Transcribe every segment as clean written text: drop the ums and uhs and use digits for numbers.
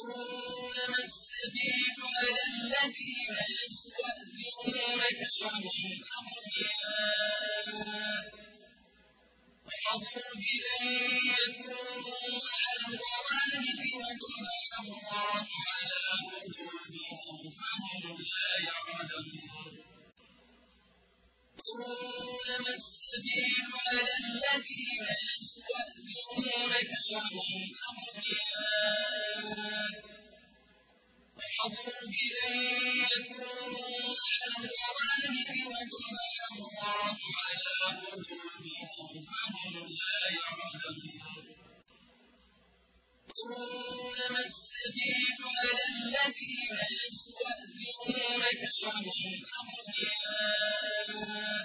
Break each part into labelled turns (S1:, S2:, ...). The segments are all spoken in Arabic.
S1: إنما السبيل على الذين يستأذنونك وهم أغنياء رضوا بأن يكونوا مع الخوالف وطبع الله على قلوبهم فهم لا يعلمون إنما السبيل على الذين يستأذنونك وهم أغنياء رضوا بأن يكونوا مع الخوالف وطبع الله على قلوبهم فهم لا يعلمون إنما السبيل على الذين يستأذنونك وهم أغنياء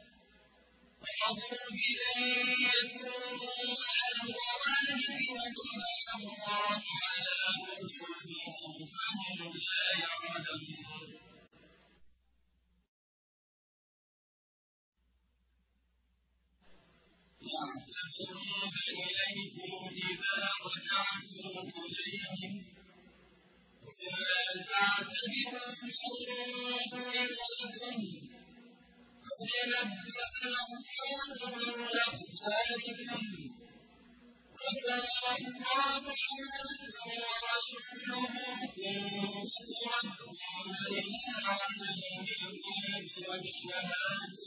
S1: رضوا بأن يكونوا مع الخوالف وطبع الله على قلوبهم فهم لا يعلمون يعتذرون إليكم إذا رجعتم إليهم ولا تعتذروا لكم قد نبأنا الله من أخباركم وسيرى الله عملكم ورسوله ثم تردون إلى عالم الغيب والشهادة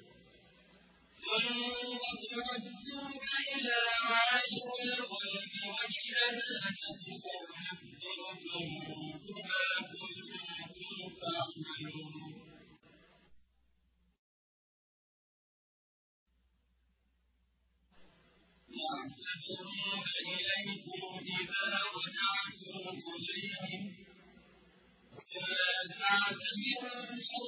S1: فينبئكم بما كنتم تعملون يعتذرون إليكم إذا رجعتم إليهم ولا تعتذروا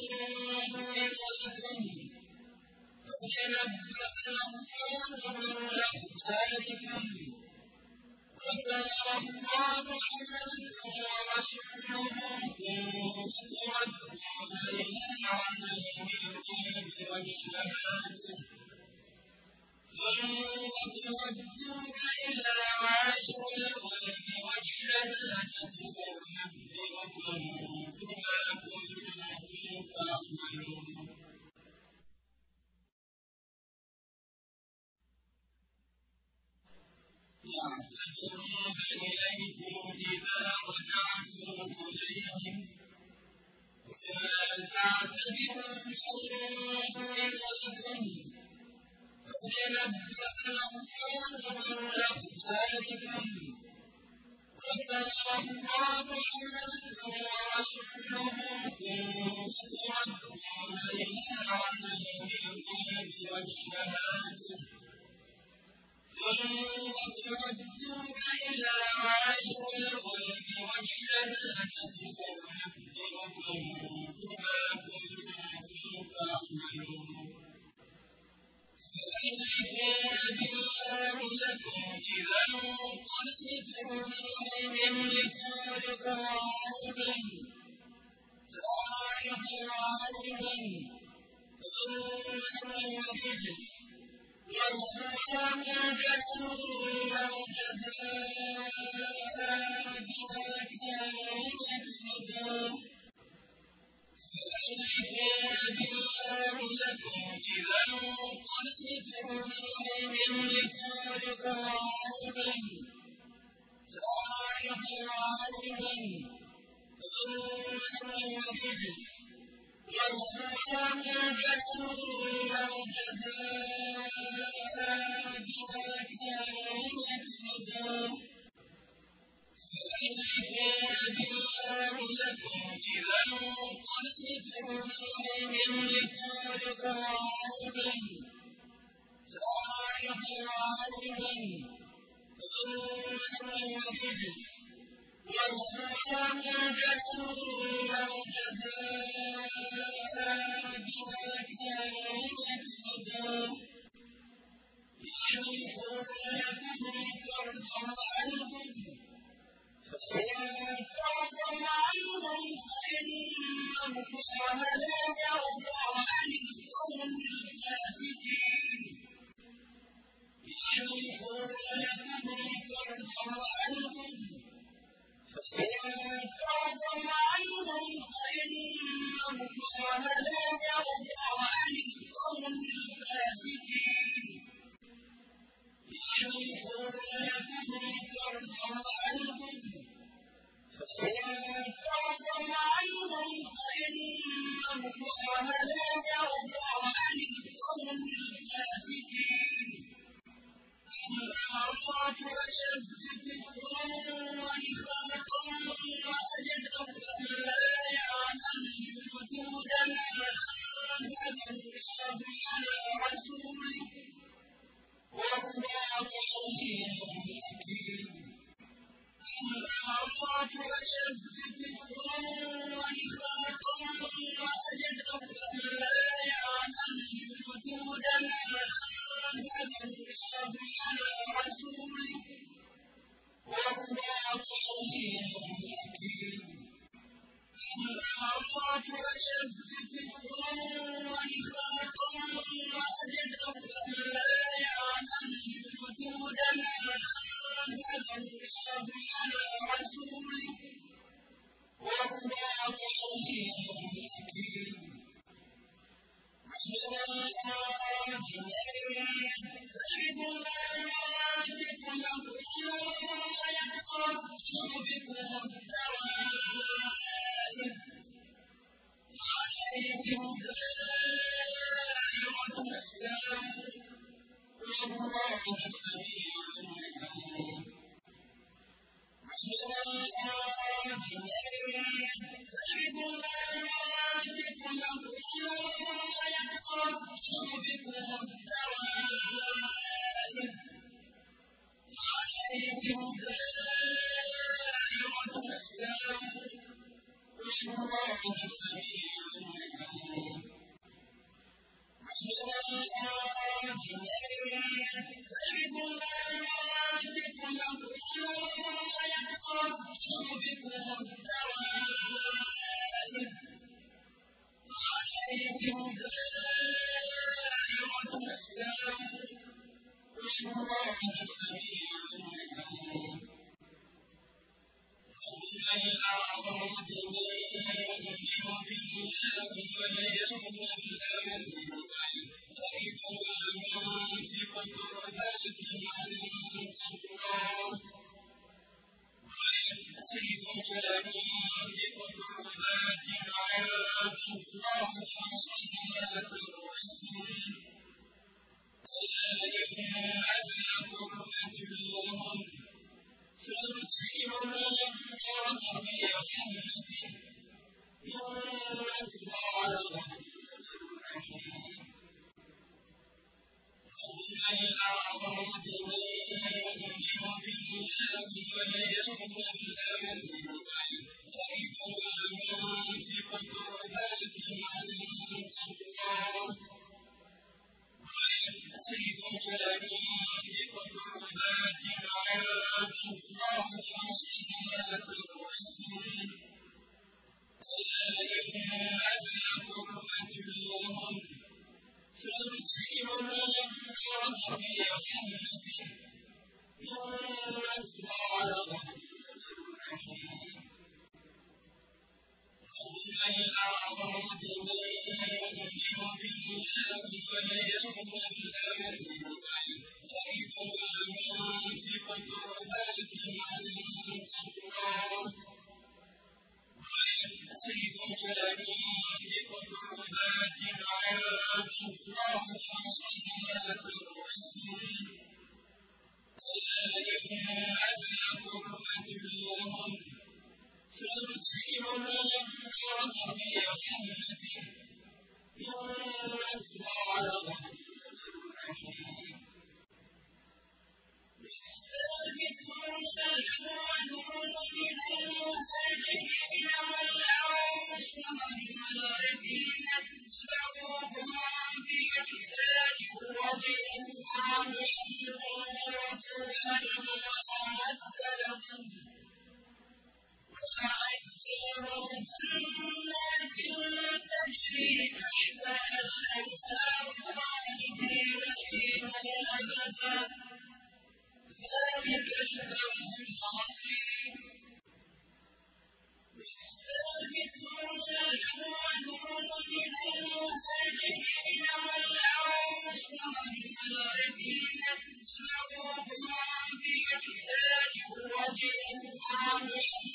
S1: لكم قد نبأنا الله من أخباركم وسيرى الله عملكم ورسوله ثم تردون إلى عالم الغيب والشهادة فينبئكم بما كنتم تعملون يعتذرون إليكم إذا رجعتم إليهم ولا تعتذروا لكم قد نبأنا الله من أخباركم وسيرى الله عملكم ورسوله ثم تردون إلى عالم الغيب والشهادة فينبئكم بما كنتم تعملون سيحلفون بالله لكم إذا انقلبتم إليهم لتعرضوا عنهم إنهم رجس وَاللَّهُ جَزِيلٌ الْجَزَاءِ بِمَا كَانُوا يَكْسِبُونَ سيحلفون بالله لكم إذا انقلبتم إليهم لتعرضوا عنهم إنهم رجس وَاللَّهُ جَزِيلٌ الْجَزَاءِ بِمَا كَانُوا يَكْسِبُونَ سيحلفون بالله لكم إذا انقلبتم إليهم لتعرضوا عنهم إنهم رجس وَاللَّهُ جَزِيلٌ الْجَزَاءِ بِمَا كَانُوا يَكْسِبُونَ يحلفون لكم لترضوا عنهم فإن ترضوا عنهم فإن الله لا يرضى عن القوم الفاسقين يحلفون لكم لترضوا عنهم فإن ترضوا عنهم فإن الله لا يرضى عن القوم الفاسقين يحلفون لكم لترضوا عنهم فإن ترضوا عنهم فإن الله لا يرضى عن القوم الفاسقين الأعراف أشد كفرا ونفاقا وأجدر ألا يعلموا حدود ما أنزل الله على رسوله والله عليم حكيم الأعراف أشد كفرا ونفاقا وأجدر ألا يعلموا حدود ما أنزل الله على رسوله والله عليم حكيم الأعراف أشد كفرا ونفاقا وأجدر ألا يعلموا حدود ما أنزل الله على رسوله والله عليم حكيم من الأعراب من يتخذ ما ينفق مغرما ويتربص بكم الدوائر عليهم دائرة السوء والله سميع عليم من الأعراب من يتخذ ما ينفق مغرما ويتربص بكم الدوائر عليهم دائرة السوء والله سميع عليم من الأعراب من يتخذ ما ينفق مغرما ويتربص بكم الدوائر عليهم دائرة السوء والله سميع عليم ومن الأعراب من يؤمن بالله واليوم الآخر وإذا ينفق كربات عند الله ويأتيكم لا ينفق كربات عند الله صلاة الرسول ألا إذا قربت لهم سنطيعهم الله برحمته إن الله غفور رحيم ومن الأعراب من يؤمن بالله واليوم الآخر وإذا ينفق كربات عند الله ويأتيكم لا ينفق كربات عند الله صلاة الرسول ألا إذا قربت لهم سنطيعهم الله برحمته إن الله غفور رحيم ومن الأعراب من يؤمن بالله واليوم الآخر وإذا ينفق كربات عند الله ويأتيكم لا ينفق كربات عند الله صلاة الرسول ألا إذا قربت لهم سنطيعهم الله برحمته إن الله غفور رحيم السابقون الأولون من المهاجرين والأنصار والذين اتبعوهم بإحسان رضي الله عنهم ورضوا عنه وأعد لهم جنات تجري تحتها الأنهار خالدين فيها أبدا ذلك الفوز العظيم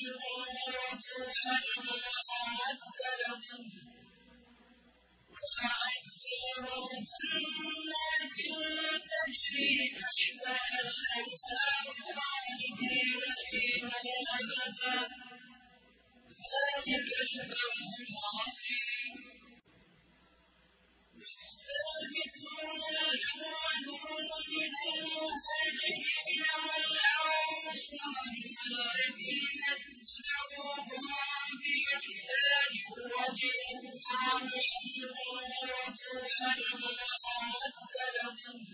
S1: تجري تحتها الأنهار خالدين فيها أبدا ذلك الفوز العظيم والسابقون الأولون من المهاجرين والأنصار الذين اتبعوهم بإحسان رضي الله عنهم ورضوا عنه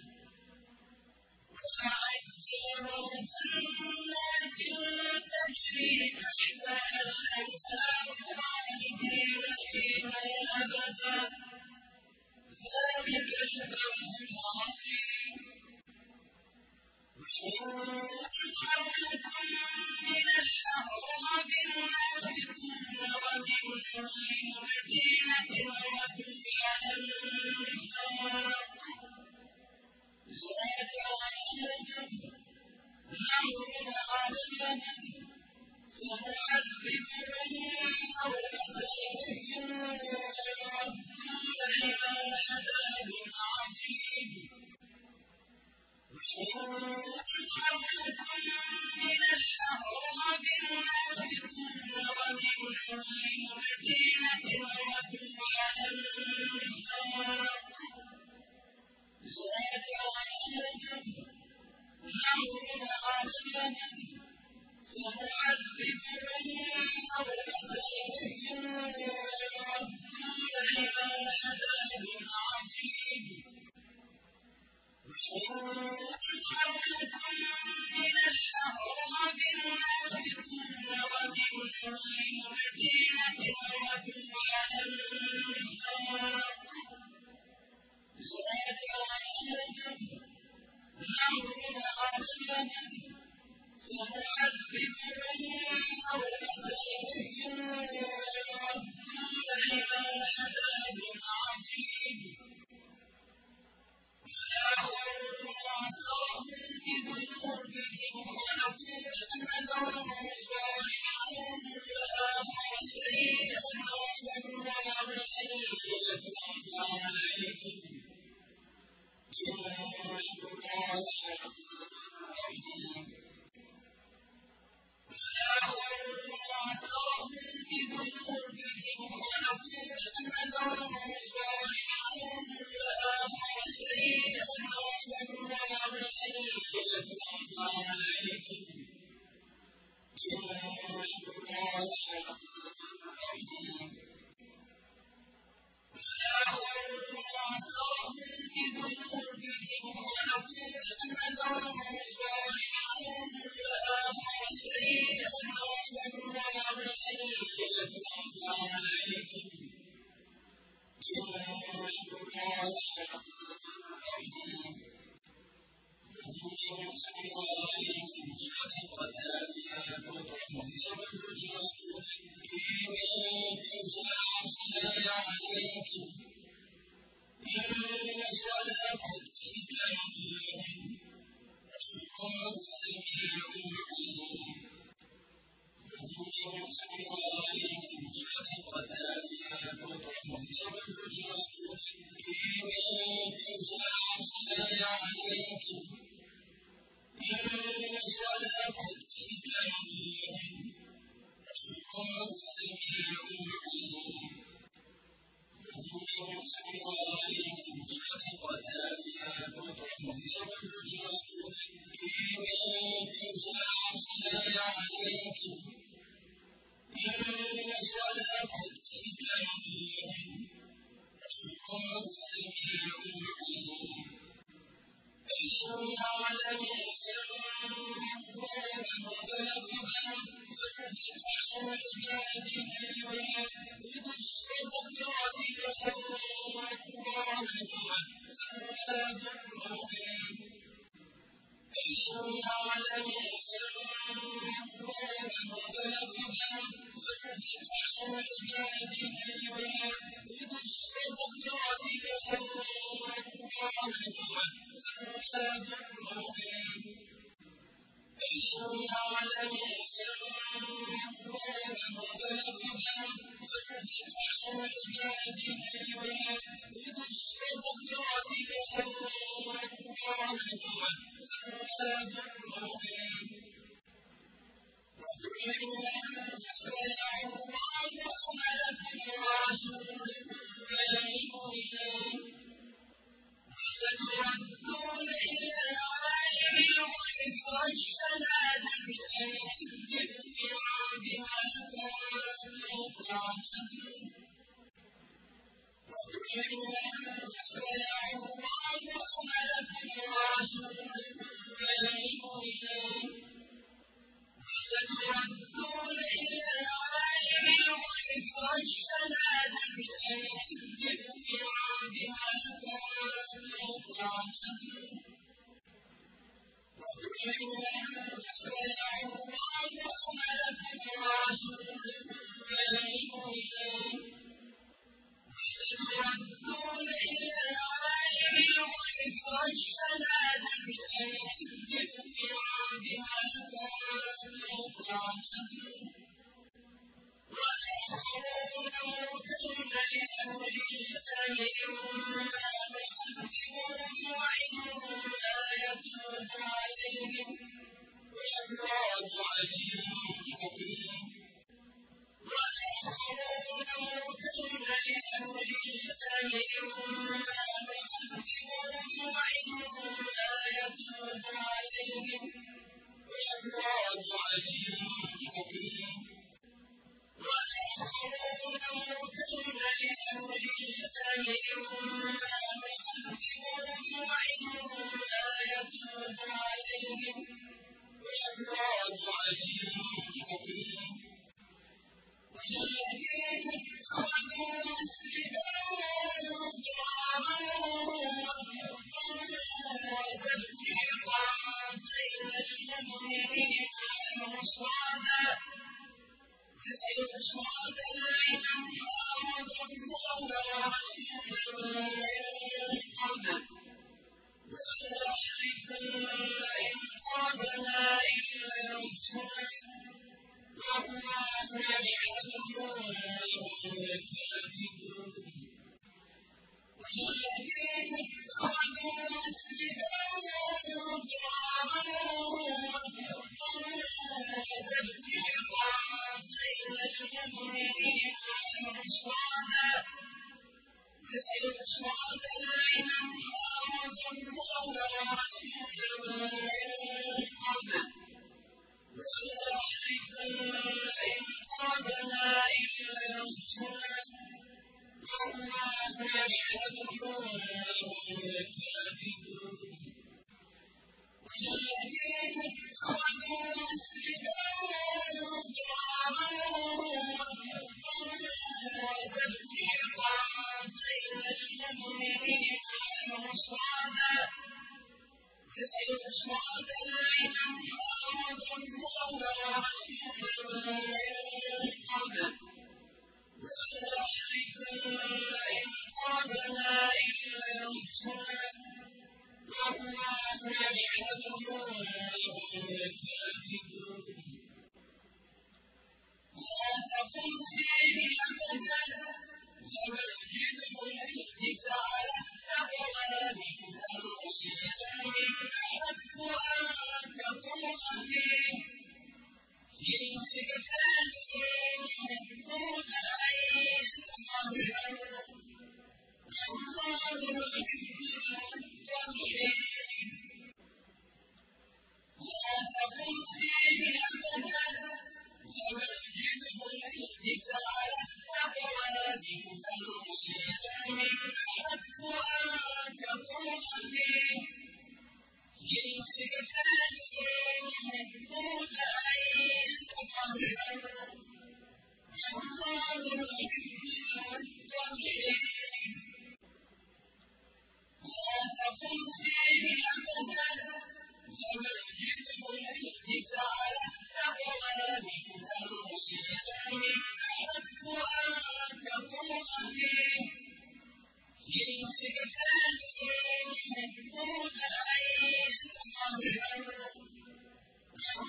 S1: وأعد لهم جنات تجري تحتها الأنهار خالدين فيها أبدا ذلك الفوز العظيم حولكم من الأعراب المنافقون ومن المدينة مردوا على النفاق لا تعلمهم نحن نعلمهم سنعذبهم مرتين ويردون إلى عذاب عظيم حولكم من الأعراب المنافقون ومن المدينة مردوا على النفاق لا تعلمهم نحن نعلمهم سنعذبهم مرتين ويردون إلى عذاب عظيم حولكم من الأعراب المنافقون ومن المدينة مردوا على النفاق لا تعلمهم نحن نعلمهم سنعذبهم مرتين ويردون إلى عذاب عظيم وآخرون اعترفوا بذنوبهم ونقول أنهم صالحون فآخر سيئا عسى الله أن يتوب عليهم إنه الله رحيم وآخرون اعترفوا بذنوبهم ونقول أنهم صالحون فآخر سيئا عسى الله أن يتوب عليهم إنه الله رحيم وآخرون اعترفوا بذنوبهم ونقول أنهم صالحون فآخر سيئا عسى الله أن يتوب عليهم إنه الله رحيم عليهم صدقة عليكم إن صدقة سكن الله سميع عليم عليهم صدقة عليكم إن صدقة سكن الله سميع عليم عليهم صدقة عليكم إن صدقة سكن الله سميع عليم ستردون إلى عالم الغيب والشهادة فينبئكم بما كنتم تعملون سيعلم الله عملكم ورسوله فينبئكم ستردون إلى عالم الغيب والشهادة فينبئكم بما كنتم تعملون سيعلم الله عملكم ورسوله فينبئكم ستردون إلى عالم الغيب والشهادة فينبئكم بما كنتم تعملون وآخرون مرجون لأمر الله إما يعذبهم وإما يتوب عليهم والله عليم حكيم وآخرون مرجون لأمر الله إما يعذبهم وإما يتوب عليهم والله عليم حكيم وآخرون مرجون لأمر الله إما يعذبهم وإما يتوب عليهم والله عليم حكيم والذين اتخذوا مسجدا ضرارا وتفريقا بين المؤمنين وإرصادا لمن حارب الله ورسوله من قبل ويحلفن إن أردنا إلا الحسنى والله يشهد إنهم لكاذبون والذين اتخذوا مسجدا ضرارا وتفريقا بين المؤمنين وإرصادا لمن حارب الله ورسوله من قبل ويحلفن إن أردنا إلا الحسنى والله يشهد إنهم لكاذبون والذين اتخذوا مسجدا ضرارا وتفريقا بين المؤمنين وإرصادا لمن حارب الله ورسوله من قبل ويحلفن إن أردنا إلا الحسنى والله يشهد إنهم لكاذبون لا تقم فيه أبدا لمسجد أسس على التقوى من أول يوم أحق أن تقوم فيه رجال يحبون أن يتطهروا والله يحب المتطهرين لا تقم فيه أبدا لمسجد أسس على التقوى من أول يوم أحق أن تقوم فيه رجال يحبون أن يتطهروا والله يحب المتطهرين لا تقم فيه أبدا لمسجد أسس على التقوى من أول يوم أحق أن تقوم فيه رجال يحبون أن يتطهروا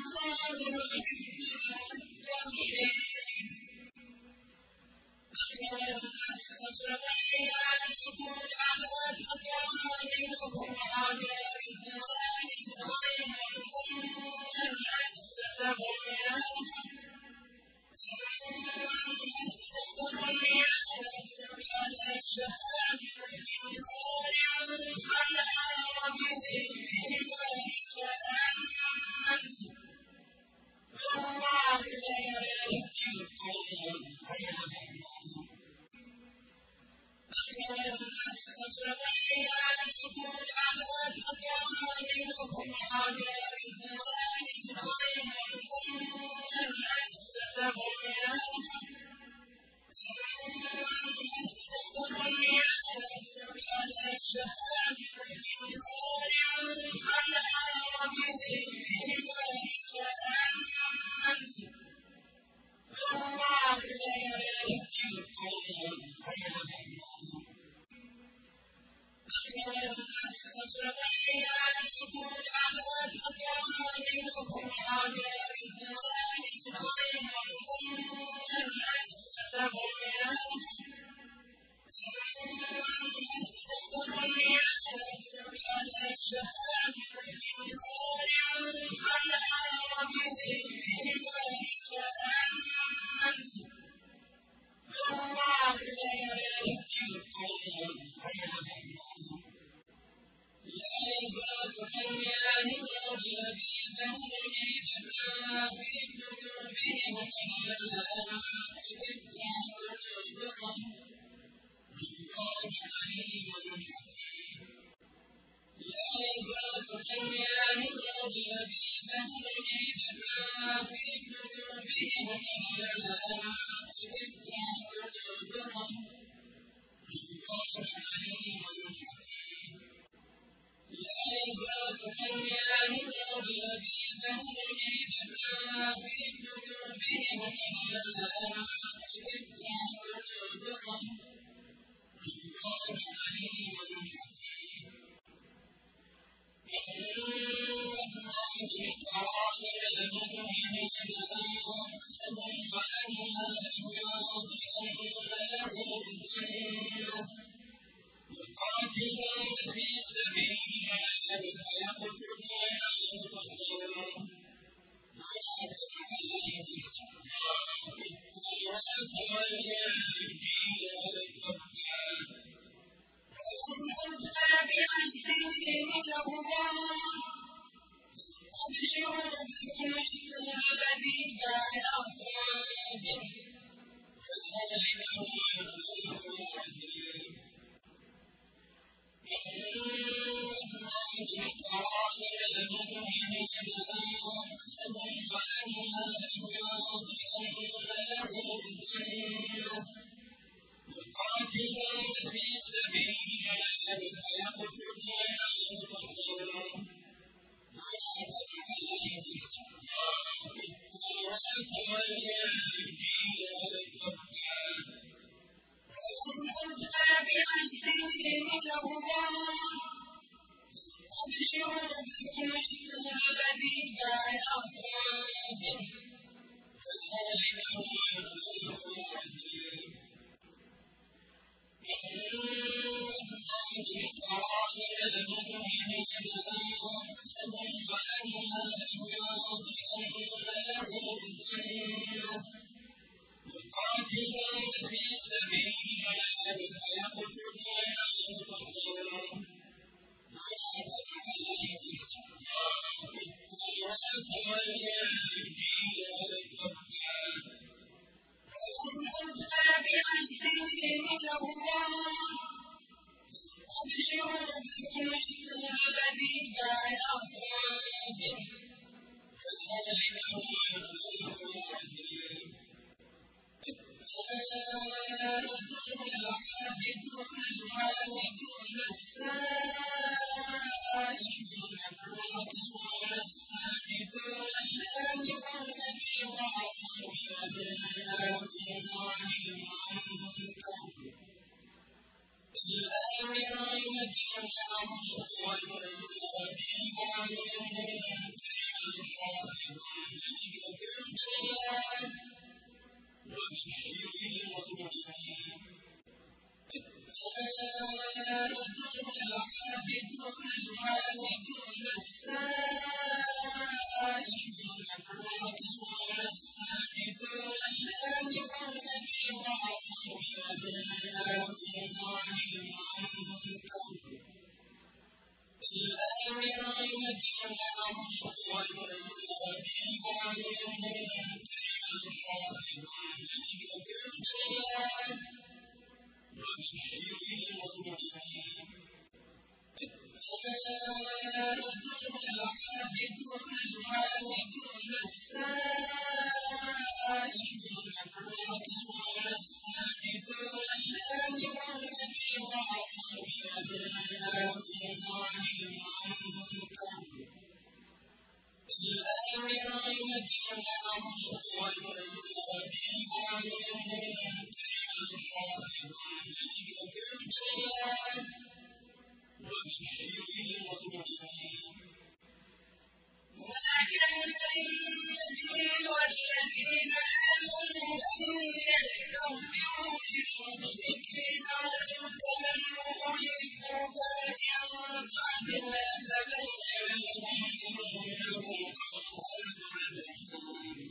S1: والذين آمنوا أن يستغفروا للمشركين ولو كانوا أولي القربى من بعد ما تبين لهم أنهم أصحاب الجحيم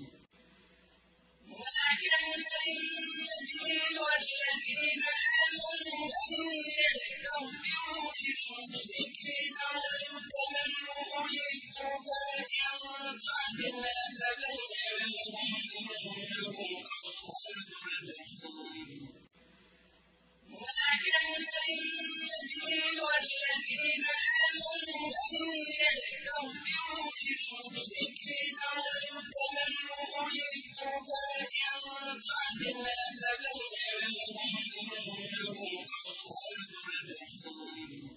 S1: ولكن النبي والذين آمنوا أن يستغفروا للمشركين ولو كانوا أولي القربى من بعد ما تبين لهم أنهم أصحاب الجحيم ولكن النبي والذين آمنوا أن يستغفروا للمشركين ولو كانوا أولي القربى من بعد ما تبين لهم أنهم أصحاب الجحيم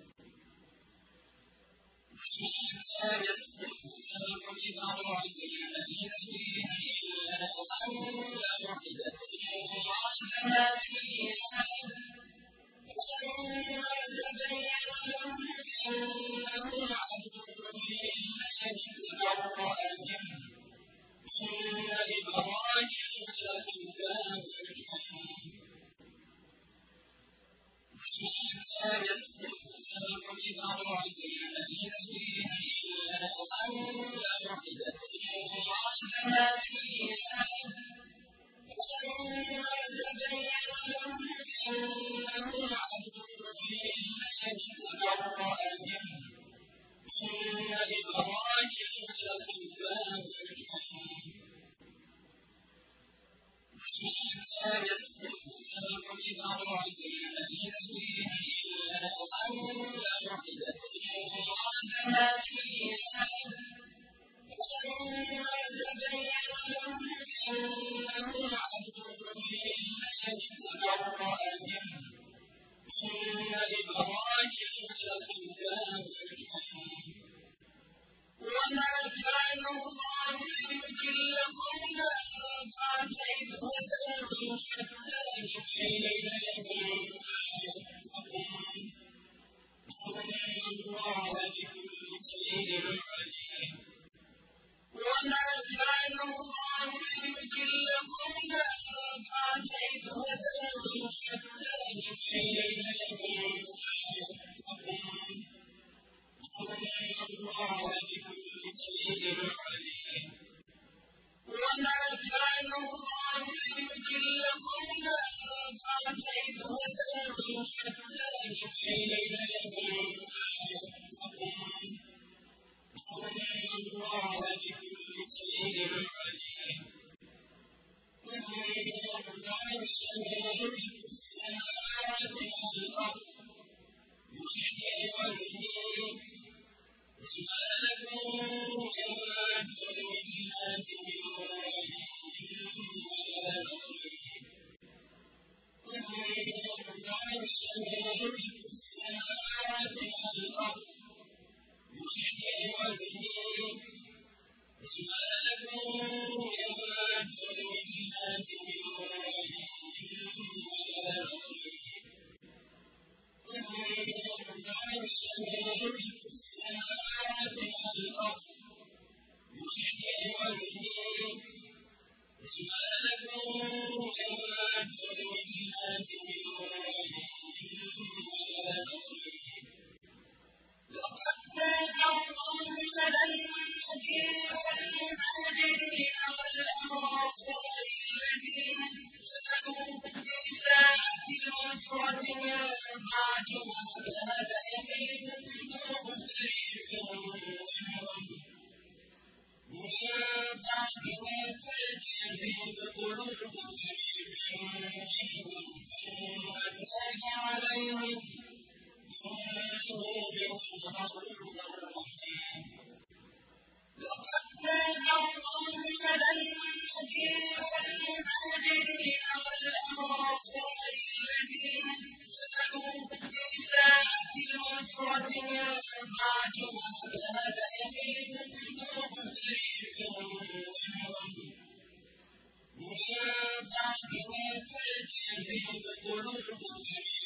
S1: كان استغفار إبراهيم لأبيه إلا عن موعدة وعدها إياه فلما تبين له أنه عدو لله تبرأ منه إن إبراهيم لأواه حليم كان استغفار إبراهيم لأبيه إلا عن موعدة وعدها إياه فلما تبين له أنه عدو لله تبرأ منه إن إبراهيم لأواه حليم كان استغفار إبراهيم لأبيه إلا عن موعدة وعدها إياه فلما تبين له أنه عدو لله تبرأ منه إن إبراهيم لأواه حليم وما كان الله ليضل قوما بعد إذ هداهم حتى يبين لهم ما يتقون إن الله بكل شيء عليم وما كان الله ليضل قوما بعد إذ هداهم حتى يبين لهم ما يتقون إن الله بكل شيء عليم وما كان الله ليضل قوما بعد إذ هداهم حتى يبين لهم ما يتقون إن الله بكل شيء عليم إن الله سميع السماوات والأرض يحيي ويميت وما لكم من دون الله من ولي ولا نصير إن الله سميع السماوات والأرض يحيي ويميت وما لكم من دون الله من ولي ولا نصير إن الله سميع السماوات والأرض يحيي ويميت وما لكم من دون الله من ولي ولا نصير لقد كان الله مثلا النبي والمهاجرين والأنصار الذين اتبعوه في ساعة العسرة من بعد ما كاد يميل قلوب فريق منهم من بعد ما كاد يميل قلوب فريق منهم ثم تاب عليهم لقد كان الله مثلا النبي والمهاجرين والأنصار الذين اتبعوه في ساعة العسرة من بعد ما كاد يميل قلوب فريق منهم تجذب قلوبهم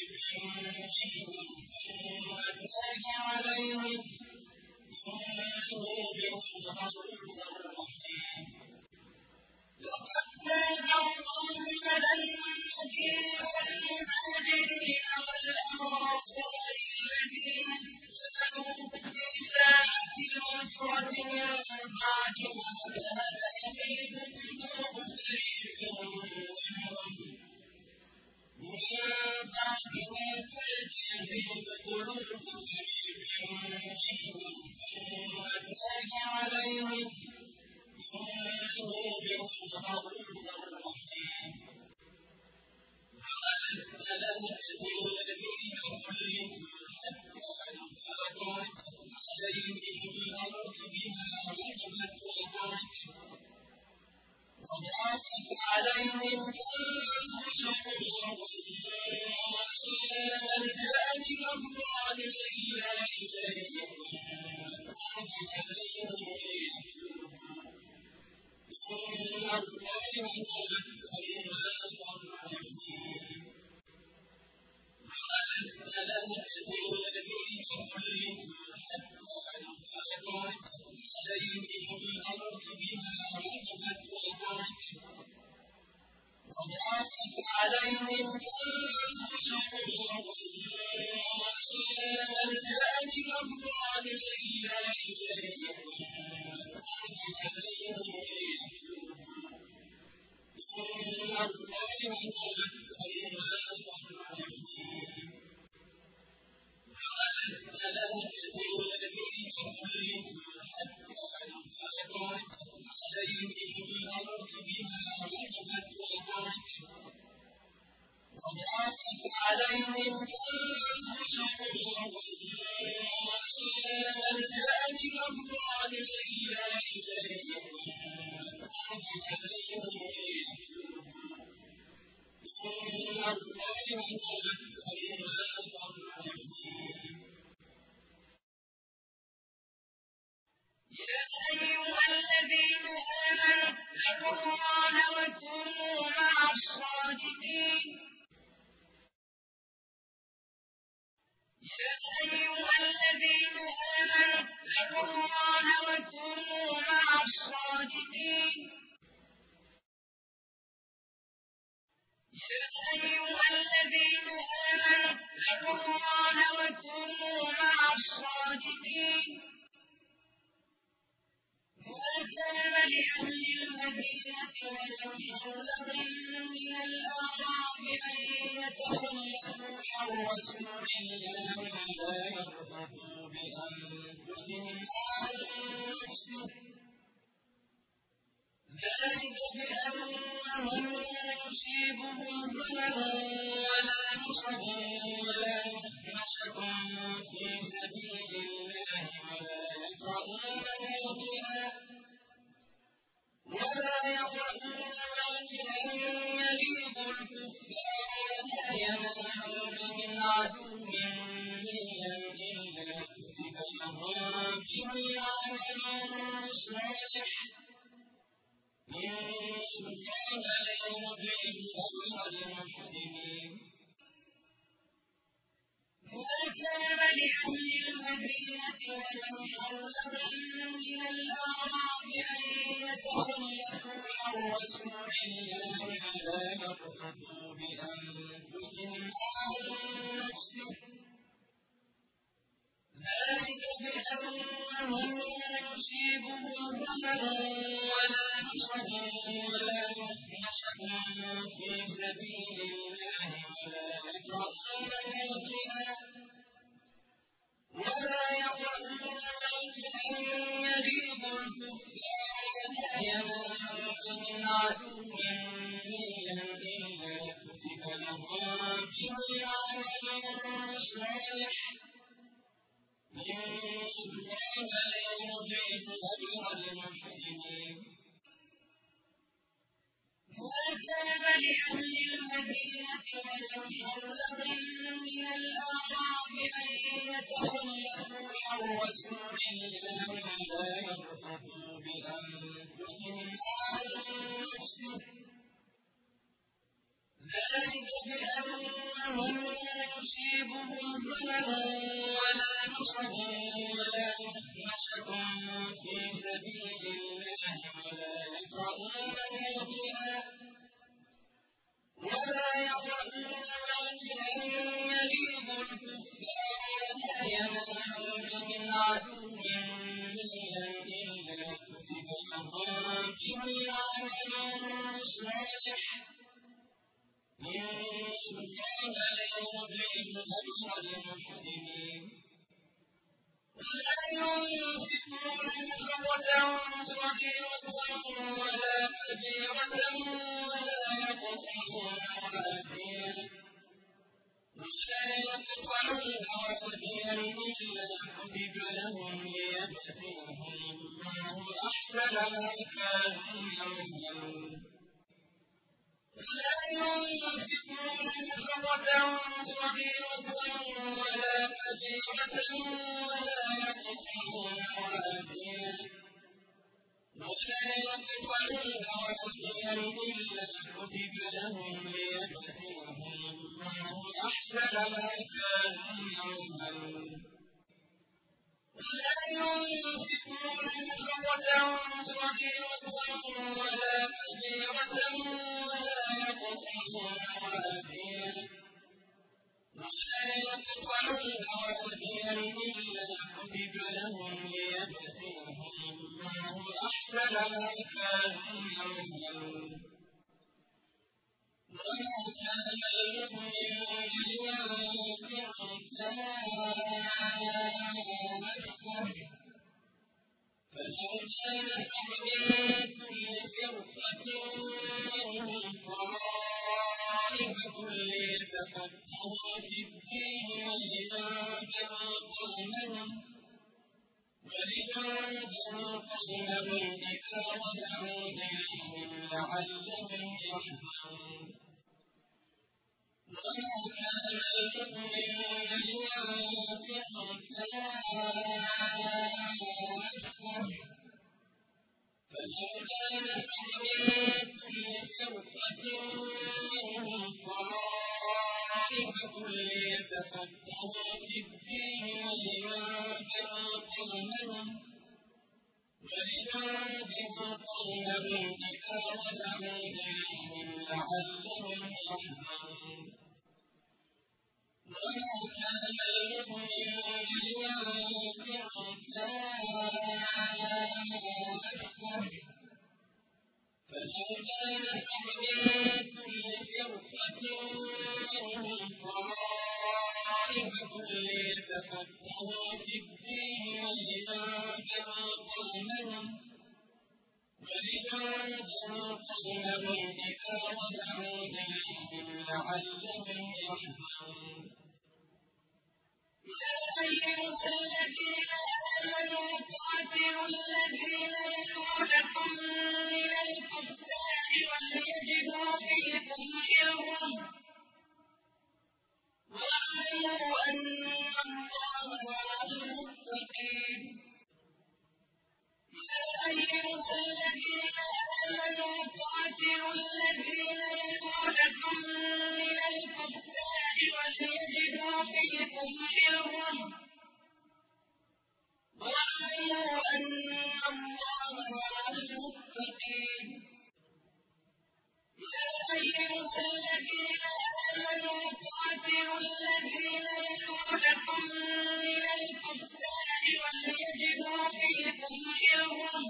S1: وتاب عليهم إنه بهم رؤوف رحيم لقد تاب الله على النبي والمهاجرين والأنصار الذين اتبعوه في ساعة العسرة من بعد ما كاد يزيغ قلوب فريق منهم من بعد ما كاد يزيغ قلوب فريق منهم وتاب عليهم إنه بهم رؤوف رحيم وأنزل الذين خلفوا عليهم الأرض بما رحبت وضاقت عليهم أنفسهم ملجأ من الله إلا إليه إن الله هو التواب الرحيم وأنزل الذين خلفوا عليهم الأرض بما رحبت وضاقت عليهم أنفسهم ملجأ من الله إلا إليه إن الله هو التواب الرحيم وأنزل الذين خلفوا عليهم الأرض بما رحبت وضاقت عليهم أنفسهم ملجأ من الله إلا إليه إن الله هو التواب الرحيم يا أيها الذين آمنوا اتقوا الله وكونوا مع الصادقين يا أيها الذين آمنوا اتقوا الله وكونوا مع الصادقين يا أيها الذين آمنوا اتقوا الله وكونوا مع الصادقين ما كان لأهل المدينة ومن حولهم من الأعراب أن يتخلفوا عن رسول الله ولا يرغبوا بأنفسهم عن نفسه ذلك بأنهم لا يصيبهم ظلم ولا نصب ولا مخمصة في سبيل الله ولا يطعون موطئا يغيظ الكفار ولا يمنعون من عدو منا إلا كتب لهم به عمل صالح إن الله لا يضيع أجر المحسنين ما كان لأهل المدينة ومن حولهم من الأعراب أن يتخلفوا عن رسول الله ولا يرغبوا بأنفسهم عن نفسه ذلك بأنهم لا يصيبهم ظمأ ولا نصب ولا مخمصة في سبيل الله ولا يطعون موطئا يغيظ الكفار ولا يمنعون من عدو منا إلا كتب لهم به عمل صالح إن الله لا يضيع أجر المحسنين ما كان لأهل المدينة ومن حولهم من الأعراب أن يتخلفوا عن رسول الله ولا يرغبوا بأنفسهم عن نفسه ذلك بأنهم لا يصيبهم ظلم ولا نصب ولا مخمصة في سبيل الله ولا يطؤون موطئا يغيظ الكفار ولا ينالون من عدو نيلا إلا كتب لهم به عمل صالح إن الله لا يضيع أجر المحسنين ولا ينفقون نفقة صغيرة ولا كبيرة ولا يقطعون واديا إلا كتب لهم ليجزيهم الله أحسن ما كانوا يعملون ولا ينفقون نفقة صغيرة ولا كبيرة ولا يقطعون واديا إلا كتب لهم ليجزيهم الله أحسن ما كانوا يعملون ولا ينفقون نفقة صغيرة ولا كبيرة ولا يقطعون واديا إلا كتب لهم ليجزيهم الله أحسن ما كانوا يعملون وما كان لمؤمن لينفق كافة فلولا نفر من كل فرقة منهم طائفة ليتفقهوا في الدين ولينذروا قومهم إذا رجعوا إليهم لعلهم يحذرون وما كان لمؤمن لينفق كافة فلولا نفر من كل فرقة منهم طائفة ليتفقهوا في الدين ولينذروا قومهم إذا رجعوا إليهم لعلهم يحذرون وما كان لمؤمن لينفق كافة فلولا نفر من كل فرقة منهم طائفة ليتفقهوا في الدين ولينذروا قومهم إذا رجعوا إليهم لعلهم يحذرون يا أيها الذين آمنوا قاتلوا الذين يلونكم من الكفار وليجدوا فيكم غلظة واعلموا أن الله مع المتقين يا أيها الذين آمنوا قاتلوا الذين يلونكم من الكفار وليجدوا فيكم غلظة واعلموا أن الله مع المتقين يا أيها الذين آمنوا قاتلوا الذين يلونكم من الكفار وليجدوا فيكم غلظة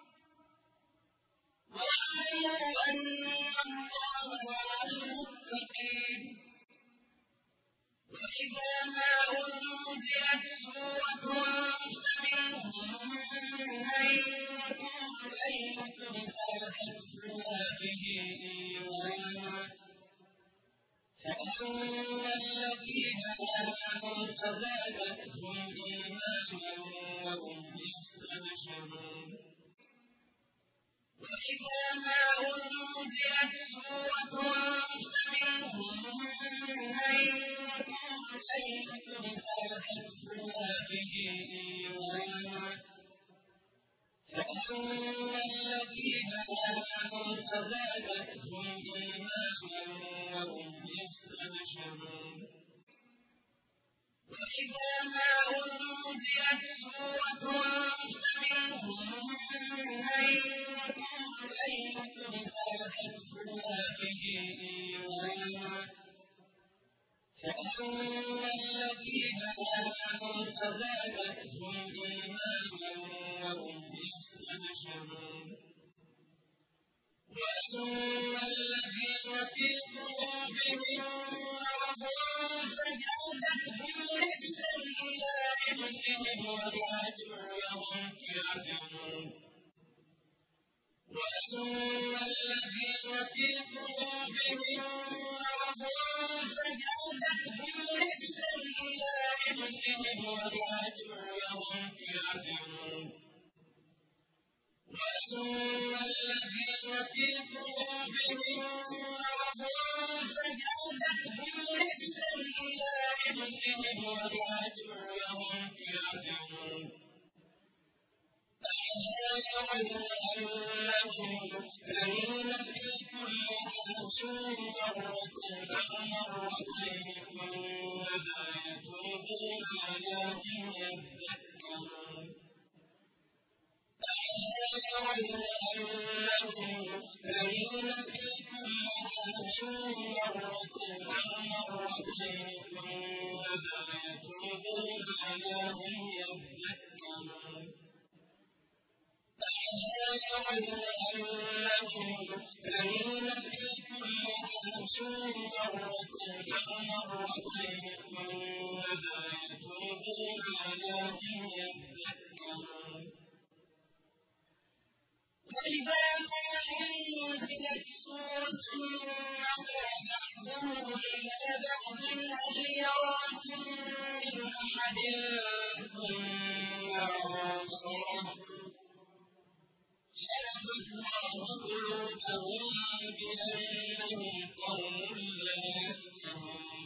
S1: واعلموا أن الله مع المتقين وإذا ما أنزلت سورة فمنهم من يقول أيكم زادته هذه إيمانا فأما الذين آمنوا فزادتهم إيمانا وهم يستبشرون وإذا ما أنزلت سورة فمنهم من يقول أيكم زادته هذه إيمانا فأما الذين آمنوا فزادتهم إيمانا وهم يستبشرون وإذا ما أنزلت سورة فمنهم من يقول أيكم زادته هذه إيمانا فأما الذين آمنوا فزادتهم إيمانا وهم يستبشرون وأما الذين في قلوبهم مرض فزادتهم رجسا إلى رجسهم وماتوا وهم كافرون وأما الذين في قلوبهم مرض فزادتهم رجسا إلى رجسهم وماتوا وهم كافرون وأما الذين في قلوبهم مرض فزادتهم رجسا إلى رجسهم وماتوا وهم كافرون أَيَحْسَبُونَ أَنَّهُمْ يُفْتَنُونَ فِي كُلِّ عَامٍ مَّرَّةً أَوْ مَرَّتَيْنِ ثُمَّ لَا يَتُوبُونَ وَلَا هُمْ يَذَّكَّرُونَ أَيَحْسَبُونَ أَنَّهُمْ يُفْتَنُونَ فِي كُلِّ عَامٍ مَّرَّةً أَوْ مَرَّتَيْنِ ثُمَّ لَا يَتُوبُونَ وَلَا هُمْ يَذَّكَّرُونَ أَيَحْسَبُونَ أَنَّهُمْ يُفْتَنُونَ فِي كُلِّ عَامٍ مَّرَّةً أَوْ مَرَّتَيْنِ ثُمَّ لَا يَتُوبُونَ وَلَا هُمْ يَذَّكَّرُونَ وَإِذَا مَا أُنزِلَتْ سُورَةٌ نَّظَرَ بَعْضُهُمْ إِلَىٰ بَعْضٍ هَلْ يَرَاكُم مِّنْ أَحَدٍ ثُمَّ انصَرَفُوا شَرَحَ اللَّهُ قُلُوبَهُم بِأَنَّهُمْ قَوْمٌ لَّا يَفْقَهُونَ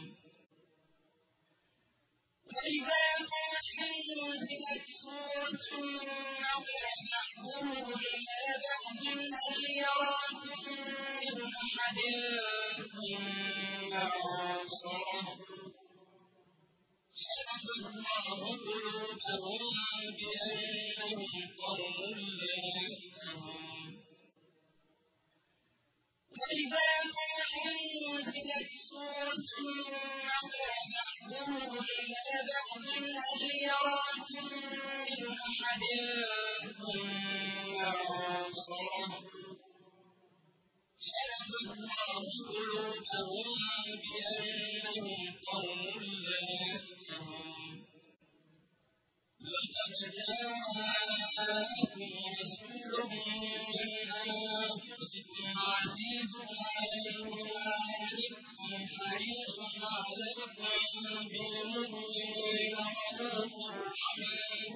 S1: وَإِذَا مَا أُنزِلَتْ سُورَةٌ نَّظَرَ بَعْضُهُمْ إِلَىٰ بَعْضٍ هَلْ يَرَاكُم مِّنْ أَحَدٍ ثُمَّ انصَرَفُوا شَرَحَ اللَّهُ قُلُوبَهُم بِأَنَّهُمْ قَوْمٌ لَّا يَفْقَهُونَ وَإِذَا مَا أُنزِلَتْ سُورَةٌ نَّظَرَ بَعْضُهُمْ إِلَىٰ بَعْضٍ هَلْ يَرَاكُم مِّنْ أَحَدٍ ثُمَّ انصَرَفُوا شَرَحَ اللَّهُ قُلُوبَهُم بِأَنَّهُمْ قَوْمٌ لَّا يَفْقَهُونَ لَقَدْ جَاءَكُمْ رَسُولٌ مِّنْ أَنفُسِكُمْ عَزِيزٌ عَلَيْهِ مَا عَنِتُّمْ حَرِيصٌ عَلَيْكُم بِالْمُؤْمِنِينَ رَءُوفٌ رَّحِيمٌ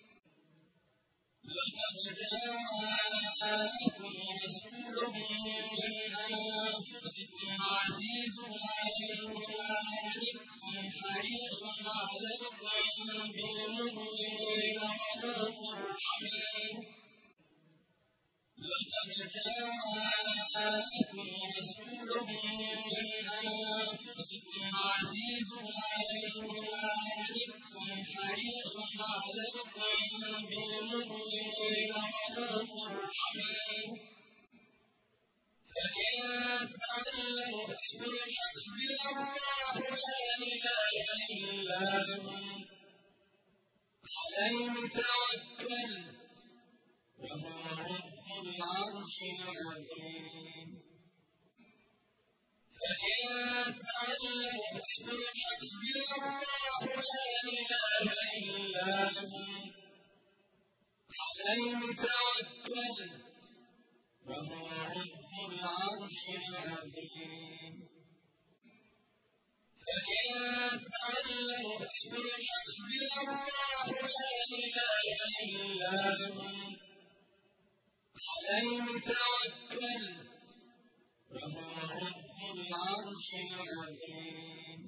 S1: لَقَدْ جَاءَكُمْ رَسُولٌ مِّنْ أَنفُسِكُمْ عَزِيزٌ عَلَيْهِ مَا عَنِتُّمْ حَرِيصٌ عَلَيْكُم بِالْمُؤْمِنِينَ رَءُوفٌ رَّحِيمٌ لَقَدْ جَاءَكُمْ رَسُولٌ مِّنْ أَنفُسِكُمْ عَزِيزٌ عَلَيْهِ مَا عَنِتُّمْ حَرِيصٌ عَلَيْكُم بِالْمُؤْمِنِينَ رَءُوفٌ رَّحِيمٌ فَإِن تَوَلَّوْا فَقُلْ حَسْبِيَ اللَّهُ لَا إِلَٰهَ إِلَّا هُوَ عَلَيْهِ تَوَكَّلْتُ وَهُوَ رَبُّ الْعَرْشِ الْعَظِيمِ فَإِن تَوَلَّوْا فَقُلْ حَسْبِيَ اللَّهُ لَا إِلَٰهَ إِلَّا هُوَ عَلَيْهِ تَوَكَّلْتُ وَهُوَ رَبُّ الْعَرْشِ الْعَظِيمِ فَإِن تَوَلَّوْا فَقُلْ حَسْبِيَ اللَّهُ لَا إِلَٰهَ إِلَّا هُوَ عَلَيْهِ تَوَكَّلْتُ وَهُوَ رَبُّ الْعَرْشِ الْعَظِيمِ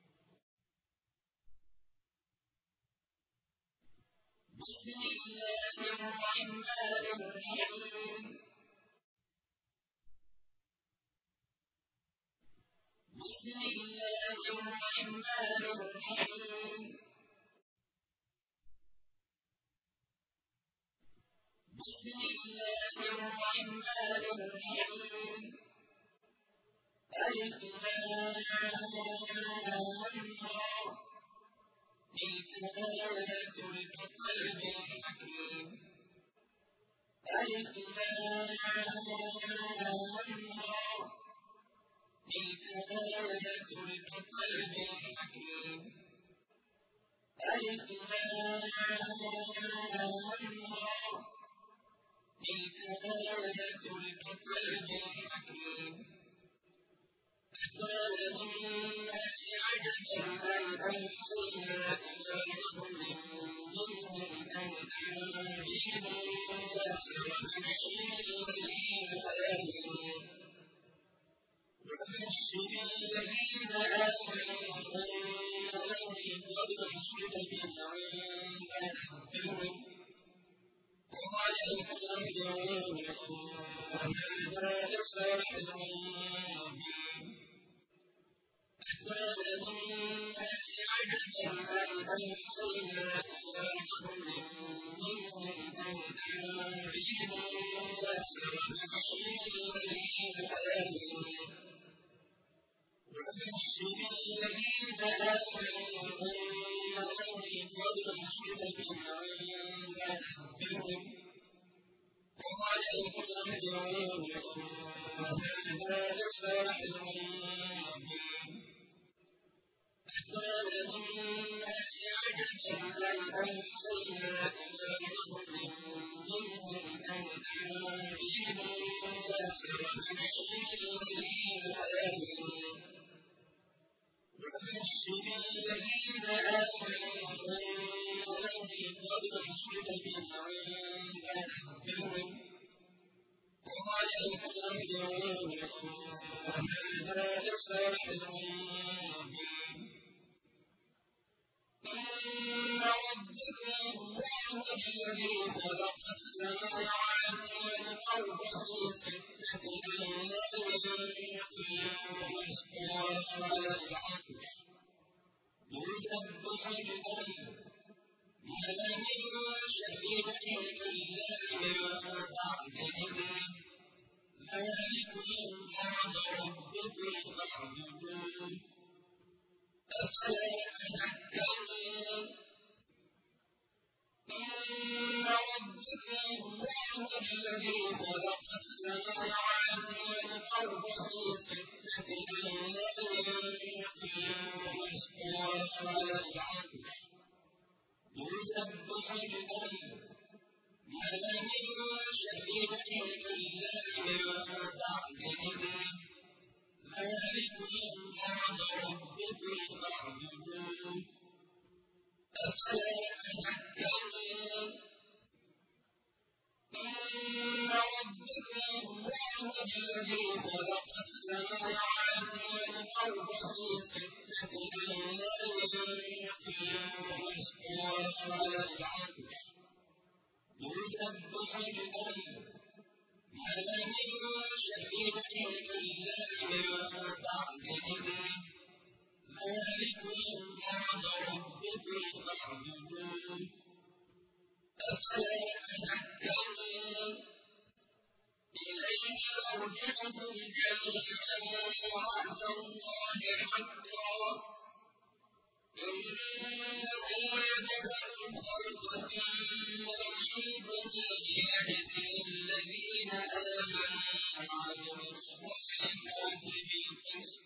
S1: بسم الله الرحمن الرحيم بسم الله الرحمن الرحيم بسم الله الرحمن الرحيم ألف تلك آيات الكتاب الحكيم ألف تلك آيات الكتاب الحكيم ألف تلك آيات الكتاب الحكيم أكان للناس عجبا أن أنزلنا إلى رجل منهم أن أنذر الناس وبشر الذين آمنوا أن لهم قدم صدق عند ربهم وقال الكافرون هذا لساحر مبين أكان للناس عجبا أن أنزلنا إلى رجل منهم أن أنذر الناس وبشر الذين آمنوا أن لهم قدم صدق عند ربهم وقال الكافرون هذا لساحر مبين أكان للناس عجبا أن أنزلنا إلى رجل منهم أن أنذر الناس وبشر الذين آمنوا أن لهم قدم صدق عند ربهم وقال الكافرون هذا لساحر مبين إن ربك الله الذي خلق السماوات والأرض في 6 أيام ثم استوى على العرش يدبر الأمر ما من شفيع إلا من بعد إذنه ذلكم الله ربكم فاعبدوه أفلا تذكرون إن ربك الله الذي خلق السماوات والأرض في 6 أيام ثم استوى على العرش يدبر الأمر ما من شفيع إلا من بعد إذنه ذلكم الله ربكم فاعبدوه أفلا تذكرون إن ربك الله الذي خلق السماوات والأرض في 6 أيام ثم استوى على العرش يدبر الأمر ما من شفيع إلا من بعد إذنه ذلكم الله ربكم فاعبدوه أفلا تذكرون إليه مرجعكم جميعا وعد الله حقا إنه يبدأ الخلق ثم يعيده ليجزي الذين آمنوا وعملوا الصالحات بالقسط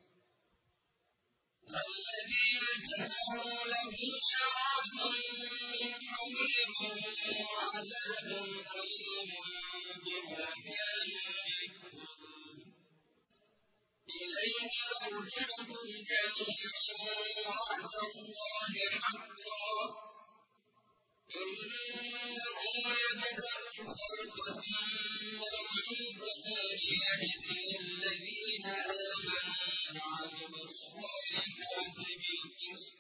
S1: الذين كفروا لهم شراب من حميم وعذاب أليم بما كانوا يكفرون إليه مرجعكم جميعا وعد الله حقا إنه يبدأ الخلق ثم يعيده ليجزي الذين آمنوا وعملوا الصالحات بالقسط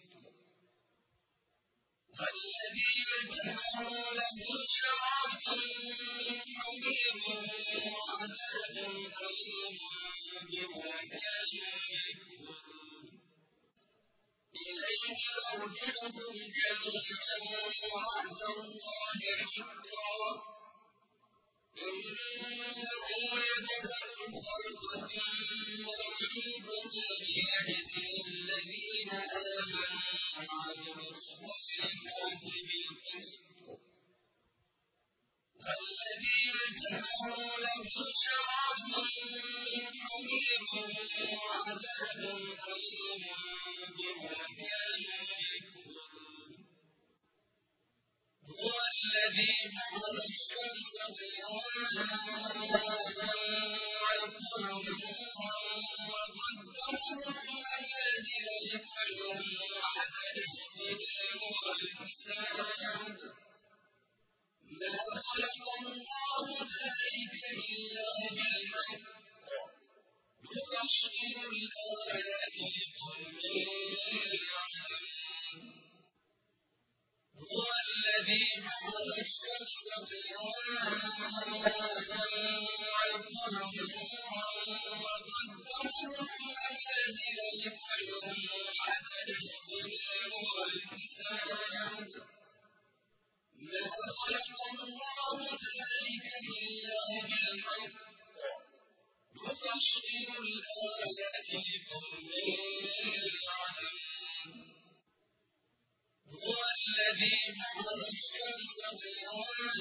S1: الذين كفروا لهم شراب من حميم وعذاب أليم بما كانوا يكفرون إليه مرجعهم جميعا وعد الله حقا إنه يبدأ الخلق ثم يعيده ليجزي الذين آمنوا وعملوا الصالحات بالقسط الذين كفروا لهم شراب من حميم وعذاب أليم بما كانوا يكفرون هو الذي جعل الشمس ضياء والقمر نورا وقدره منازل لتعلموا عدد السنين والحساب ما خلق الله ذلك إلا بالحق يفصل الآيات لقوم يعلمون هو الذي جعل الشمس ضياء والقمر نورا وقدره منازل لتعلموا عدد السنين والحساب ما خلق الله ذلك إلا بالحق يفصل الآيات لقوم يعلمون هو الذي جعل الشمس ضياء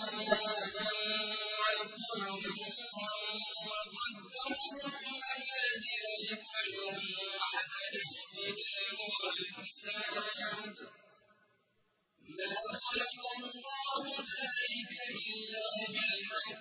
S1: والقمر نورا وقدره منازل لتعلموا عدد السنين والحساب ما خلق الله ذلك إلا بالحق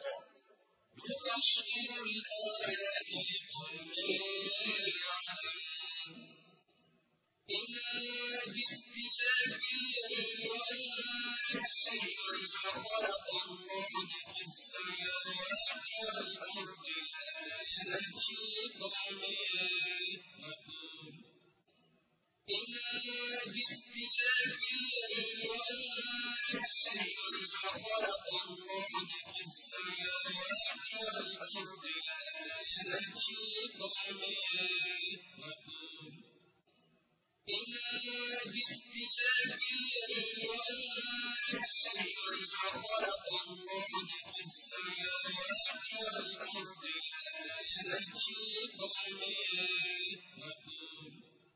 S1: يفصل الآيات لقوم يعلمون إن في اختلاف الليل والنهار وما خلق الله في السماوات والأرض لآيات لقوم يتقون إن في اختلاف الليل والنهار وما خلق الله في السماوات والأرض لآيات لقوم يتقون إن في اختلاف الليل والنهار وما خلق الله في السماوات والأرض لآيات لقوم يتقون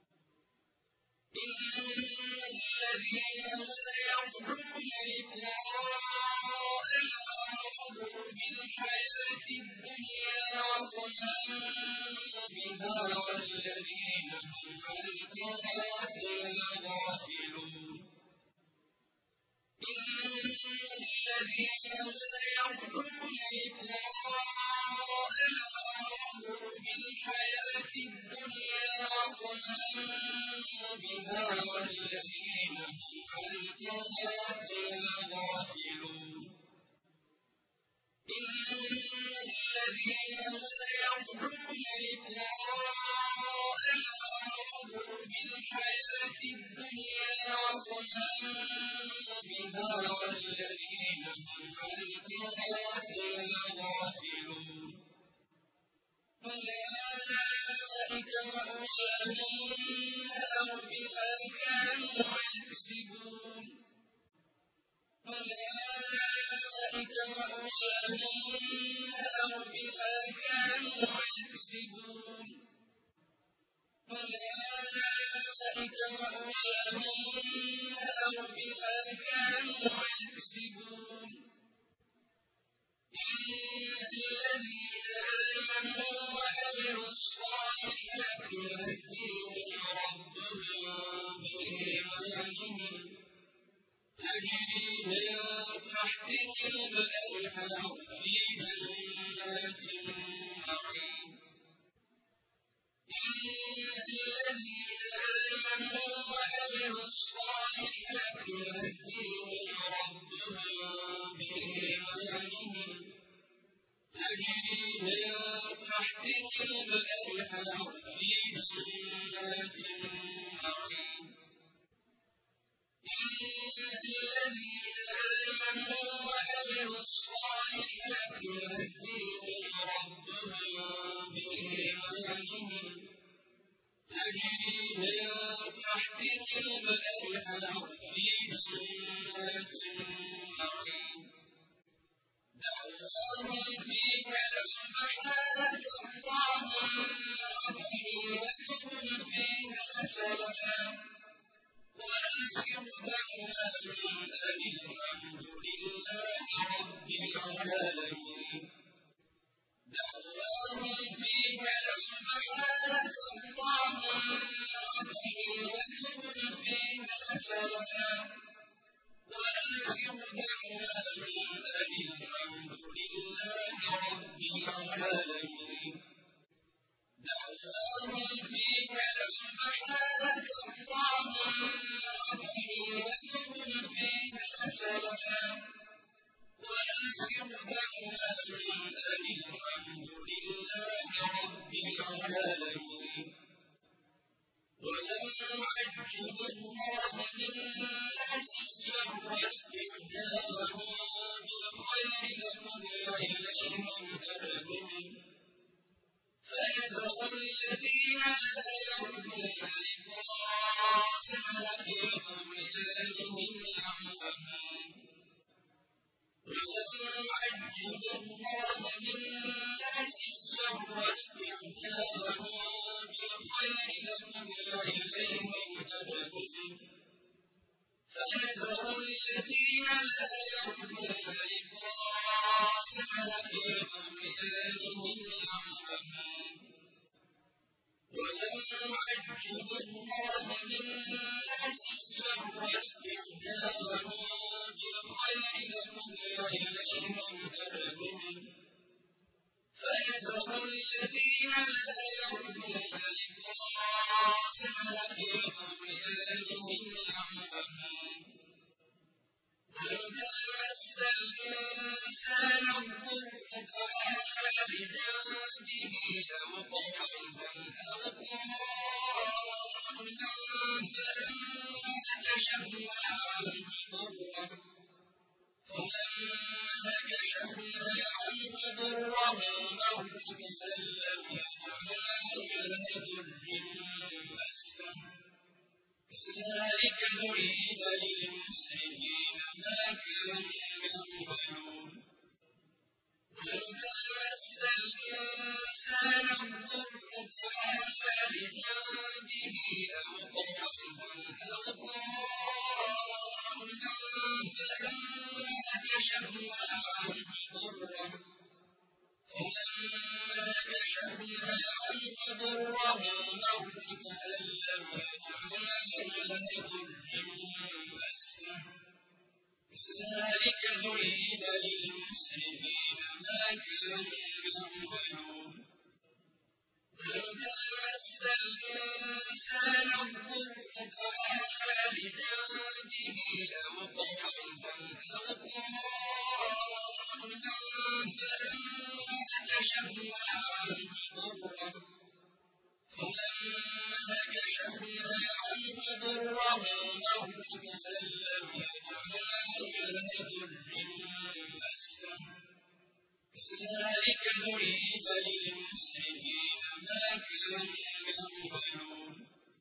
S1: إن الذين لا يرجون لقاءنا ورضوا بالحياة الدنيا واطمأنوا بها والذين هم عن آياتنا غافلون إن الذين لا يرجون لقاءنا ورضوا بالحياة الدنيا واطمأنوا بها والذين هم عن آياتنا غافلون إن الذين لا يرجون لقاءنا ورضوا بالحياة الدنيا واطمأنوا بها والذين هم عن آياتنا غافلون أولئك مأواهم النار بما كانوا يكسبون أولئك مأواهم النار بما كانوا يكسبون أولئك مأواهم النار بما كانوا يكسبون إن الذين آمنوا وعملوا الصالحات يهديهم ربهم بإيمانهم تجري من تحتهم الأنهار في جنات النعيم إن الذين آمنوا وعملوا الصالحات يهديهم ربهم بإيمانهم تجري من تحتهم الأنهار في جنات النعيم إن الذين آمنوا وعملوا الصالحات يهديهم ربهم فيها سبحانك اللهم وتحيتهم فيها سلام وآخر دعواهم أن الحمد لله رب العالمين دعواهم فيها سبحانك اللهم وتحيتهم فيها سلام وآخر دعواهم أن الحمد لله رب العالمين ولن يعجل الله للناس الشر استعجالهم بالخير لقضي إليهم أجلهم فنذر الذين لا يرجون لقاءنا في طغيانهم يعمهون ولن يعجل الله للناس الشر استعجالهم بالخير لقضي إليهم أجلهم فنذر الذين لا يرجون لقاءنا في طغيانهم يعمهون ولن يعجل الله للناس الشر استعجالهم بالخير لقضي إليهم أجلهم فنذر الذين لا يرجون لقاءنا في طغيانهم يعمهون وإذا مس الإنسان الضر دعا لجنبه أو قعودا أو قائما فلما كشفنا عنه ضره مر كأن لم يدعنا إلى ضر مسه كذلك زين للمسرفين ما كانوا يعملون وإذا مس الإنسان الضر دعا لجنبه أو قعودا أو قائما فلما كشفنا عنه ضره مر كأن لم يدعنا إلى ضر مسه كذلك زين للمسرفين ما كانوا يعملون وإذا مس الإنسان الضر دعا لجنبه أو قعودا أو قائما فلما كشفنا عنه ضره مر كأن لم يدعنا إلى ضر مسه كذلك زين للمسرفين ما كانوا يعملون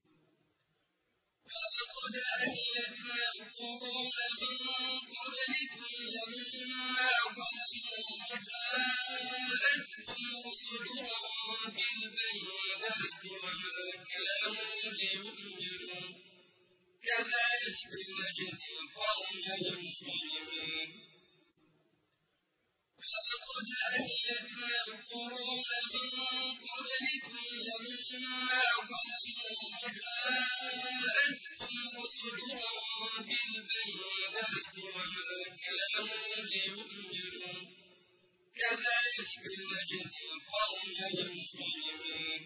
S1: ولقد أهلكنا القرون من قبلكم لما ظلموا جاءتهم رسلهم بالبينات وما كانوا ليؤمنوا كذلك نجزي القوم المجرمين ولقد أهلكنا القرون من قبلكم لما ظلموا جاءتهم رسلهم بالبينات وما كانوا ليؤمنوا كذلك نجزي القوم المجرمين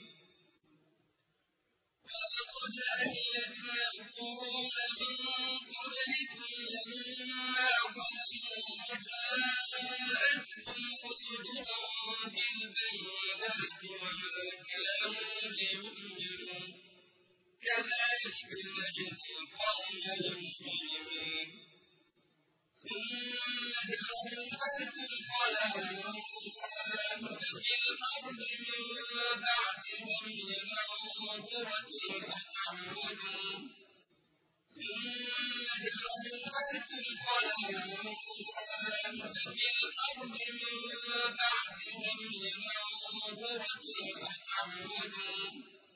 S1: ولقد أهلكنا القرون من قبلكم لما ظلموا جاءتهم رسلهم بالبينات وما كانوا ليؤمنوا كذلك نجزي القوم المجرمين ثم دخلناكم خلائق في الأرض من بعدهم لننظر كيف تعملون ثم دخلناكم خلائق في الأرض من بعدهم لننظر كيف تعملون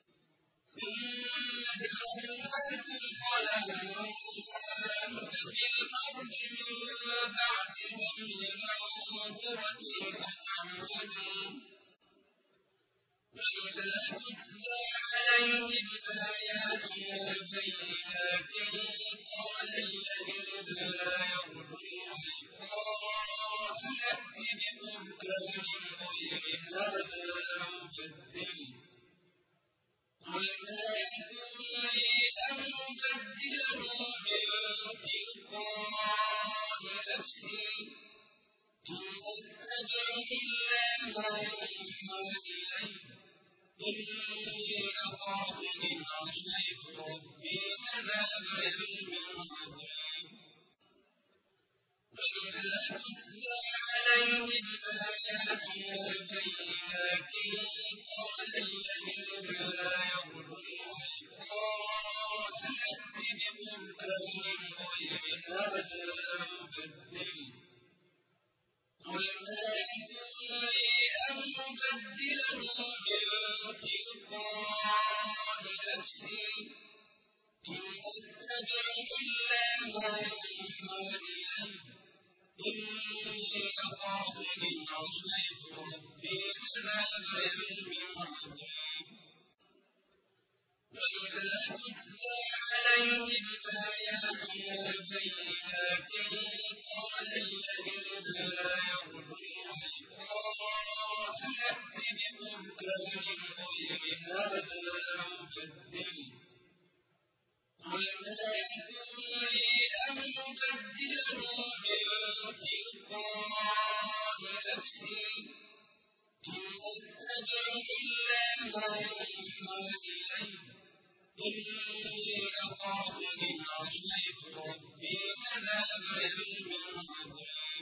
S1: ثم دخلناكم خلائق في الأرض من بعدهم لننظر كيف تعملون وإذا تتلى عليهم آياتنا بينات قال الذين لا يرجون لقاءنا ائت بقرآن غير هذا أو بدله قل ما يكون لي أن أبدله من تلقاء نفسي إن أتبع إلا ما يوحى إلي إني أخاف إن عصيت ربي عذاب يوم عظيم وإذا تتلى عليهم آياتنا بينات قال الذين لا يرجون لقاءنا ائت بقرآن غير هذا أو بدله قل ما يكون لي أن أبدله من تلقاء نفسي إن أتبع إلا ما يوحى إلي إني أخاف إن عصيت ربي عذاب يوم عظيم وإذا تتلى عليهم آياتنا بينات قال الذين لا يرجون لقاءنا ائت بقرآن غير هذا أو بدله قل ما يكون لي أن أبدله من تلقاء نفسي إن أتبع إلا ما يوحى إلي إني أخاف إن عصيت ربي عذاب يوم عظيم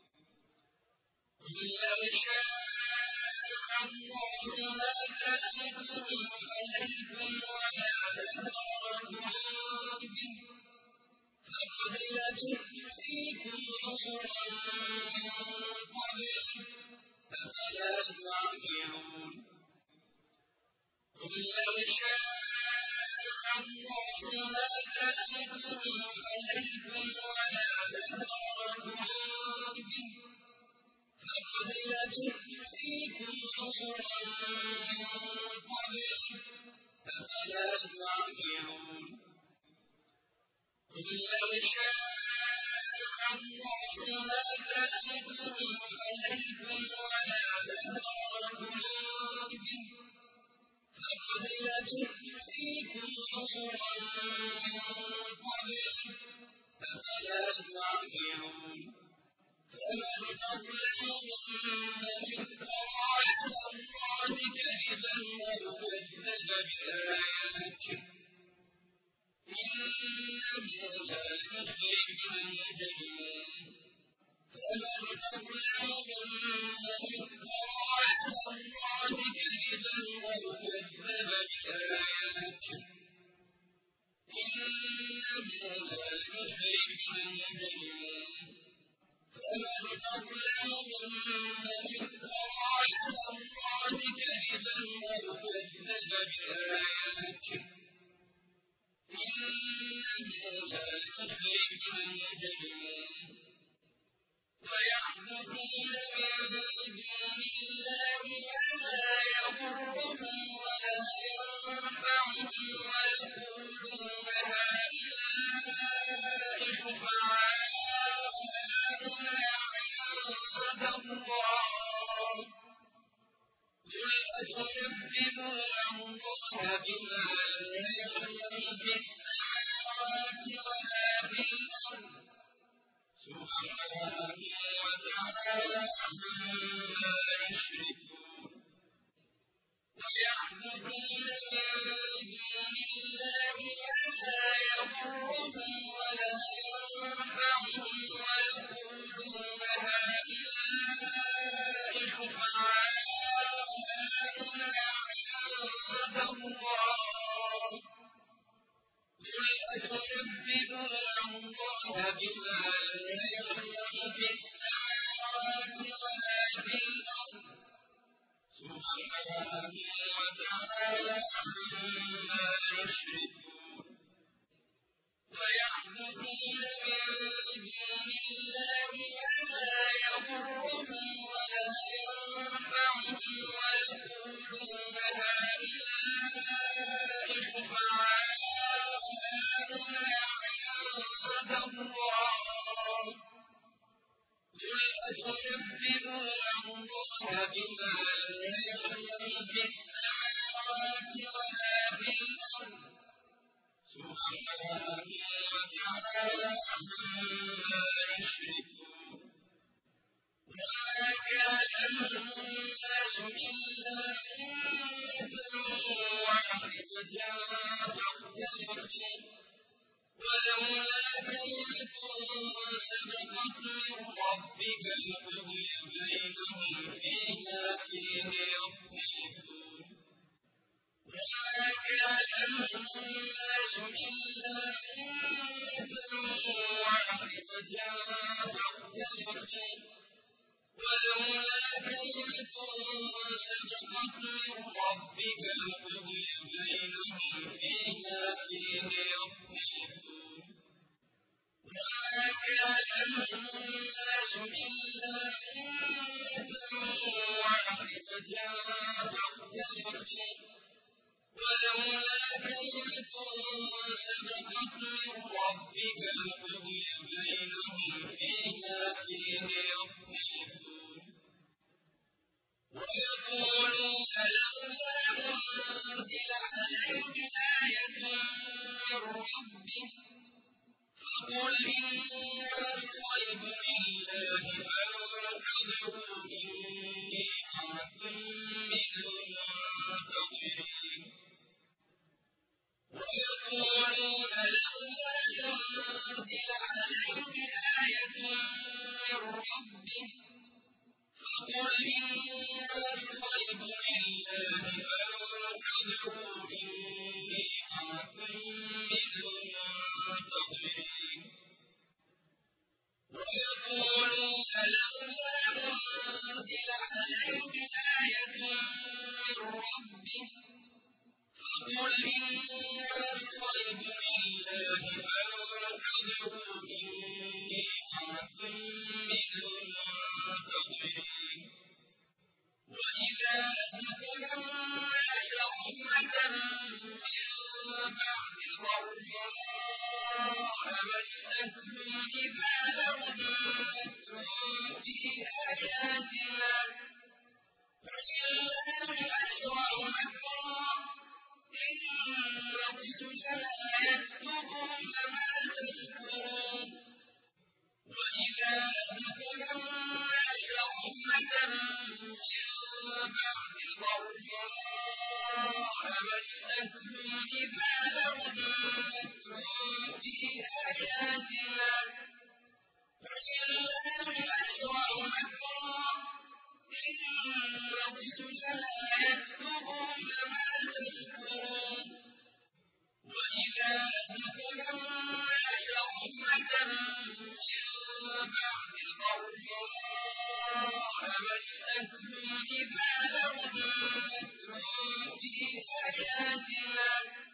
S1: قل لو شاء الله ما تلوته عليكم ولا أدراكم به فقد لبثت فيكم عمرا من قبله أفلا تعقلون قل لو شاء الله ما تلوته عليكم ولا أدراكم به فقد لبثت فيكم عمرا من قبله أفلا تعقلون قل لو شاء الله ما تلوته عليكم ولا أدراكم به فقد لبثت فيكم عمرا من قبله أفلا تعقلون فمن أظلم ممن افترى على الله كذبا أو كذب بآياته إنه لا يفلح المجرمون فمن أظلم ممن افترى على الله كذبا أو كذب بآياته إنه لا يفلح المجرمون فمن أظلم ممن افترى على الله كذبا أو كذب بآياته إنه لا يفلح المجرمون ويعبدون من دون الله ما لا يضرهم ولا ينفعهم ويقولون هؤلاء شفعاؤنا عند الله قل أتنبئون الله بما لا يعلم في السماوات ولا في الأرض سبحانه وتعالى عما يشركون ويعبدون من دون الله ما لا يضرهم ولا ينفعهم ويقولون هؤلاء شفعاؤنا عند الله قل أتنبئون الله بما لا يعلم في السماوات ولا في الأرض سبحانه وتعالى عما يشركون ويعبدون من دون الله ما لا يضرهم ولا ينفعهم ويقولون هؤلاء شفعاؤنا عند الله قل أتنبئون الله بما لا يعلم في السماوات ولا في الأرض سبحانه وتعالى عما يشركون وما كان الناس إلا أمة واحدة فاختلفوا ولولا كلمة سبقت من ربك لقضي بينهم فيما فيه يختلفون وما كان الناس إلا أمة واحدة فاختلفوا ولولا كلمة سبقت من ربك لقضي بينهم فيما فيه يختلفون وما كان الناس إلا أمة واحدة فاختلفوا ولولا كلمة سبقت من ربك لقضي بينهم فيما فيه يختلفون ويقولون لولا أنزل عليه آية من ربه فقل إنما الغيب لله فانتظروا إني معكم من المنتظرين ويقولون لولا أنزل عليه آية من ربه فقل إنما الغيب لله فانتظروا إني معكم من المنتظرين ويقولون لولا أنزل عليه آية من ربه فقل إنما الغيب لله فانتظروا إني معكم من المنتظرين وإذا أذقنا الناس رحمة من بعد ضراء مستهم إذا لهم مكر في آياتنا ولله أسرع مكرا إن رسلنا يكتبون ما تذكرون وإذا أذقنا الناس رحمة من بعد ضراء مستهم إذا لهم مكر في آياتنا ولله أسرع مكرا إن رسلنا يكتبون ما تذكرون وإذا أذقنا الناس رحمة من بعد ضراء مستهم إذا لهم مكر في آياتنا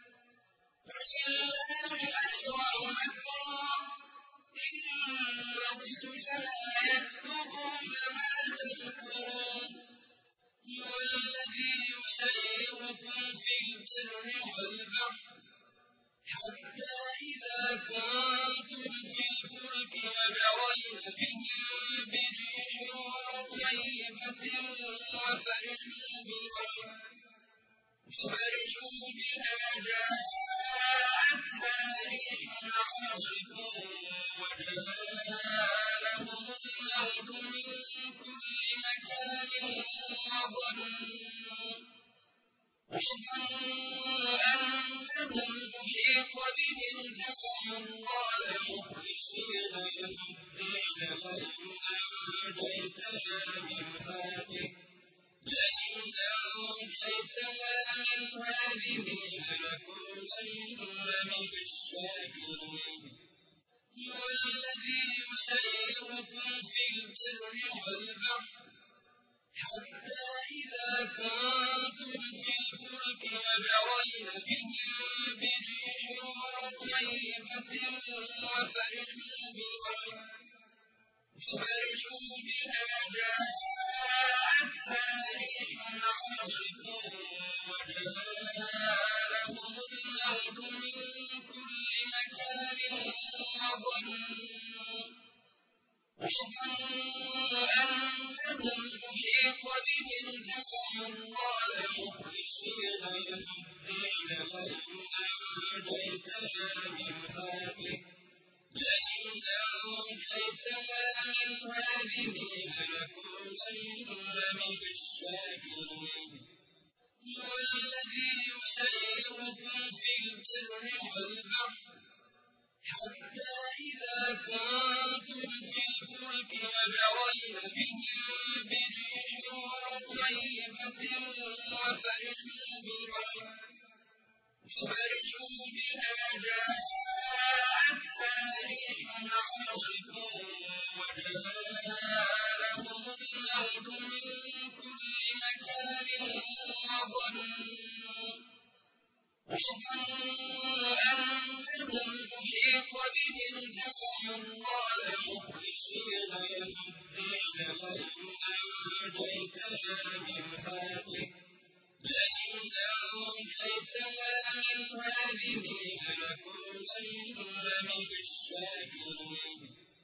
S1: ولله أسرع مكرا إن رسلنا يكتبون ما تذكرون هو الذي يسيركم في البر والبحر حتى إذا كنتم في الفلك وجرين بهم بريح طيبة وفرحوا بها جاءتها ريح عاصف وجاءهم الموت من كل مكان وظنوا أنهم أحيط بهم دعوا الله مخلصين له الدين لئن أنجيتنا من هذه لنكونن من الشاكرين هو الذي يسيركم في البر والبحر حتى إذا كنتم في الفلك وجرين بهم بريح طيبة وفرحوا بها جاءتها ريح عاصف الدين لئن أنجيتنا من هذه لنكونن من الشاكرين هو الذي يسيركم في البر والبحر حتى إذا كنتم في الفلك وجرين بهم بريح طيبة وفرحوا بها جاءتها ريح عاصف وجاءهم الموج من كل مكان وظنوا أنهم أحيط بهم دعوا الله مخلصين له الدين لئن أنجيتنا من هذه لنكونن من الشاكرين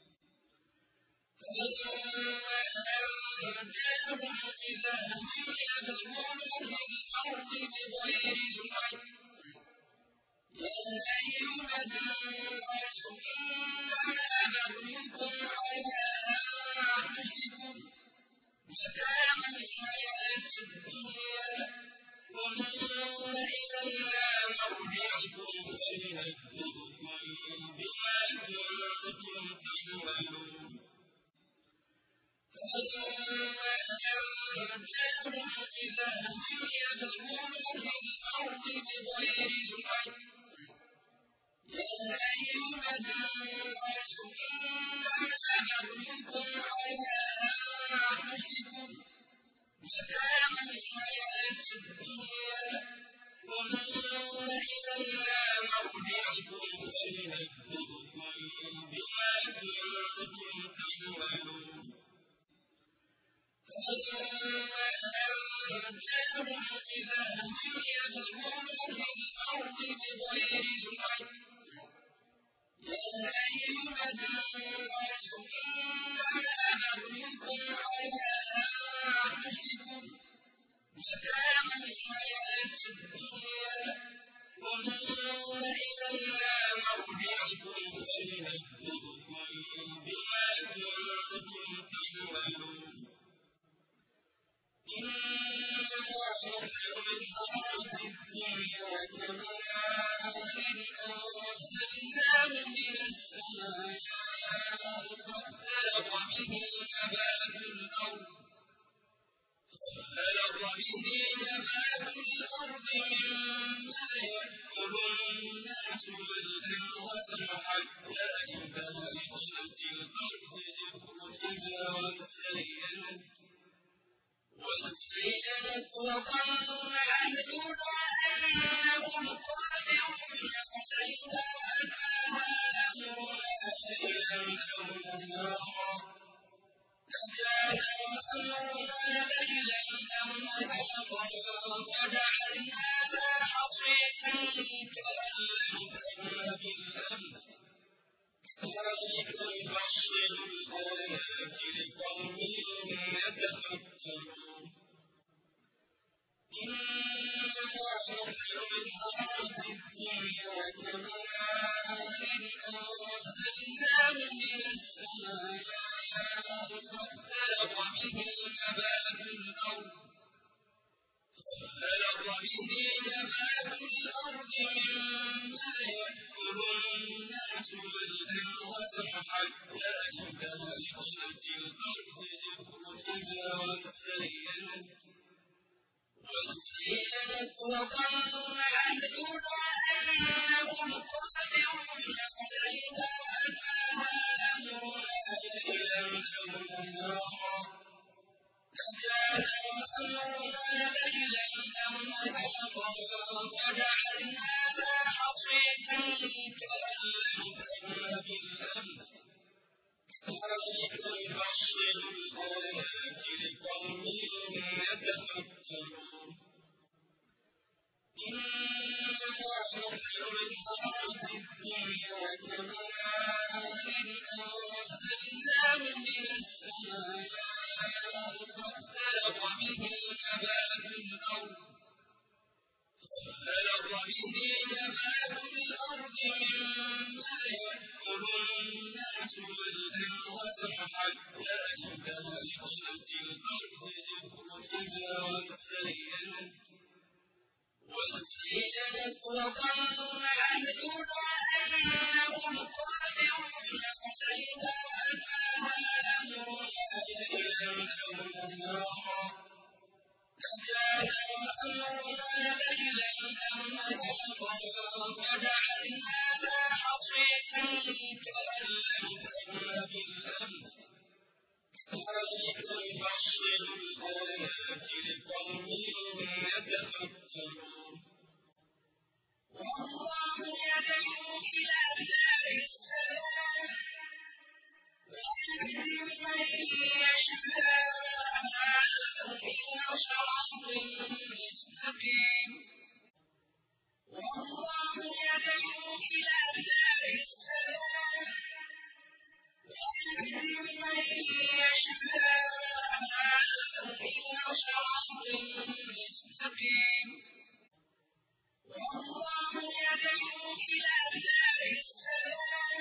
S1: فلما أنجاهم إذا هم يبغون في الأرض بغير الحق يا أيها الناس إنما بغيكم على أنفسكم متاع الحياة الدنيا ثم إلينا مرجعكم فننبئكم بما كنتم تعملون فلما أنجاهم إذا هم يبغون في الأرض بغير الحق يا أيها الناس إنما بغيكم على أنفسكم متاع الحياة الدنيا ثم إلينا مرجعكم فننبئكم بما كنتم تعملون فلما أنجاهم إذا هم يبغون في الأرض بغير الحق يا أيها الناس إنما بغيكم على أنفسكم متاع الحياة الدنيا ثم إلينا مرجعكم فننبئكم بما كنتم تعملون إن الله في الحياة الدنيا كماء أنزلناه من السماء فاختلط به نبات الأرض مما يأكل الناس والأنعام حتى إذا أخذت الأرض زخرفها وزينت وظن أهلها أنهم قادرون عليها أتاها أمرنا ليلا أو نهارا فجعلناها حصيدا كأن لم تكن بالأمس كذلك نفصل الآيات لقوم يتفكرون إن الله في الحياة الدنيا كماء أنزلناه من السماء فاختلط به نبات الأرض مما يأكل الناس والأنعام حتى إذا أخذت الأرض زخرفها وزينت وظن أهلها أنهم قادرون عليها أتاها أمرنا ليلا أو نهارا فجعلناها حصيدا كأن لم تكن بالأمس كذلك نفصل الآيات لقوم يتفكرون إن الله في الحياة الدنيا كماء أنزلناه من السماء فاختلط به نبات الأرض وبه نبات الأرض مما يأكل الناس والأنعام حتى إذا أخذت الأرض زخرفها وزينت وظن أهلها أنهم قادرون عليها أتاها أمرنا ليلا أو نهارا فجعلناها حصيدا كأن لم تغن بالأمس كذلك نفصل الآيات لقوم يتفكرون والله يدعو إلى دار السلام ويهدي من يشاء إلى صراط مستقيم والله يدعو إلى دار السلام ويهدي من يشاء إلى صراط مستقيم والله يدعو إلى دار السلام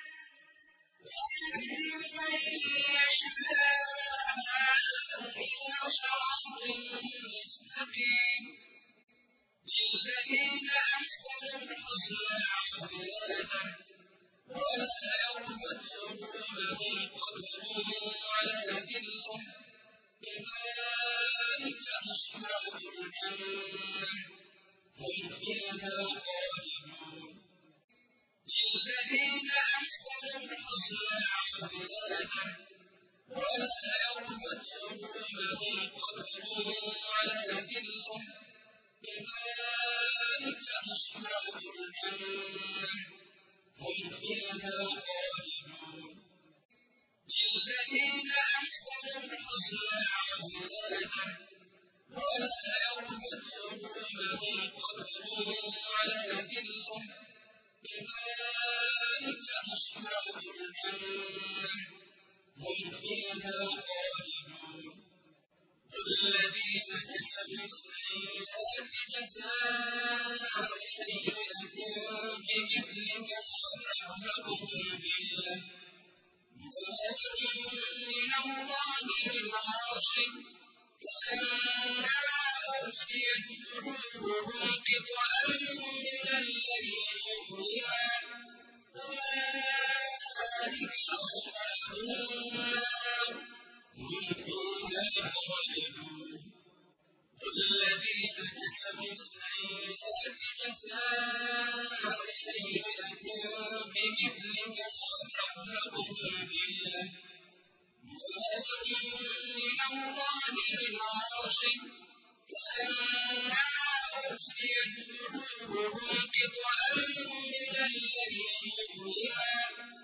S1: ويهدي من يشاء إلى صراط مستقيم للذين أحسنوا الحسنى وزيادة ولا يرهق وجوههم قتر ولا ذلة أولئك أصحاب الجنة هم فيها خالدون للذين أحسنوا الحسنى وزيادة ولا يرهق وجوههم قتر ولا ذلة أولئك أصحاب الجنة هم فيها خالدون للذين أحسنوا الحسنى وزيادة ولا يرهق وجوههم قتر ولا ذلة أولئك أصحاب الجنة هم فيها خالدون والذين كسبوا السيئات جزاء سيئة بمثلها فأرهقهم ذلة من الله العاصم كأنما أغشيت وجوههم قطعا من الليل مظلما أولئك أصحاب النار هم فيها خالدون والذين كسبوا السيئات جزاء سيئة بمثلها فأرهقهم ذلة من الله العاصم كأنما أغشيت وجوههم قطعا من الليل مظلما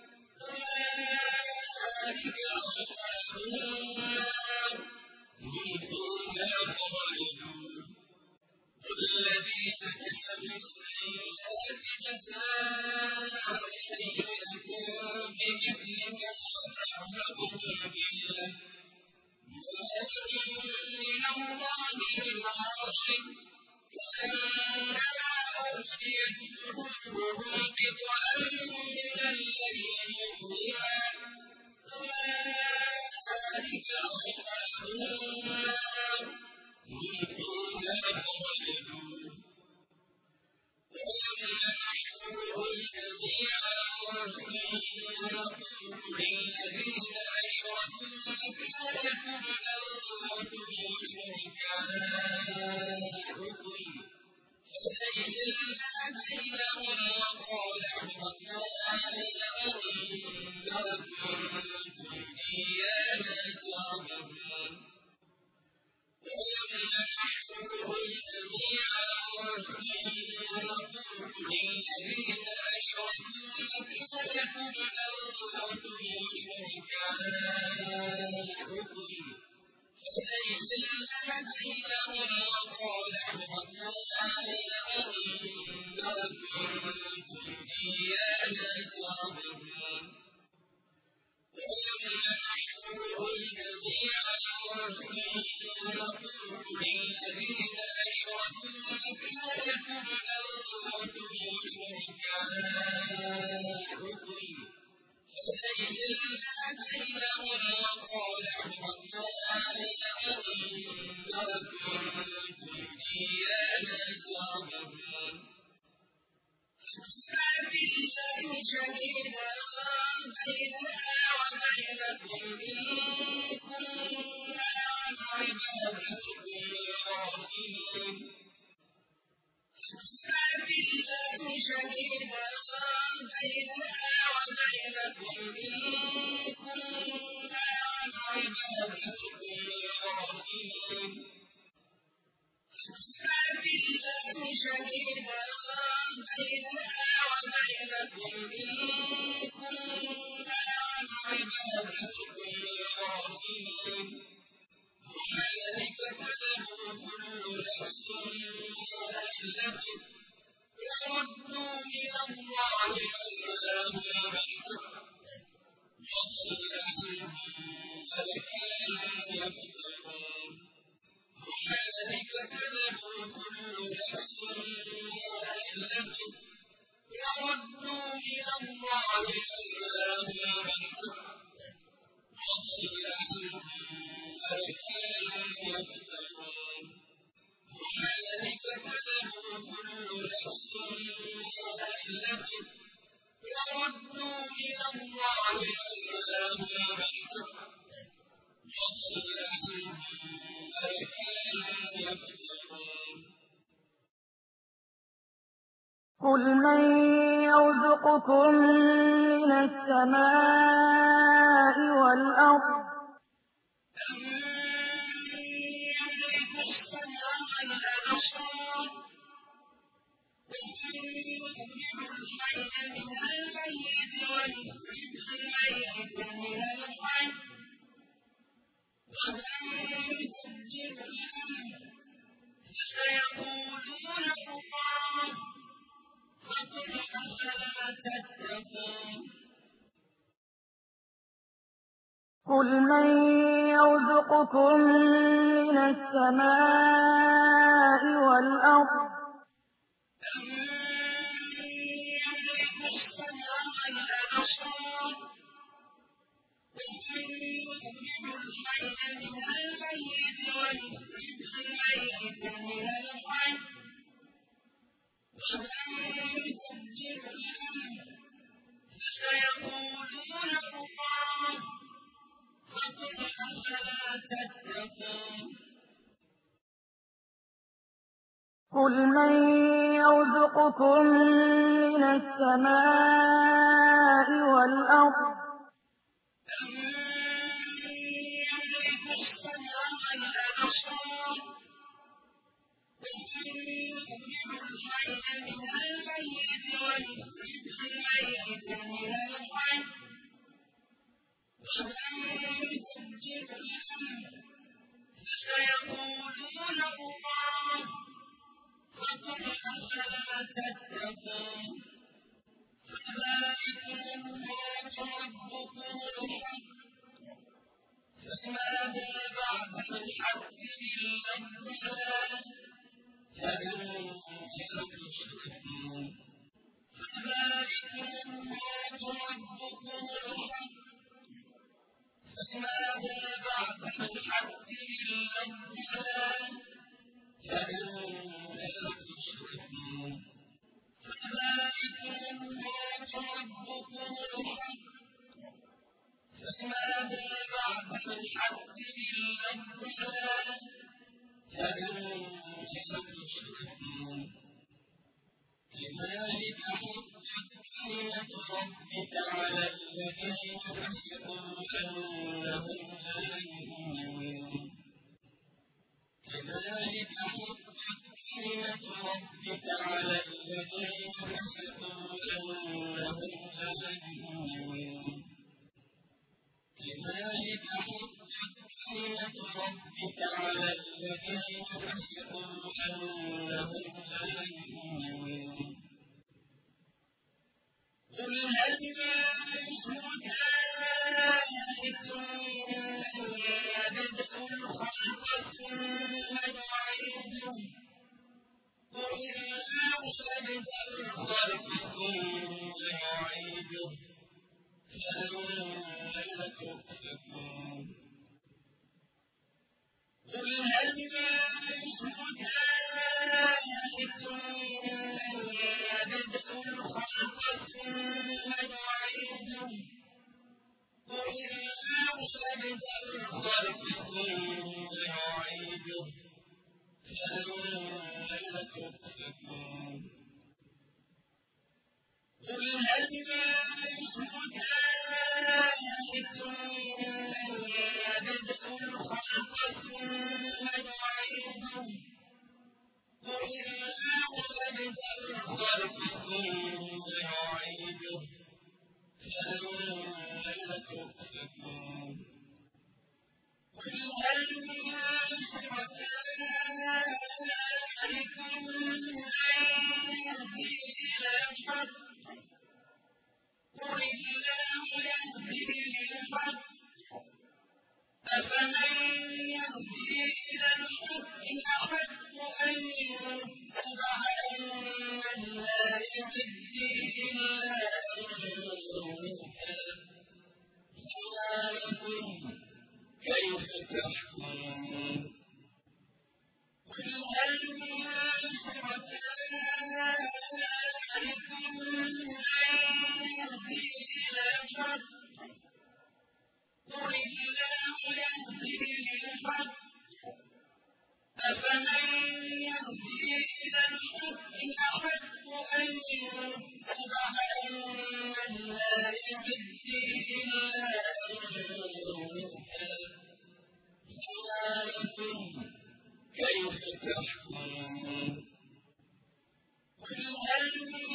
S1: أولئك أصحاب النار هم فيها خالدون والذين كسبوا السيئات جزاء سيئة بمثلها فأرهقهم ذلة من الله العاصم كأنما أغشيت وجوههم قطعا من الليل مظلما أولئك أصحاب النار هم فيها خالدون ويوم نحشرهم جميعا ونقول للذين أشركوا مكانكم أنتم وشركاؤكم فزينا بينهم وقال اعملوا ما كنتم إيانا تعبدون ويوم نحشرهم جميعا ونقول للذين أشركوا مكانكم أنتم وشركاؤكم فزينا بينهم وقال اعملوا ما كنتم إيانا تعبدون ويوم نحشرهم جميعا ونقول للذين أشركوا مكانكم شركاؤكم فزيّلنا بينهم وقال اعملوا ما كنتم إيانا تعبدون كفى بالله شهيدا بيننا وبينكم إن كنا عن عبادتكم غافلين كفى بالله شهيدا بيننا وبينكم إن كنا عن عبادتكم غافلين كفى بالله شهيدا بيننا وبينكم إن كنا عن عبادتكم غافلين هنالك تبلو كل نفس ما أسلفت وردوا إلى الله مولاهم الحق وضل عنهم ما كانوا يفترون هنالك تبلو كل نفس ما أسلفت وردوا إلى الله مولاهم الحق وضل عنهم ما كانوا يفترون هنالك تبلو كل نفس ما أسلفت وردوا إلى الله مولاهم الحق وضل عنهم ما كانوا يفترون
S2: قل من يرزقكم من السماء والأرض
S1: أَمَّن يَمْلِكُ السَّمْعَ وَالْأَبْصَارَ وَمَن يُخْرِجُ الْحَيَّ مِنَ الْمَيِّتِ وَيُخْرِجُ الْمَيِّتَ مِنَ الْحَيِّ وَمَن يُدَبِّرُ الْأَمْرَ فَسَيَقُولُونَ اللَّهُ فَقُلْ أَفَلَا تَتَّقُونَ
S2: قل من يرزقكم من السماء والأرض
S1: أَمَّن يَمْلِكُ السَّمْعَ وَالْأَبْصَارَ وَمَن يُخْرِجُ الْحَيَّ مِنَ الْمَيِّتِ وَيُخْرِجُ الْمَيِّتَ مِنَ الْحَيِّ وَمَن يُدَبِّرُ الْأَمْرَ فَسَيَقُولُونَ اللَّهُ فَقُلْ أَفَلَا تَتَّقُونَ
S2: قل من يرزقكم من السماء والأرض
S1: أَمَّن يَمْلِكُ السَّمْعَ وَالْأَبْصَارَ وَمَن يُخْرِجُ الْحَيَّ مِنَ الْمَيِّتِ وَيُخْرِجُ الْمَيِّتَ مِنَ الْحَيِّ وَمَن يُدَبِّرُ الْأَمْرَ فَسَيَقُولُونَ اللَّهُ فَقُلْ أَفَلَا تَتَّقُونَ فَذَٰلِكُمُ اللَّهُ رَبُّكُمُ الْحَقُّ فَمَاذَا بَعْدَ الْحَقِّ إِلَّا الضَّلَالُ فَأَنتَ تُصْرِفُونَ فَذَٰلِكُمُ اللَّهُ رَبُّكُمُ الْحَقُّ فَمَاذَا بَعْدَ الْحَقِّ إِلَّا الضَّلَالُ فَأَنتَ تُصْرِفُونَ فَذَٰلِكُمُ اللَّهُ رَبُّكُمُ الْحَقُّ فَمَاذَا بَعْدَ الْحَقِّ إِلَّا الضَّلَالُ فَأَنتَ تُصْرِفُونَ كَذَٰلِكَ حَقَّتْ كَلِمَةُ رَبِّكَ عَلَى الَّذِينَ فَسِقُوا أَنَّهُمْ لَا يُؤْمِنُونَ كَذَٰلِكَ حَقَّتْ كَلِمَةُ رَبِّكَ عَلَى الَّذِينَ فَسِقُوا أَنَّهُمْ لَا يُؤْمِنُونَ كَذَٰلِكَ حَقَّتْ كَلِمَةُ رَبِّكَ عَلَى الَّذِينَ فَسِقُوا أَنَّهُمْ لَا يُؤْمِنُونَ قُلْ هَلْ مِن شُرَكَائِكُم مَّن يَبْدَأُ الْخَلْقَ ثُمَّ يُعِيدُهُ قُلِ اللَّهُ يبدأ الخلق ثم يعيده فأنا تؤفكون قل هل من شركائكم من يبدأ الخلق ثم يعيده قل الله يبدأ الخلق ثم يعيده فأنا تؤفكون قل هل من شركائكم من يبدأ الخلق ثم يعيده قل الله يبدأ الخلق ثم يعيده فأنا تؤفكون قل هل من شركائكم من يهدي إلى الحق قل الله يهدي للحق أفمن يهدي إلى الحق أحق أن يتبع أمن لا يهدي إلا أن يهدى فما لكم كيف تحكمون قل هل من شركائكم من يهدي إلى الحق قل الله يهدي للحق أفمن يهدي إلى الحق أحق أن يتبع أمن لا يهدي إلا أن يهدى فما لكم كيف تحكمون قل هل من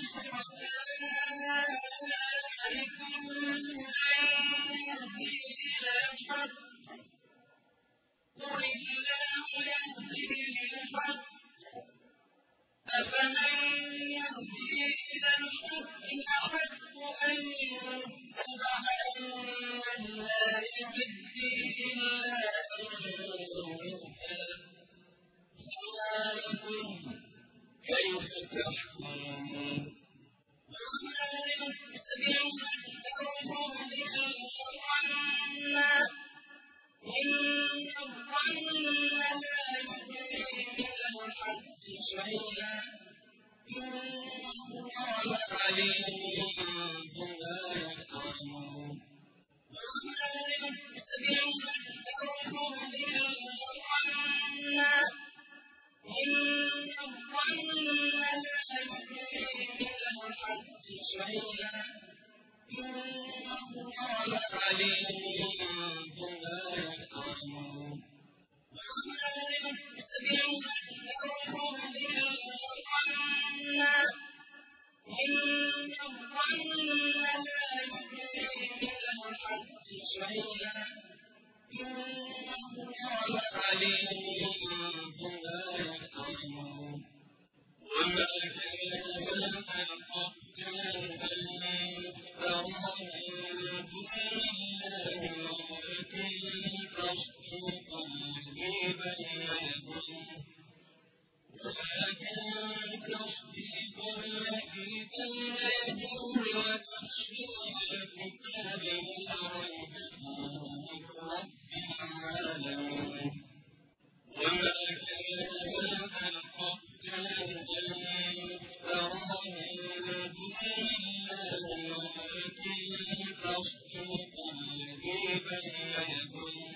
S1: شركائكم من يهدي إلى الحق قل الله يهدي للحق أفمن يهدي إلى الحق أحق أن يتبع أمن لا يهدي إلا أن يهدى فما لكم كيف تحكمون وما يتبع أكثرهم إلا الظن إن الظن لا يغني من الحق شيئا إن الله عليم بما يفعلون وما يتبع أكثرهم إلا الظن إن الظن لا يغني من الحق شيئا إن الله عليم بما يفعلون وما يتبع أكثرهم إلا الظن إن الظن لا يغني من الحق شيئا إن الله عليم بما يفعلون وما كان هذا القتل أن يفترى من دون الله ولكن تصديق الذي بين يديه وتفصيل الكتاب لا ريب فيه من رب العالمين وما كان هذا القتل أن يفترى من دون الله ولكن تصديق الذي بين يديه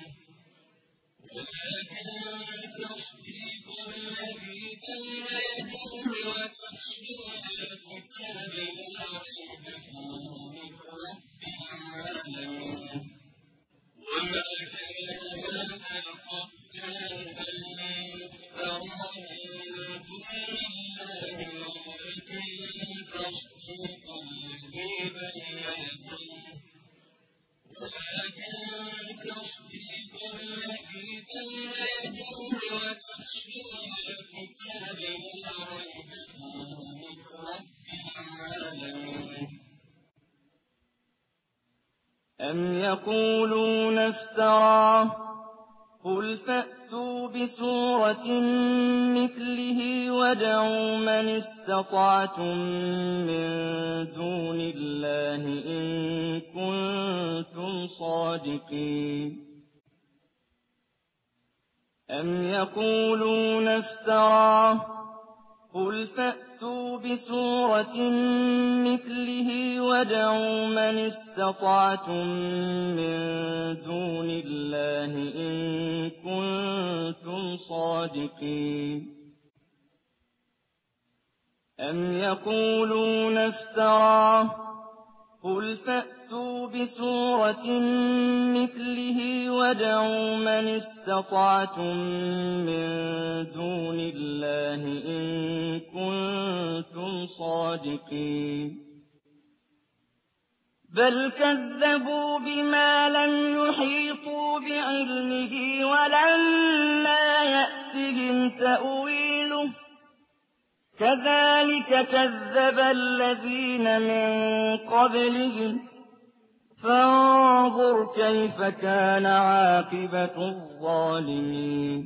S1: وتفصيل الكتاب لا ريب فيه من رب العالمين وما كان هذا القتل أن يفترى من دون الله ولكن تصديق الذي بين يديه وتفصيل الكتاب لا ريب فيه من رب العالمين
S2: أم يقولون افتراه قل فأتوا
S3: بسورة مثله وادعوا من استطعتم من دون الله إن كنتم صادقين أم يقولون افتراه قل فأتوا بسورة مثله وادعوا من استطعتم من دون الله إن كنتم صادقين أم يقولون افتراه قل فأتوا بسورة مثله وادعوا من استطعتم من دون الله إن كنتم صادقين بل كذبوا بما لم يحيطوا بعلمه ولما يأتهم تأويله كذلك كذب الذين من قبلهم فانظر كيف كان عاقبة الظالمين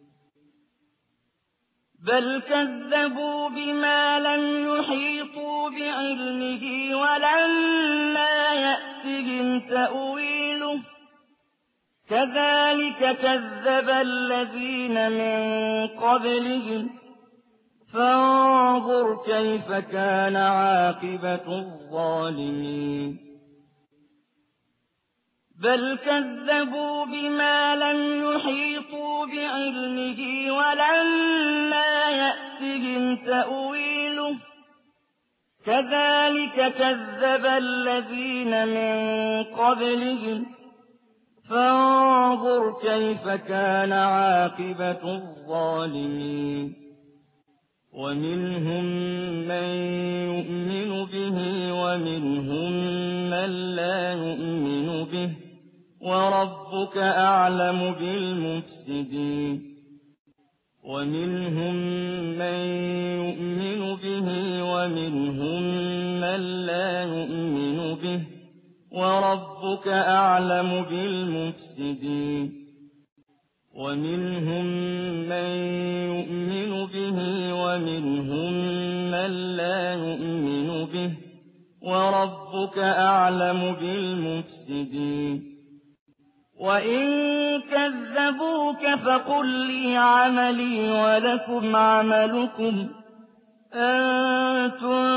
S3: بل كذبوا بما لم يحيطوا بعلمه ولما يأتهم تأويله كذلك كذب الذين من قبلهم فانظر كيف كان عاقبة الظالمين بل كذبوا بما لم يحيطوا بعلمه ولما يأتهم تأويله كذلك كذب الذين من قبلهم فانظر كيف كان عاقبة الظالمين ومنهم من يؤمن به ومنهم من لا يؤمن به وربك أعلم بالمفسدين ومنهم من يؤمن به ومنهم من لا يؤمن به وربك أعلم بالمفسدين ومنهم من يؤمن به ومنهم من لا يؤمن به وربك أعلم بالمفسدين وإن كذبوك فقل لي عملي ولكم عملكم أنتم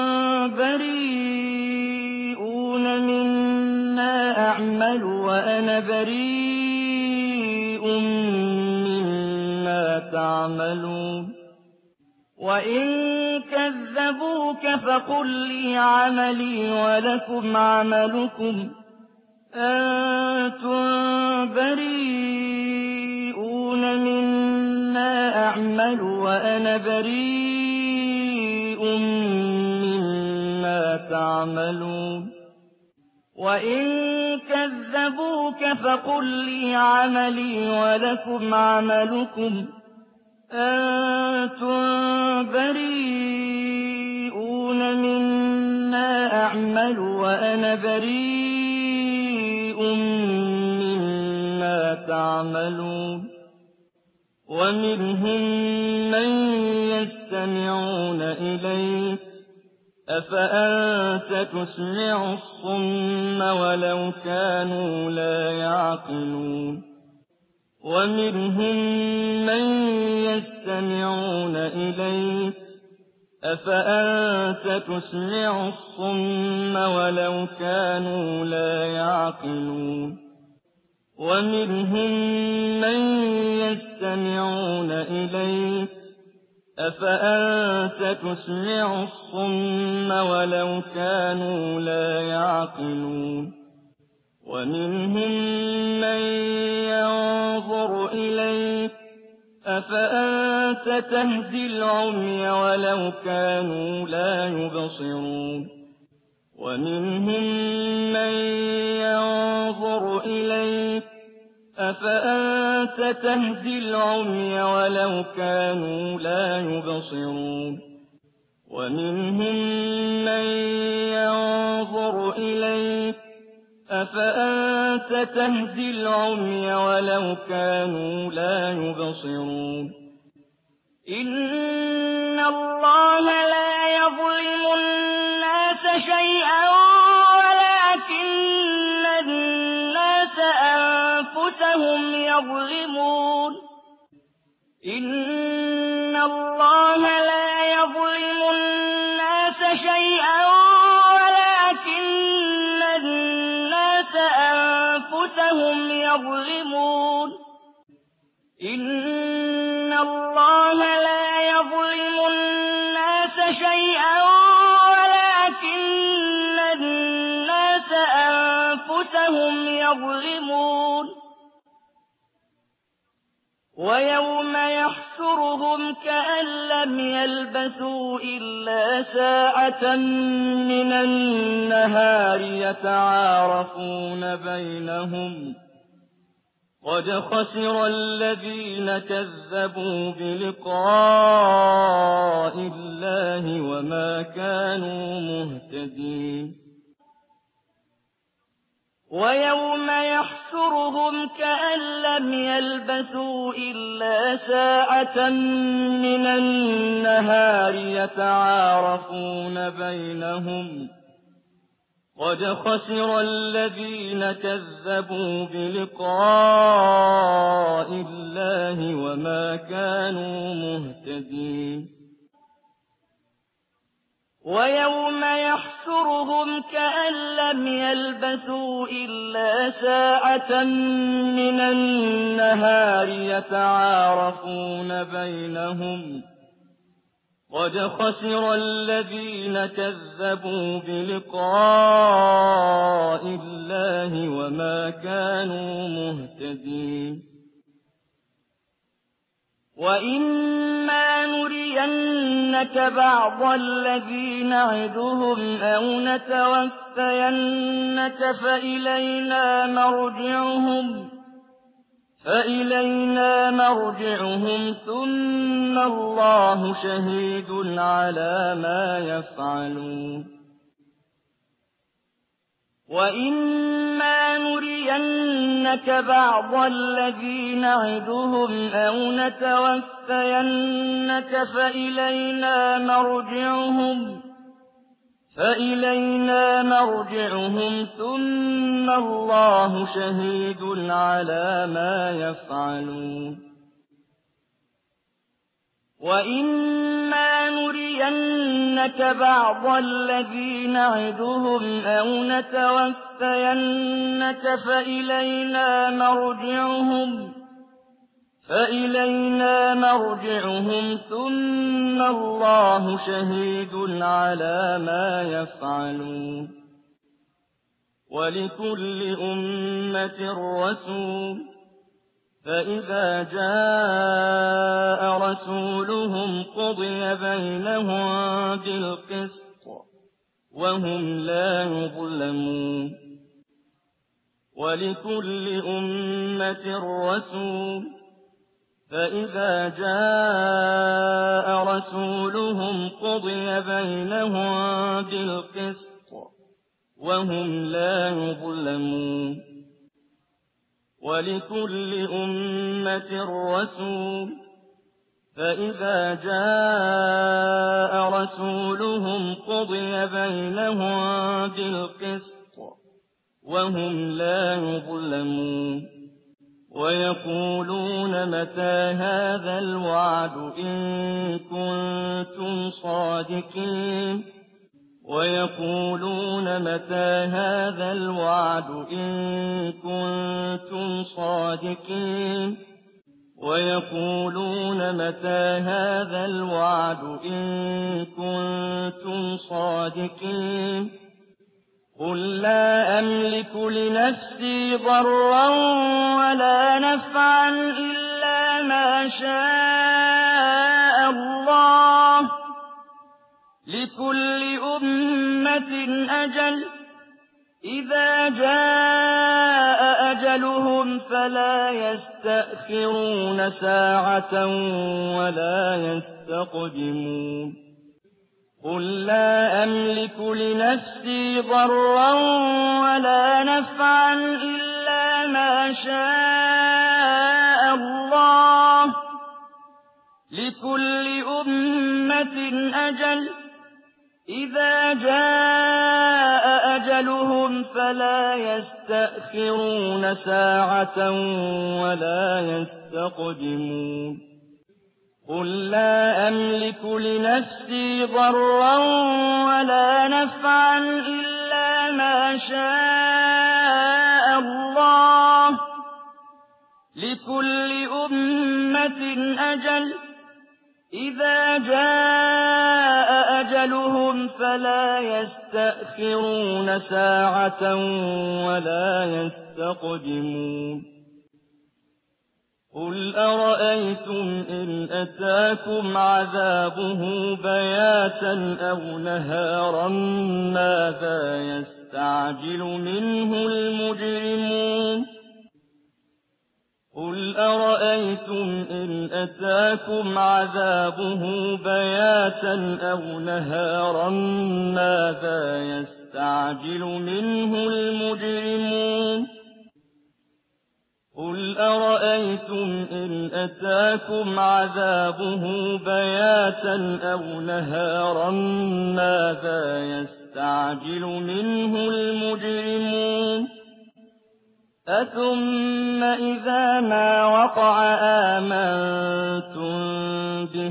S3: بريئون مما أعمل وأنا بريء مما تعملون وإن كذبوك فقل لي عملي ولكم عملكم أنتم بريئون مما أعمل وأنا بريء مما تعملون وإن كذبوك فقل لي عملي ولكم عملكم أنتم بريئون مما أعمل وأنا بريء مما تعملون ومنهم من يستمعون إليك أفأنت تسمع الصم ولو كانوا لا يعقلون ومنهم من يستمعون إليك أفأنت تسمع الصم ولو كانوا لا يعقلون ومنهم من يستمعون إليك أفأنت تسمع الصم ولو كانوا لا يعقلون ومنهم من ينظر إليك أفأنت تهدي العمي ولو كانوا لا يبصرون ومنهم من ينظر إليك أفأنت تهدي العمي ولو كانوا لا يبصرون ومنهم من ينظر إليك أفأنت أنت تهدي العمي ولو كانوا لا يبصرون إن الله لا يظلم الناس شيئا ولكن الناس أنفسهم يظلمون إن الله لا يظلم الناس شيئا ولكن الناس أنفسهم يظلمون إن الله لا يظلم الناس شيئا ولكن الناس أنفسهم يظلمون ويوم يحشرهم كأن لم يلبثوا إلا ساعة من النهار يتعارفون بينهم قد خسر الذين كذبوا بلقاء الله وما كانوا مهتدين ويوم يحشرهم كأن لم يلبثوا إلا ساعة من النهار يتعارفون بينهم قد خسر الذين كذبوا بلقاء الله وما كانوا مهتدين ويوم يحشرهم كأن لم يلبثوا إلا ساعة من النهار يتعارفون بينهم قد خسر الذين كذبوا بلقاء الله وما كانوا مهتدين وإما نرينك بعض الذي نعدهم أو نتوفينك فإلينا مرجعهم ثم الله شهيد على ما يفعلون وإما نرينك بعض الذي نعدهم أو نتوفينك فإلينا مرجعهم ثم الله شهيد على ما يفعلون وإما نرينك بعض الذي نعدهم أو نتوفينك فإلينا مرجعهم ثم الله شهيد على ما يفعلون ولكل أمة رسول فإذا جاء رسولهم قضي بينهم بالقسط وهم لا يظلمون ولكل أمة رسول فإذا جاء رسولهم قضي بينهم بالقسط وهم لا يظلمون ولكل أمة رسول فإذا جاء رسولهم قضي بينهم بالقسط وهم لا يظلمون ويقولون متى هذا الوعد إن كنتم صادقين ويقولون متى هذا الوعد إن كنتم صادقين ويقولون متى هذا الوعد إن كنتم صادقين قل لا أملك لنفسي ضرا ولا نفعا إلا ما شاء الله لكل أمة أجل إذا جاء أجلهم فلا يستأخرون ساعة ولا يستقدمون قل لا أملك لنفسي ضرا ولا نفعا إلا ما شاء الله لكل أمة أجل إذا جاء أجلهم فلا يستأخرون ساعة ولا يستقدمون قل لا أملك لنفسي ضرا ولا نفعا إلا ما شاء الله لكل أمة أجل إذا جاء أجلهم فلا يستأخرون ساعة ولا يستقدمون قل أرأيتم إن أتاكم عذابه بياتا أو نهارا ماذا يستعجل منه المجرمون قل أرأيتم إن أتاكم عذابه بياتا أو نهارا ماذا يستعجل منه المجرمون قل أرأيتم إن أتاكم عذابه بياتا أو نهارا ماذا يستعجل منه المجرمون أثم إذا ما وقع آمنتم به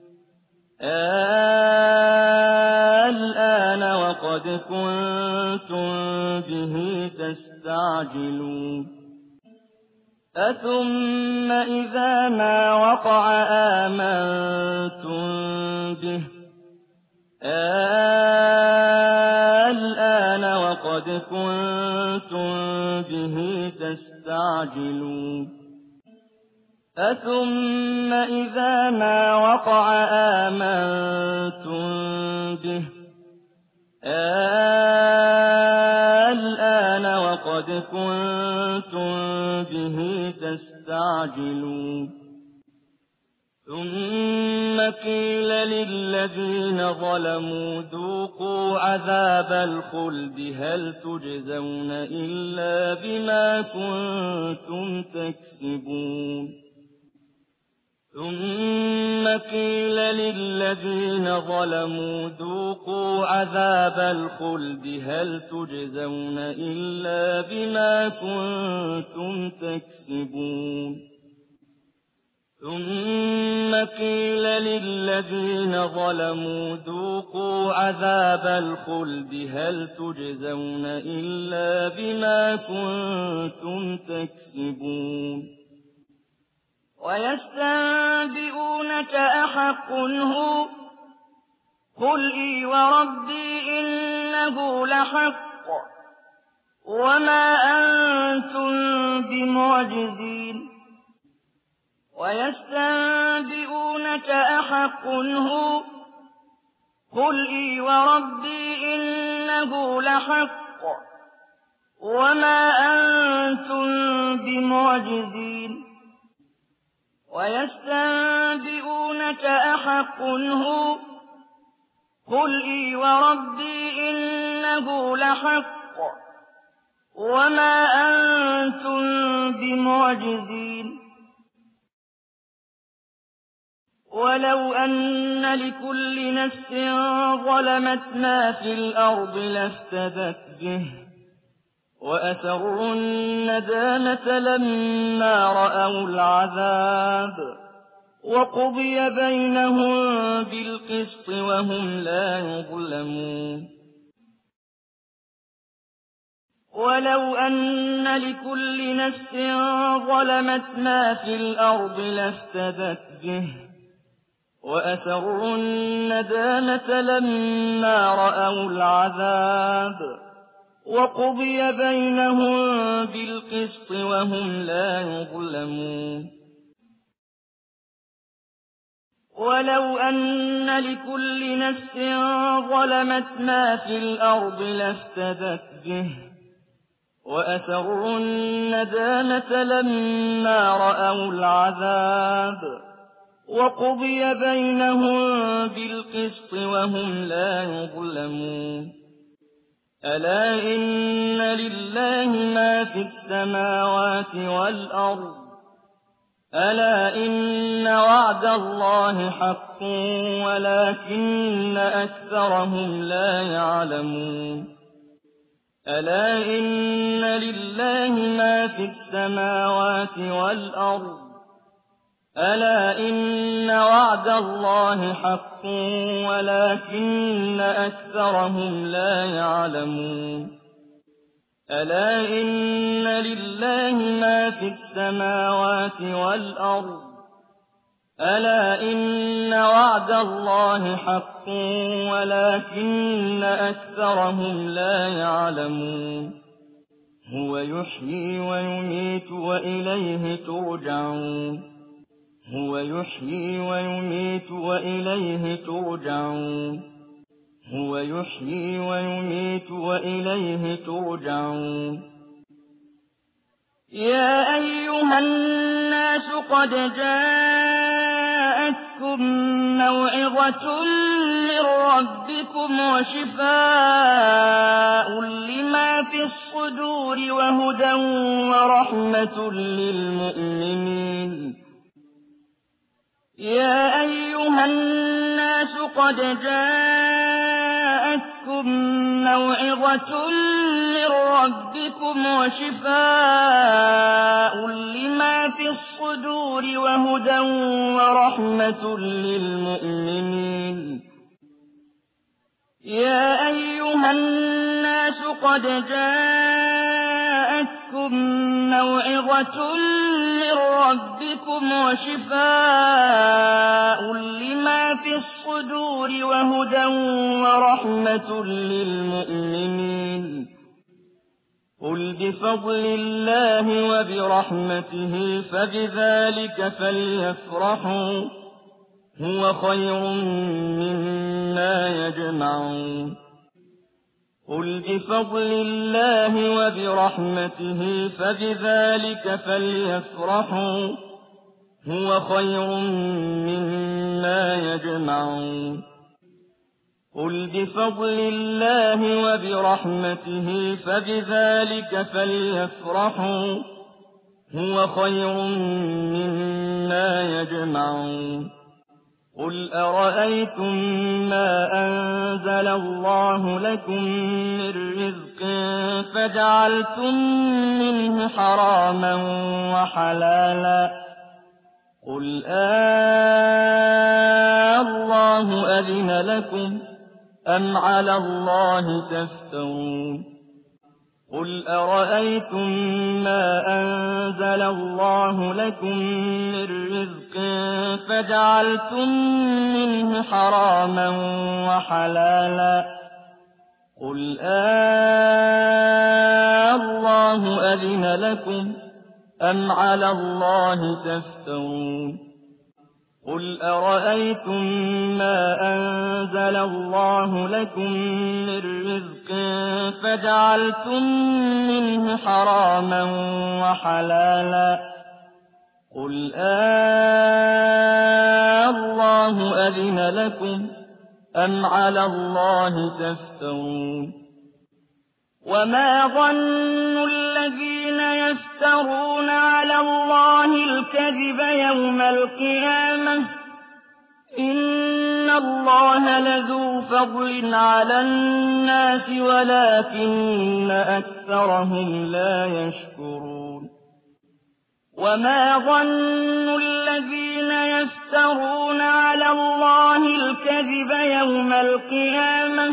S3: الآن وقد كنتم به تستعجلون أثم إذا ما وقع آمنتم به الآن وقد كنتم به تستعجلون أثم إذا ما وقع آمنتم به الآن وقد كنتم به تستعجلون ثم قيل للذين ظلموا ذوقوا عذاب الخلد هل تجزون إلا بما كنتم تكسبون ثم قيل للذين ظلموا ذوقوا عذاب الخلد هل تجزون إلا بما كنتم تكسبون ثم قيل للذين ظلموا ذوقوا عذاب الخلد هل تجزون إلا بما كنتم تكسبون ويستنبئونك أحق هو قل إي وربي إنه لحق وما أنتم بمعجزين ويستنبئونك أحق هو قل إي وربي إنه لحق وما أنتم بمعجزين ويستنبئونك أحق هو قل إي وربي إنه لحق وما أنتم بمعجزين ولو أن لكل نفس ظلمت ما في الأرض لافتدت به وأسروا الندامة لما رأوا العذاب وقضي بينهم بالقسط وهم لا يظلمون ولو أن لكل نفس ظلمت ما في الأرض لافتدت به وأسروا الندامة لما رأوا العذاب وقضي بينهم بالقسط وهم لا يظلمون ولو أن لكل نفس ظلمت ما في الأرض لافتدت به وأسروا الندامة لما رأوا العذاب وقضي بينهم بالقسط وهم لا يظلمون ألا إن لله ما في السماوات والأرض ألا إن وعد الله حق ولكن أكثرهم لا يعلمون ألا إن لله ما في السماوات والأرض ألا إن وعد الله حق ولكن أكثرهم لا يعلمون ألا إن لله ما في السماوات والأرض ألا إن وعد الله حق ولكن أكثرهم لا يعلمون هو يحيي ويميت وإليه ترجعون هو يحيي ويميت وإليه ترجعون هو يحيي ويميت وإليه ترجعون يا أيها الناس قد جاءتكم موعظة من ربكم وشفاء لما في الصدور وهدى ورحمة للمؤمنين يا أيها الناس قد جاءتكم موعظة من ربكم وشفاء لما في الصدور وهدى ورحمة للمؤمنين يا أيها الناس قد جاءتكم موعظة من ربكم وشفاء لما في الصدور وهدى ورحمة للمؤمنين قل بفضل الله وبرحمته فبذلك فليفرحوا هو خير مما يجمعون قل بفضل الله وبرحمته فبذلك فليفرحوا هو خير مما يجمعون قل بفضل الله وبرحمته فبذلك فليفرحوا هو خير مما يجمعون قل أرأيتم ما أنزل الله لكم من رزق فجعلتم منه حراما وحلالا قل الله أذن لكم أم على الله تفترون قل أرأيتم ما أنزل الله لكم من رزق فجعلتم منه حراما وحلالا قل الله أذن لكم أم على الله تفترون قل أرأيتم ما أنزل الله لكم من رزق فجعلتم منه حراما وحلالا قل الله أذن لكم أم على الله تفترون وما ظن الذين يفترون على الله الكذب يوم القيامة إن الله لذو فضل على الناس ولكن أكثرهم لا يشكرون وما ظن الذين يفترون على الله الكذب يوم القيامة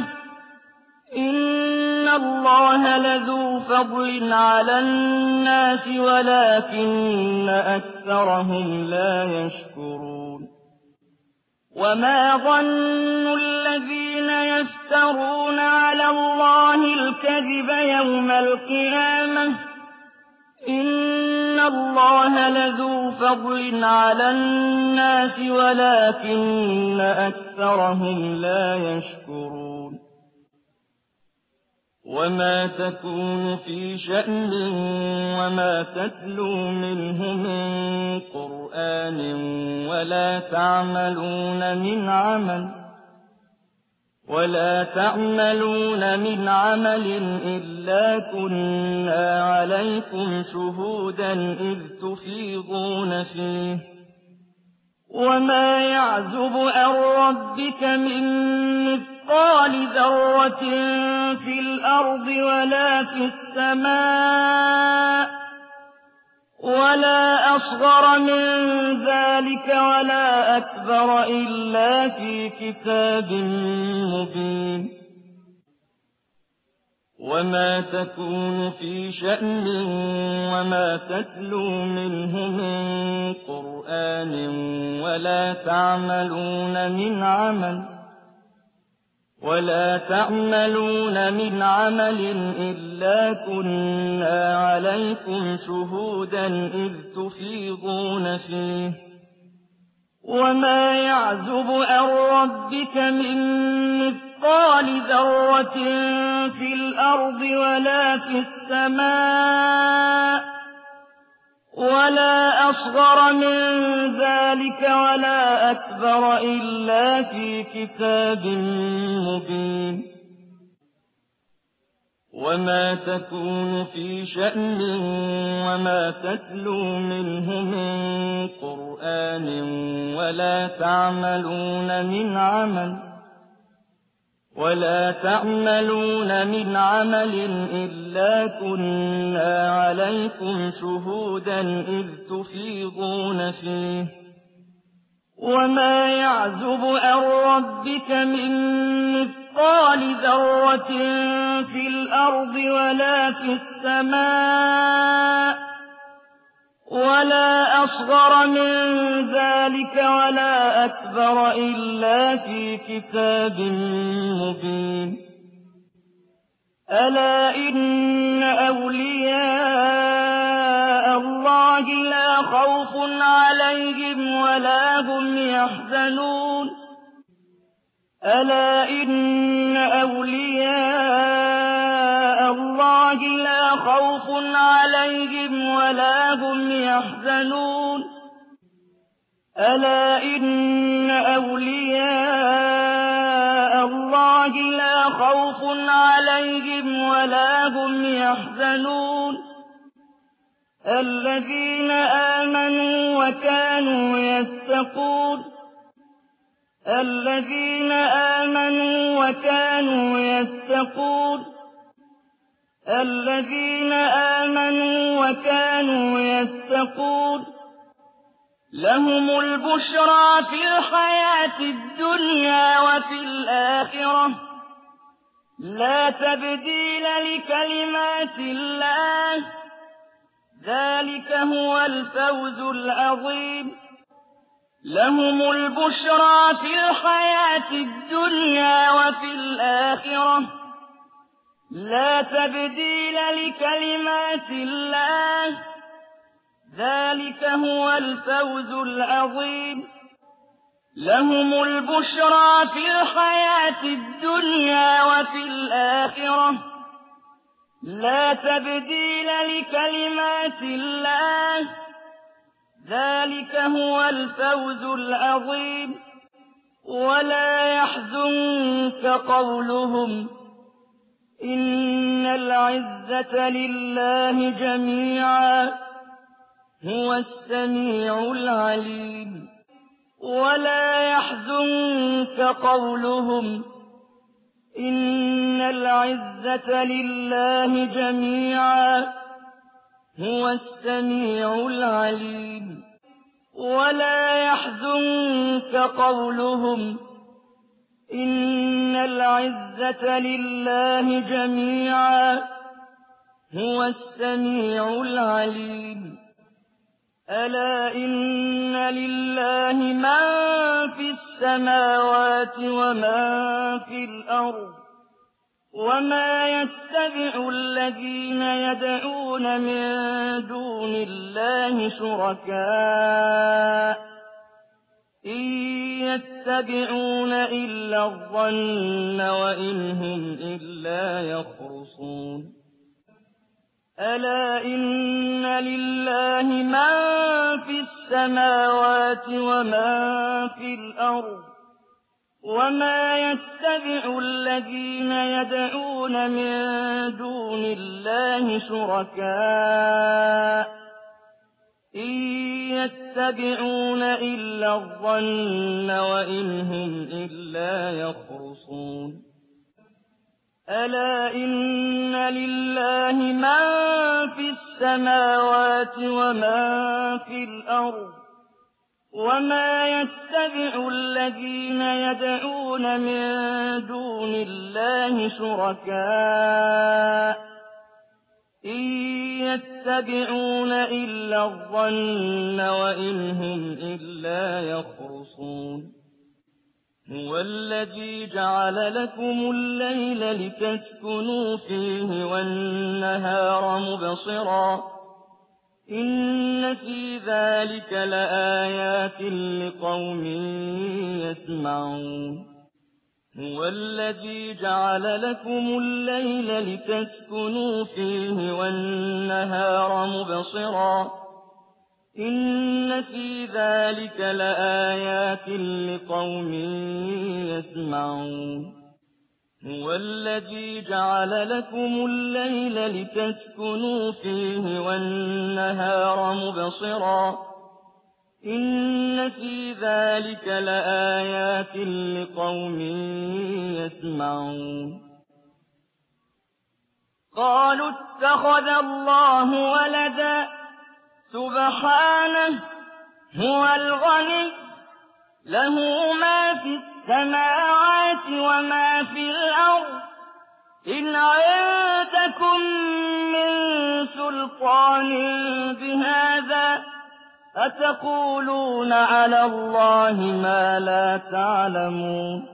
S3: إن الله لذو فضل على الناس ولكن أكثرهم لا يشكرون وما ظن الذين يفترون على الله الكذب يوم القيامة إن الله لذو فضل على الناس ولكن أكثرهم لا يشكرون وما تكون في شأن وما تتلو منه من قرآن ولا تعملون من عمل ولا تعملون من عمل إلا كنا عليكم شهودا إذ تفيضون فيه وما يعزب عن ربك من مثقال ذرة في الأرض ولا في السماء ولا أصغر من ذلك ولا أكبر إلا في كتاب مبين وما تكون في شأن وما تتلو منه من قرآن ولا تعملون من عمل إلا كنا عليكم شهودا إذ تفيضون فيه وما يعزب عن ربك من مثقال ذرة في الأرض ولا في السماء ولا أصغر من ذلك ولا أكبر إلا في كتاب مبين وما تكون في شأن وما تتلو منه من قرآن ولا تعملون من عمل إلا كنا عليكم شهودا إذ تفيضون فيه وما يعزب عن ربك من مثقال ذرة في الأرض ولا في السماء ولا أصغر من ذلك ولا أكبر إلا في كتاب مبين ألا إن أولياء الله لا خوف عليهم ولا هم يحزنون ألا إن أولياء الله لا خوف عليهم ولا هم يحزنون ألا إن أولياء الله لا خوف عليهم ولا هم يحزنون الذين آمنوا وكانوا يتقون الذين آمنوا وكانوا يتقون الذين آمنوا وكانوا يتقون لهم البشرى في الحياة الدنيا وفي الآخرة لا تبديل لكلمات الله ذلك هو الفوز العظيم لهم البشرى في الحياة الدنيا وفي الآخرة لا تبديل لكلمات الله ذلك هو الفوز العظيم لهم البشرى في الحياة الدنيا وفي الآخرة لا تبديل لكلمات الله ذلك هو الفوز العظيم ولا يحزنك قولهم إن العزة لله جميعا هو السميع العليم ولا يحزنك قولهم إن العزة لله جميعا هو السميع العليم ولا يحزنك قولهم إن العزة لله جميعا هو السميع العليم ألا إن لله من في السماوات ومن في الأرض وما يتبع الذين يدعون من دون الله شركاء إن يتبعون إلا الظن وإن هم إلا يخرصون ألا إن لله من في السماوات ومن في الأرض وما يتبع الذين يدعون من دون الله شركاء إن يتبعون إلا الظن وإن هم إلا يخرصون ألا إن لله من في السماوات ومن في الأرض وما يتبع الذين يدعون من دون الله شركاء إن يتبعون إلا الظن وإن هم إلا يخرصون هو الذي جعل لكم الليل لتسكنوا فيه والنهار مبصرا إن في ذلك لآيات لقوم يسمعون هو الذي جعل لكم الليل لتسكنوا فيه والنهار مبصرا إن في ذلك لآيات لقوم يسمعون هو الذي جعل لكم الليل لتسكنوا فيه والنهار مبصرا إن في ذلك لآيات لقوم يسمعون قالوا اتخذ الله ولدا سبحانه هو الغني له ما في السماوات وما في الأرض إن عندكم من سلطان بهذا أتقولون على الله ما لا تعلمون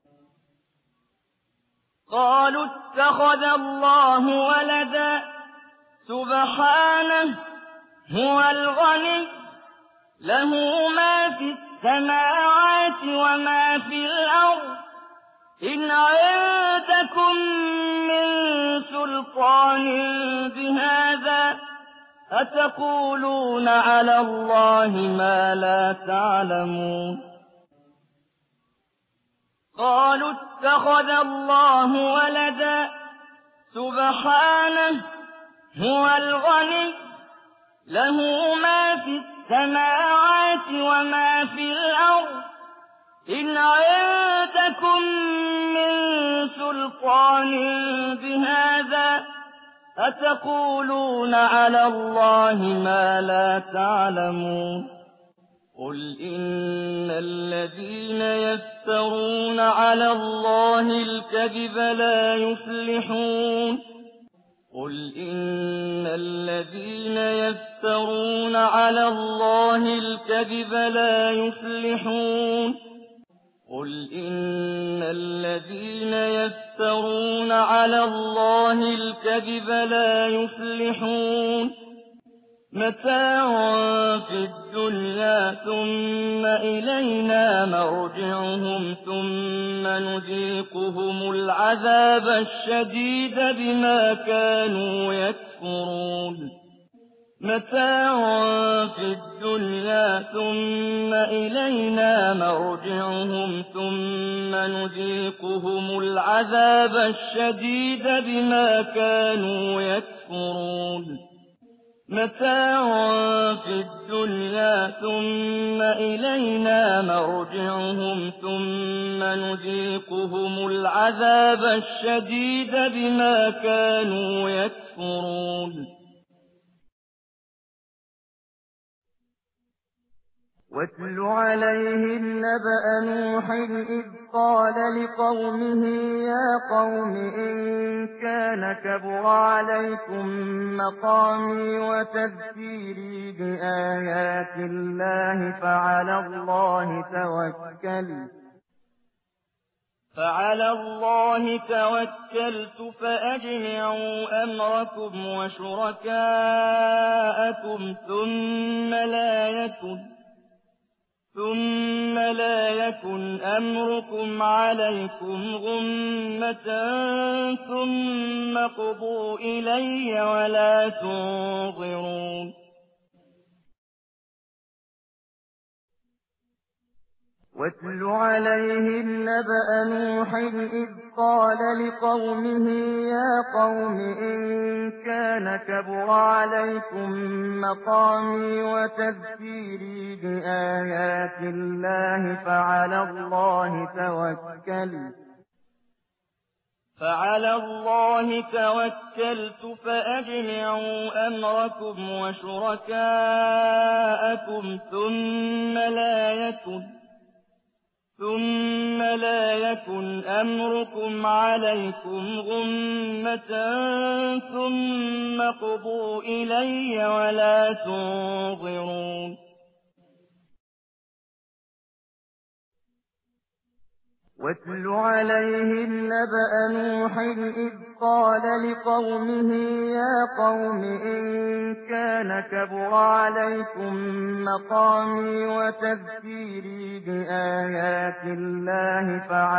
S3: قالوا اتخذ الله ولدا سبحانه هو الغني له ما في السماوات وما في الأرض إن عندكم من سلطان بهذا أتقولون على الله ما لا تعلمون قالوا اتخذ الله ولدا سبحانه هو الغني له ما في السماوات وما في الأرض إن عندكم من سلطان بهذا أتقولون على الله ما لا تعلمون قل إن الذين يفترون على الله الكذب لا يفلحون قل إن الذين يفترون على الله الكذب لا يفلحون قل إن الذين يفترون على الله الكذب لا يفلحون متاع في الدنيا ثم إلينا مرجعهم ثم نذيقهم العذاب الشديد بما كانوا يكفرون متاع في الدنيا ثم إلينا مرجعهم ثم نذيقهم العذاب الشديد بما كانوا يكفرون متاع في الدنيا ثم إلينا مرجعهم ثم نذيقهم العذاب الشديد بما كانوا يكفرون
S2: واتل عليهم نبأ نوح إذ قال لقومه يا قوم إن كان كبر عليكم مقامي وتذكيري بآيات الله
S3: فعلى الله توكلت فأجمعوا أمركم وشركاءكم ثم لا يكن أمركم عليكم غمة ثم قضوا إلي ولا تنظرون
S2: واتل عليهم نبأ نوح إذ قال لقومه يا قوم إن كان كبر عليكم مقامي وتذكيري بآيات الله
S3: فعلى الله توكلت فأجمعوا أمركم وشركاءكم ثم لا يكن أمركم عليكم غمة ثم قضوا إلي ولا تنظرون
S2: واتل عليهم نبأ نوح إذ قال لقومه يا قوم إن كان كبر عليكم مقامي وتذكيري بآيات الله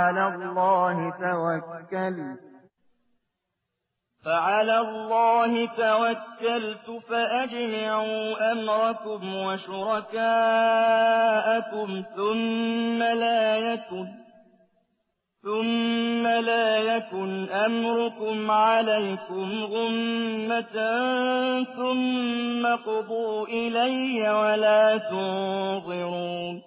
S3: فعلى الله توكلت فأجمعوا أمركم وشركاءكم ثم لا يكن أمركم عليكم غمة ثم قضوا إلي ولا تنظرون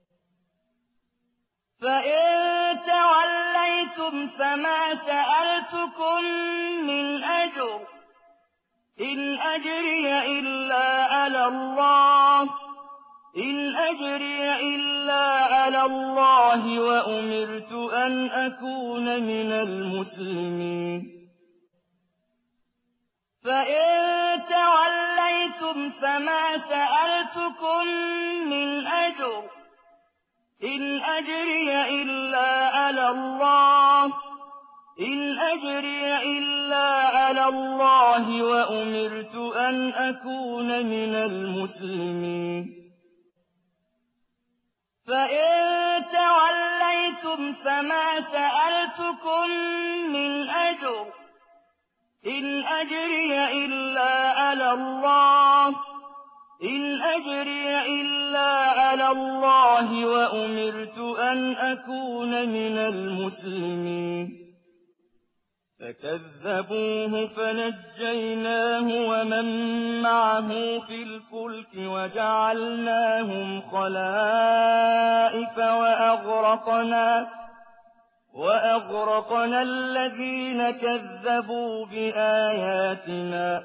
S3: فإن توليتم فما سألتكم من أجر إن أجري إلا على الله وأمرت أن أكون من المسلمين فإن توليتم فما سألتكم من أجر إن أجري إلا على الله وأمرت أن أكون من المسلمين فإن توليتم فما سألتكم من أجر إن أجري إلا على الله وأمرت أن أكون من المسلمين فكذبوه فنجيناه ومن معه في الفلك وجعلناهم خلائف وأغرقنا الذين كذبوا بآياتنا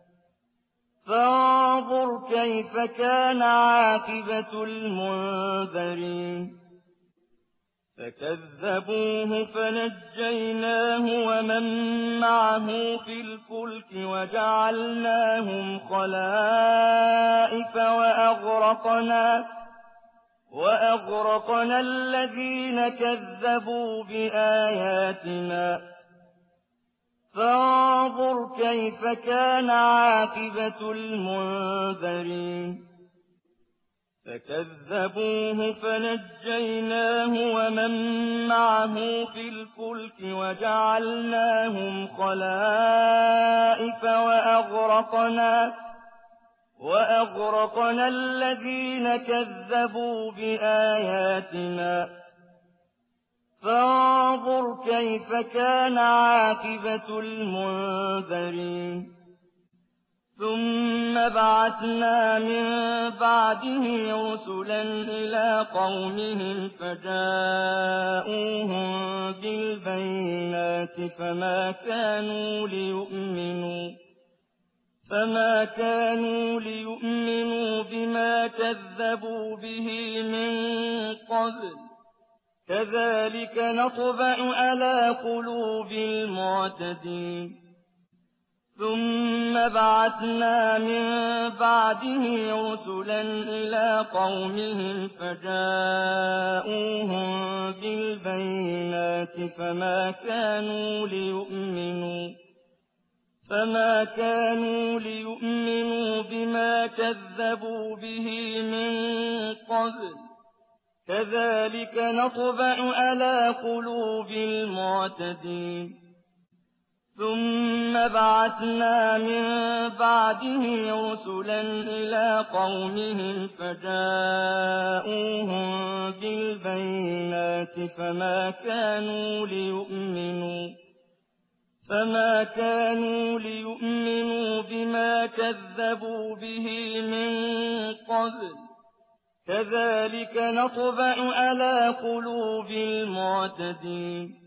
S3: فانظر كيف كان عاقبة المنذرين فكذبوه فنجيناه ومن معه في الفلك وجعلناهم خلائف وأغرقنا الذين كذبوا بآياتنا فانظر كيف كان عاقبة المنذرين فكذبوه فنجيناه ومن معه في الفلك وجعلناهم خلائف وأغرقنا الذين كذبوا بآياتنا فانظر كيف كان عاقبة المنذرين ثم بعثنا من بعده رسلا إلى قومهم فجاءوهم بالبينات فما كانوا ليؤمنوا بما كذبوا به من قبل كذلك نطبع على قلوب المعتدين ثم بعثنا من بعده رسلا إلى قومهم فجاءوهم بالبينات فما كانوا ليؤمنوا بما كذبوا به من قبل كذلك نطبع على قلوب المعتدين ثم بعثنا من بعده رسلا إلى قومهم فجاءوهم بالبينات فما كانوا ليؤمنوا بما كذبوا به من قبل كذلك نطبع على قلوب المعتدين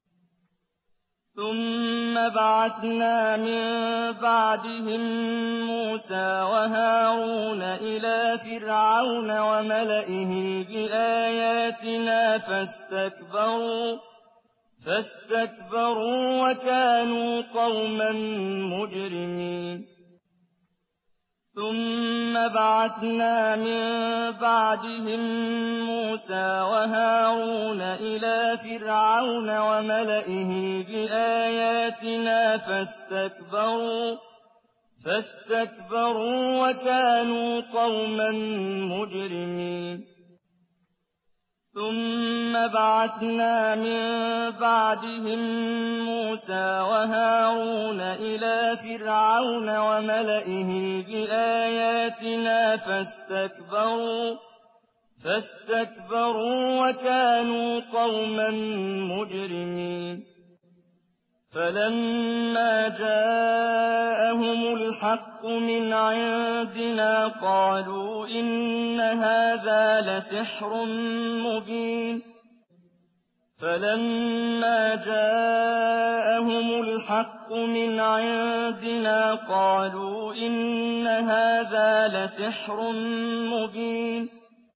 S3: ثم بعثنا من بعدهم موسى وهارون إلى فرعون وملئه بآياتنا فاستكبروا وكانوا قوما مجرمين ثم بعثنا من بعدهم موسى وهارون إلى فرعون وملئه بآياتنا فاستكبروا وكانوا قوما مجرمين ثم بعثنا من بعدهم موسى وهارون إلى فرعون وملئه بآياتنا فاستكبروا وكانوا قوما مجرمين فلما جاءهم الحق من عندنا قالوا إن هذا لسحر مبين فلما جاءهم الحق من عندنا قالوا إن هذا لسحر مبين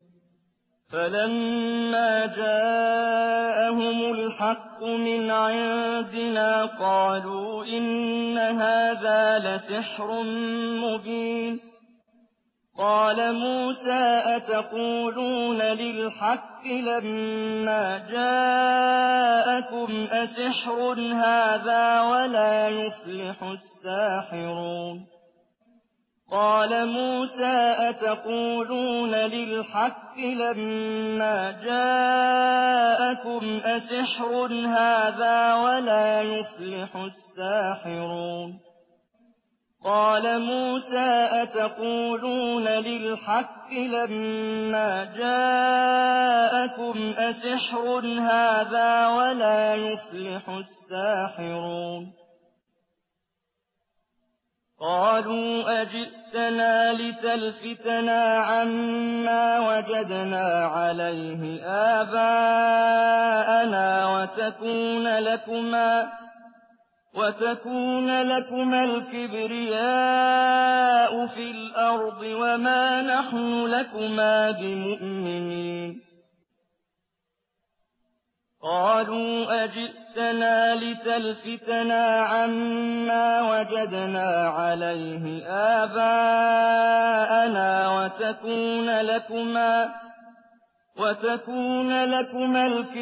S3: فلما جاءهم الحق من عندنا قالوا إن هذا لسحر مبين قال موسى أتقولون للحق لما جاءكم أسحر هذا ولا يفلح الساحرون قال موسى أتقولون للحق لما جاءكم أسحر هذا ولا يفلح الساحرون قال موسى أتقولون للحق لما جاءكم أسحر هذا ولا يفلح الساحرون قالوا أجئتنا لتلفتنا عما وجدنا عليه آباءنا وتكون لكما الكبرياء في الأرض وما نحن لكما بمؤمنين قالوا أجئتنا لتلفتنا عما وجدنا عليه آباءنا وتكون لكما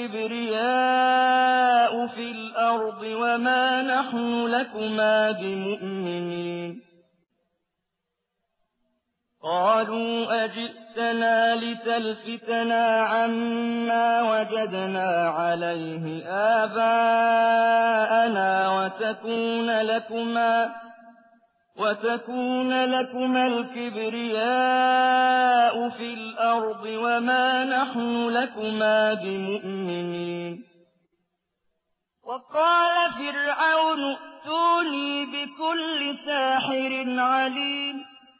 S3: الكبرياء في الأرض وما نحن لكما بمؤمنين قالوا أجئتنا لتلفتنا عما وجدنا عليه آباءنا وتكون لكما الكبرياء في الأرض وما نحن لكما بمؤمنين وقال فرعون ائتوني بكل ساحر عليم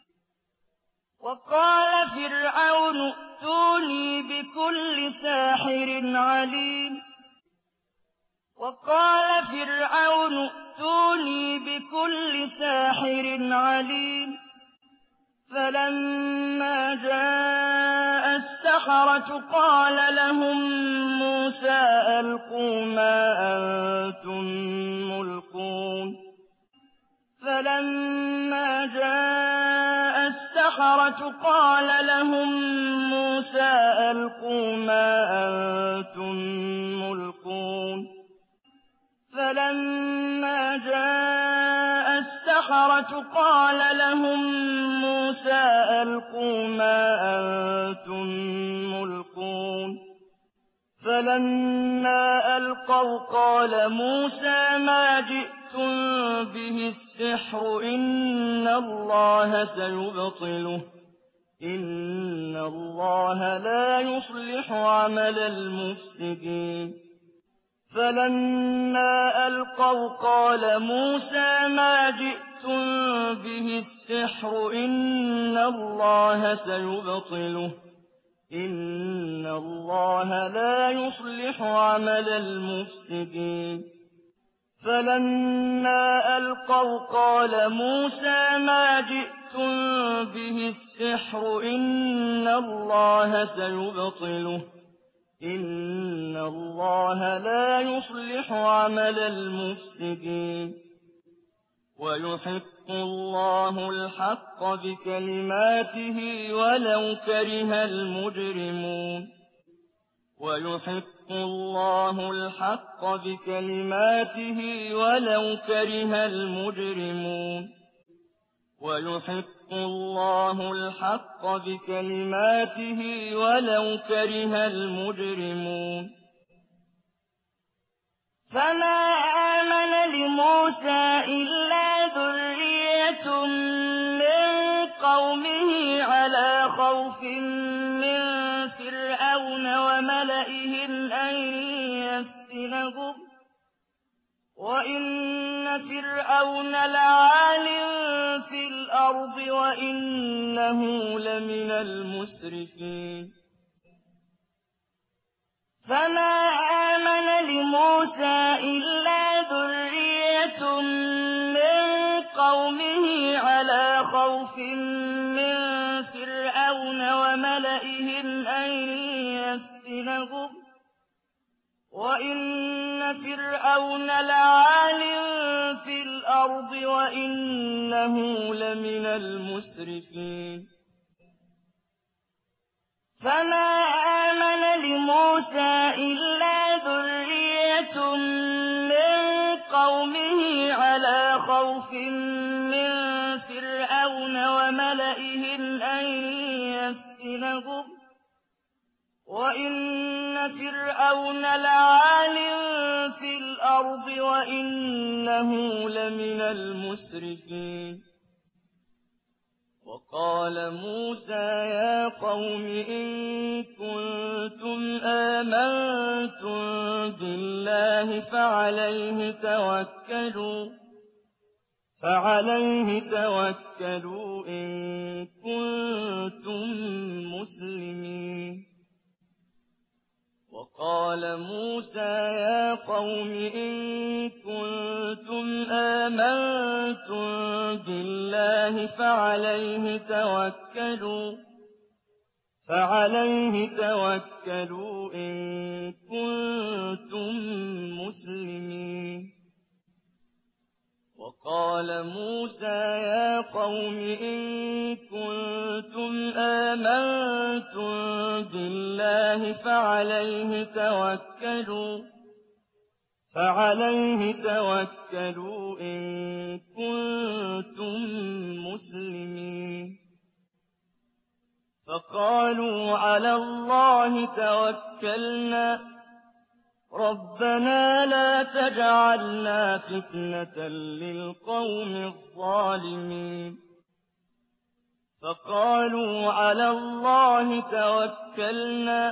S3: فلما جاء السحرة قال لهم موسى ألقوا ما أنتم ملقون فلما جاء السحرة قال لهم موسى ألقوا ما أنتم ملقون فلما ألقوا قال موسى ما جئتم به السحر إن الله سيبطله إن الله لا يصلح عمل المفسدين فلما ألقوا قال موسى ما جئتم به السحر إن الله سيبطله إن الله لا يصلح عمل المفسدين فلما ألقوا قال موسى ما جئتم به السحر إن الله سيبطله إن الله لا يصلح عمل المفسدين ويحق الله الحق بكلماته ولو كره المجرمون ويحق الله الحق بكلماته ولو كره المجرمون ويحق الله الحق بكلماته ولو كره المجرمون
S1: فما آمن لموسى إلا ذرية من قومه على خوف من فرعون وملئهم أن يفتنهم وإن فرعون لعال في الأرض وإنه لمن المسرفين فما آمن لموسى إلا ذرية من قومه على خوف من فرعون وملئهم أن يفتنهم وإن فرعون لعال في الأرض وإنه لمن المسرفين فما آمن لموسى إلا ذرية من قومه على خوف من فرعون وملئهم أن يفتنهم وإن فرعون لعال في الأرض وإنه لمن المسرفين وقال موسى يا قوم إن كنتم آمنتم بالله فعليه توكلوا إن كنتم مسلمين وقال موسى يا قوم إن كنتم آمنتم بالله فعليه توكلوا إن كنتم مسلمين وقال موسى يا قوم إن كنتم آمنتم بالله فعليه توكلوا إن كنتم مسلمين فقالوا على الله توكلنا ربنا لا تجعلنا فتنة للقوم الظالمين فقالوا على الله توكلنا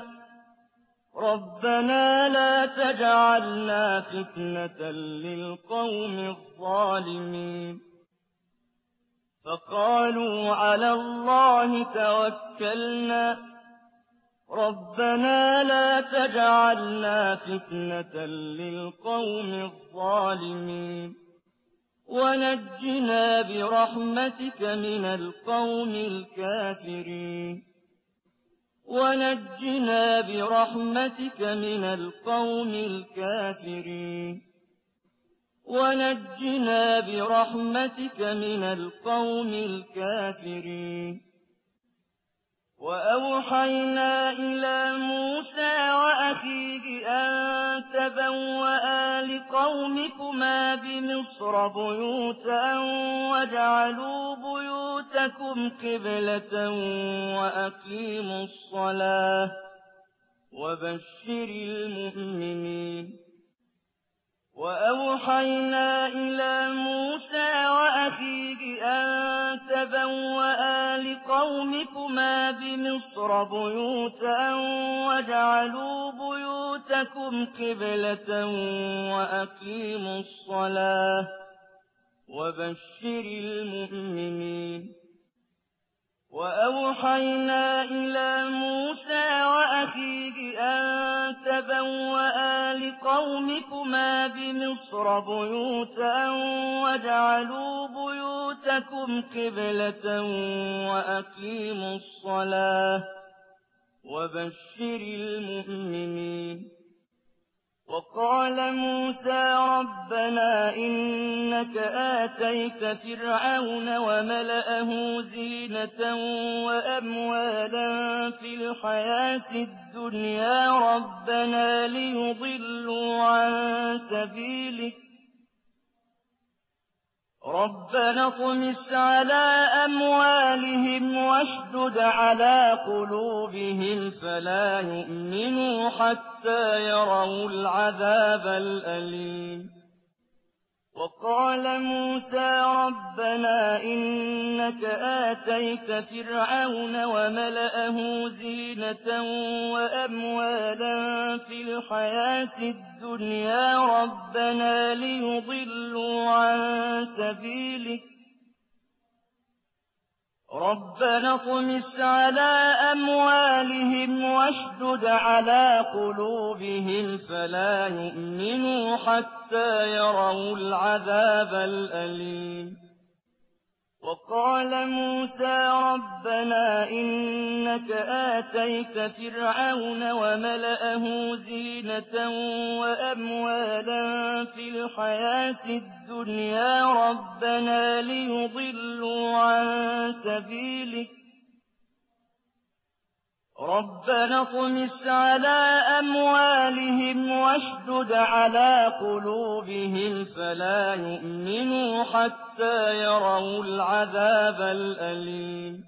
S1: ربنا لا تجعلنا فتنة للقوم الظالمين فقالوا على الله توكلنا ربنا لا تجعلنا فتنة للقوم الظالمين ونجنا برحمتك من القوم الكافرين ونجنا برحمتك من القوم الكافرين ونجنا برحمتك من القوم الكافرين وأوحينا إلى موسى وأخيه أن تبوأ لقومكما بمصر بيوتا واجعلوا بيوتكم قبلة
S3: وبشر المؤمنين وأوحينا إلى موسى وأخيه أن تبوأ لقومكما بمصر بيوتا واجعلوا بيوتكم قبلة وأقيموا الصلاة وبشر المؤمنين وأوحينا إلى موسى وأخيه أن تبوأ لقومكما بمصر بيوتا واجعلوا بيوتكم قبلة وأقيموا الصلاة وبشر المؤمنين وقال موسى ربنا إنك آتيت فرعون وملأه زينة وأموالا في الحياة الدنيا ربنا ليضلوا عن سبيلك ربنا اطمس على أموالهم واشدد على قلوبهم فلا يؤمنوا حتى يروا العذاب الأليم وقال موسى ربنا إنك آتيت فرعون وملأه زينة وأموالا في الحياة الدنيا ربنا ليضلوا عن سبيلك ربنا اطمس على أموالهم واشدد على قلوبهم فلا يؤمنوا حتى يروا العذاب الأليم وقال موسى ربنا إنك آتيت فرعون وملأه زينة وأموالا في الحياة الدنيا ربنا ليضلوا عن سبيلك ربنا اطمس على أموالهم واشدد على قلوبهم فلا يؤمنوا حتى يروا العذاب الأليم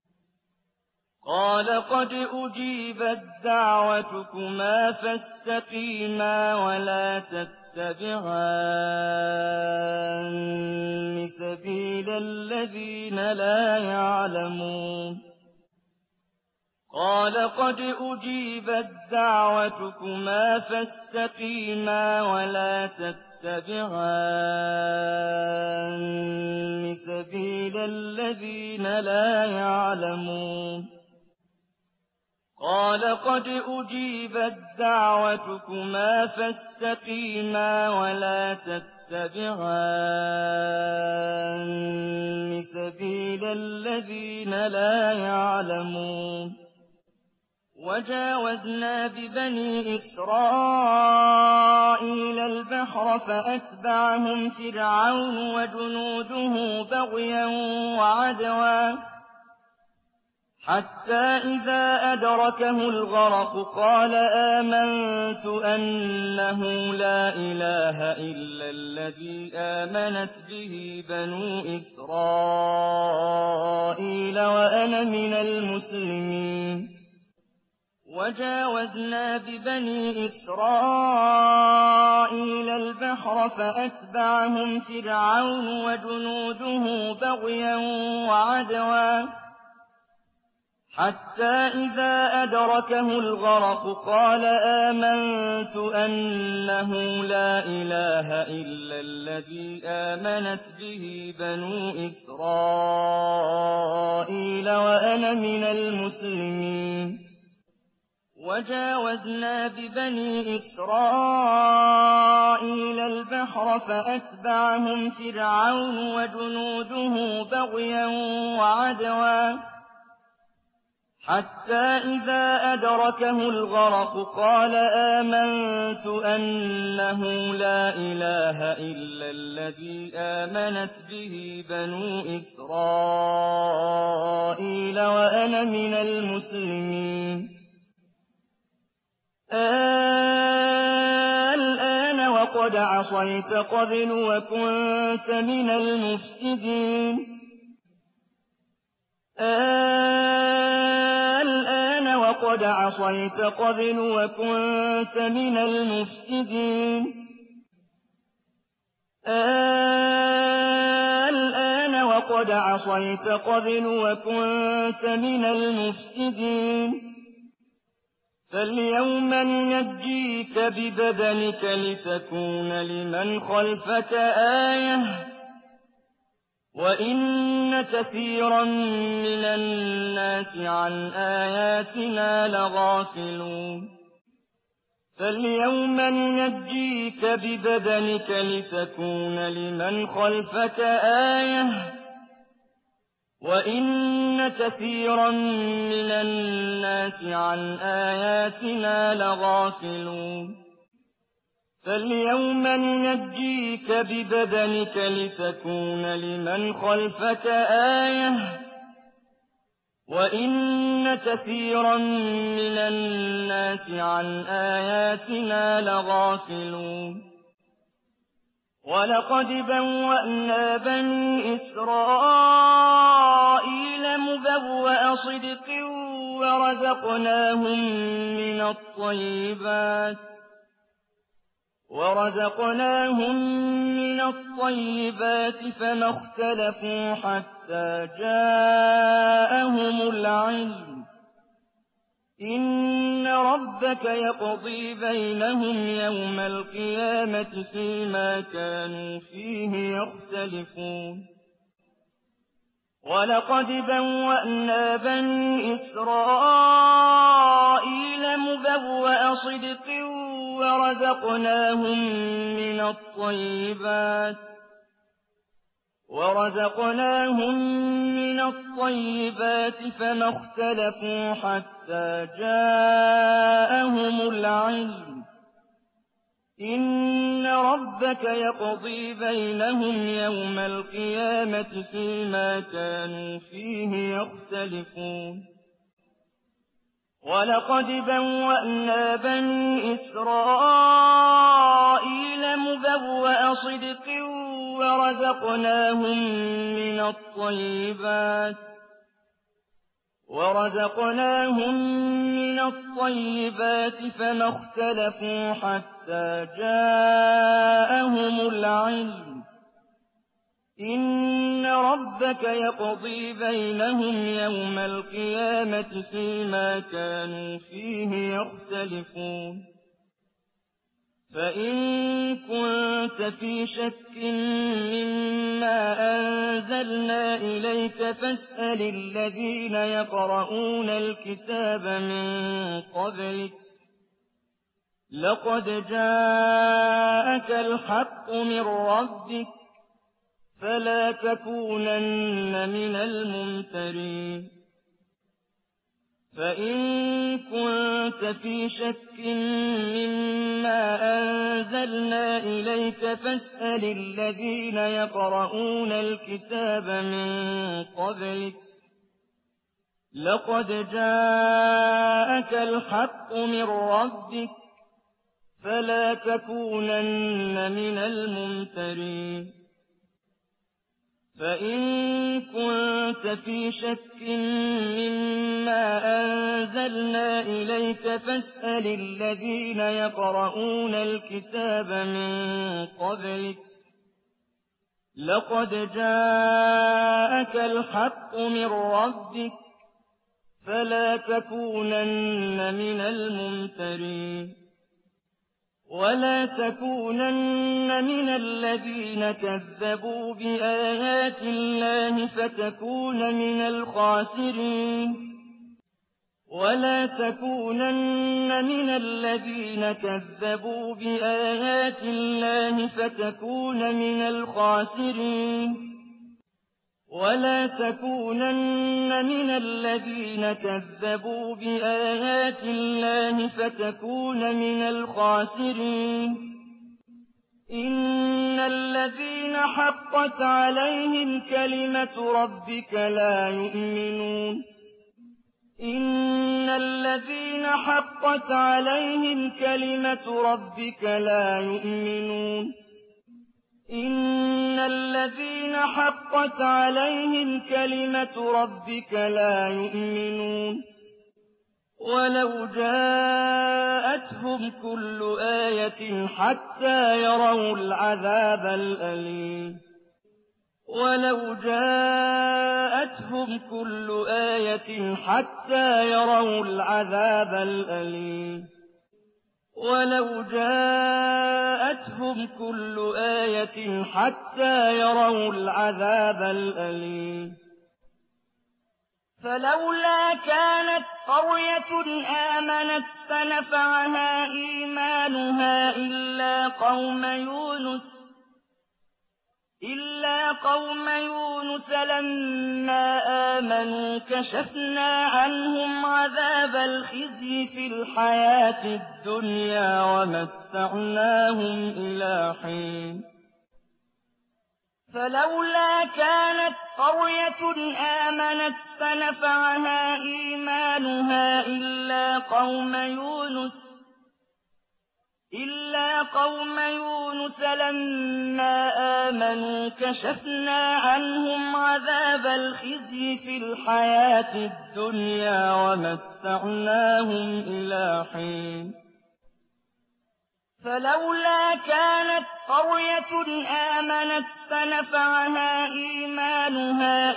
S3: قال قد أجيبت دعوتكما فاستقيما ولا تتبعان سبيل الذين لا يعلمون قال قد أجيبت دعوتكما فاستقيما ولا تتبعان سبيل الذين لا يعلمون قال قد أجيبت دعوتكما فاستقيما ولا تتبعان سبيل الذين لا يعلمون وجاوزنا ببني إسرائيل البحر فأتبعهم فرعون وجنوده بغيا وعدوا حتى إذا أدركه الغرق قال آمنت أنه لا إله إلا الذي آمنت به بنو إسرائيل وأنا من المسلمين وجاوزنا ببني إسرائيل البحر فأتبعهم فرعون وجنوده بغيا وعدوا حتى إذا أدركه الغرق قال آمنت أنه لا إله إلا الذي آمنت به بنو إسرائيل وأنا من المسلمين وجاوزنا ببني إسرائيل البحر فأتبعهم فرعون وجنوده بغيا وعدوا حتى إذا أدركه الغرق قال آمنت أنه لا إله إلا الذي آمنت به بنو إسرائيل وأنا من المسلمين الآن وقد عصيت قبل وكنت من المفسدين الآن وقد عصيت قبل وكنت من المفسدين الآن وقد عصيت قبل وكنت من المفسدين فاليوم ننجيك ببدنك لتكون لمن خلفك آية وإن كثيرا من الناس عن آياتنا لغافلون فاليوم ننجيك ببدنك لتكون لمن خلفك آية وإن كثيرا من الناس عن آياتنا لغافلون فاليوم ننجيك ببدنك لتكون لمن خلفك آية وإن كثيرا من الناس عن آياتنا لغافلون ولقد بوأنا بني إسرائيل مبوأ صدق ورزقناهم من الطيبات فما اختلفوا حتى جاءهم العلم إن ربك يقضي بينهم يوم القيامة فيما كانوا فيه يختلفون ولقد بوأنا بني إسرائيل مبوأ صدق ورزقناهم من الطيبات فما اختلفوا حتى جاءهم العلم إن ربك يقضي بينهم يوم القيامة فيما كانوا فيه يختلفون ولقد بوأنا بني إسرائيل مبوأ صدق ورزقناهم من الطيبات فما اختلفوا حتى جاءهم العلم إن ربك يقضي بينهم يوم القيامة فيما كانوا فيه يختلفون فإن كنت في شك مما أنزلنا إليك فاسأل الذين يقرؤون الكتاب من قبلك لقد جاءك الحق من ربك فلا تكونن من الممترين فإن كنت في شك مما أنزلنا إليك فاسأل الذين يقرؤون الكتاب من قبلك لقد جاءك الحق من ربك فلا تكونن من الممترين فإن كنت في شك مما أنزلنا إليك فاسأل الذين يقرؤون الكتاب من قبلك لقد جاءك الحق من ربك فلا تكونن من الممترين ولا تكونن من الذين كذبوا بآيات الله فتكون من الخاسرين ولا تكونن من الذين كذبوا بآيات الله فتكون من الخاسرين ولا تكونن من الذين كذبوا بآيات الله فتكون من الخاسرين إن الذين حقت عليهم كلمة ربك لا يؤمنون إن الذين حقت عليهم كلمة ربك لا يؤمنون إن الذين حقت عليهم كلمة ربك لا يؤمنون ولو جاءتهم كل آية حتى يروا العذاب الأليم ولو جاءتهم كل آية حتى يروا العذاب الأليم ولو جاءتهم كل آية حتى يروا العذاب الأليم فلولا كانت قرية آمنت فنفعها إيمانها إلا قوم يونس لما آمنوا كشفنا عنهم عذاب الخزي في الحياة الدنيا ومتعناهم إلى حين فلولا كانت قرية آمنت فنفعها إيمانها إلا قوم يونس لما آمنوا كشفنا عنهم عذاب الخزي في الحياة الدنيا ومتعناهم إلى حين فلولا كانت قرية آمنت فنفعها إيمانها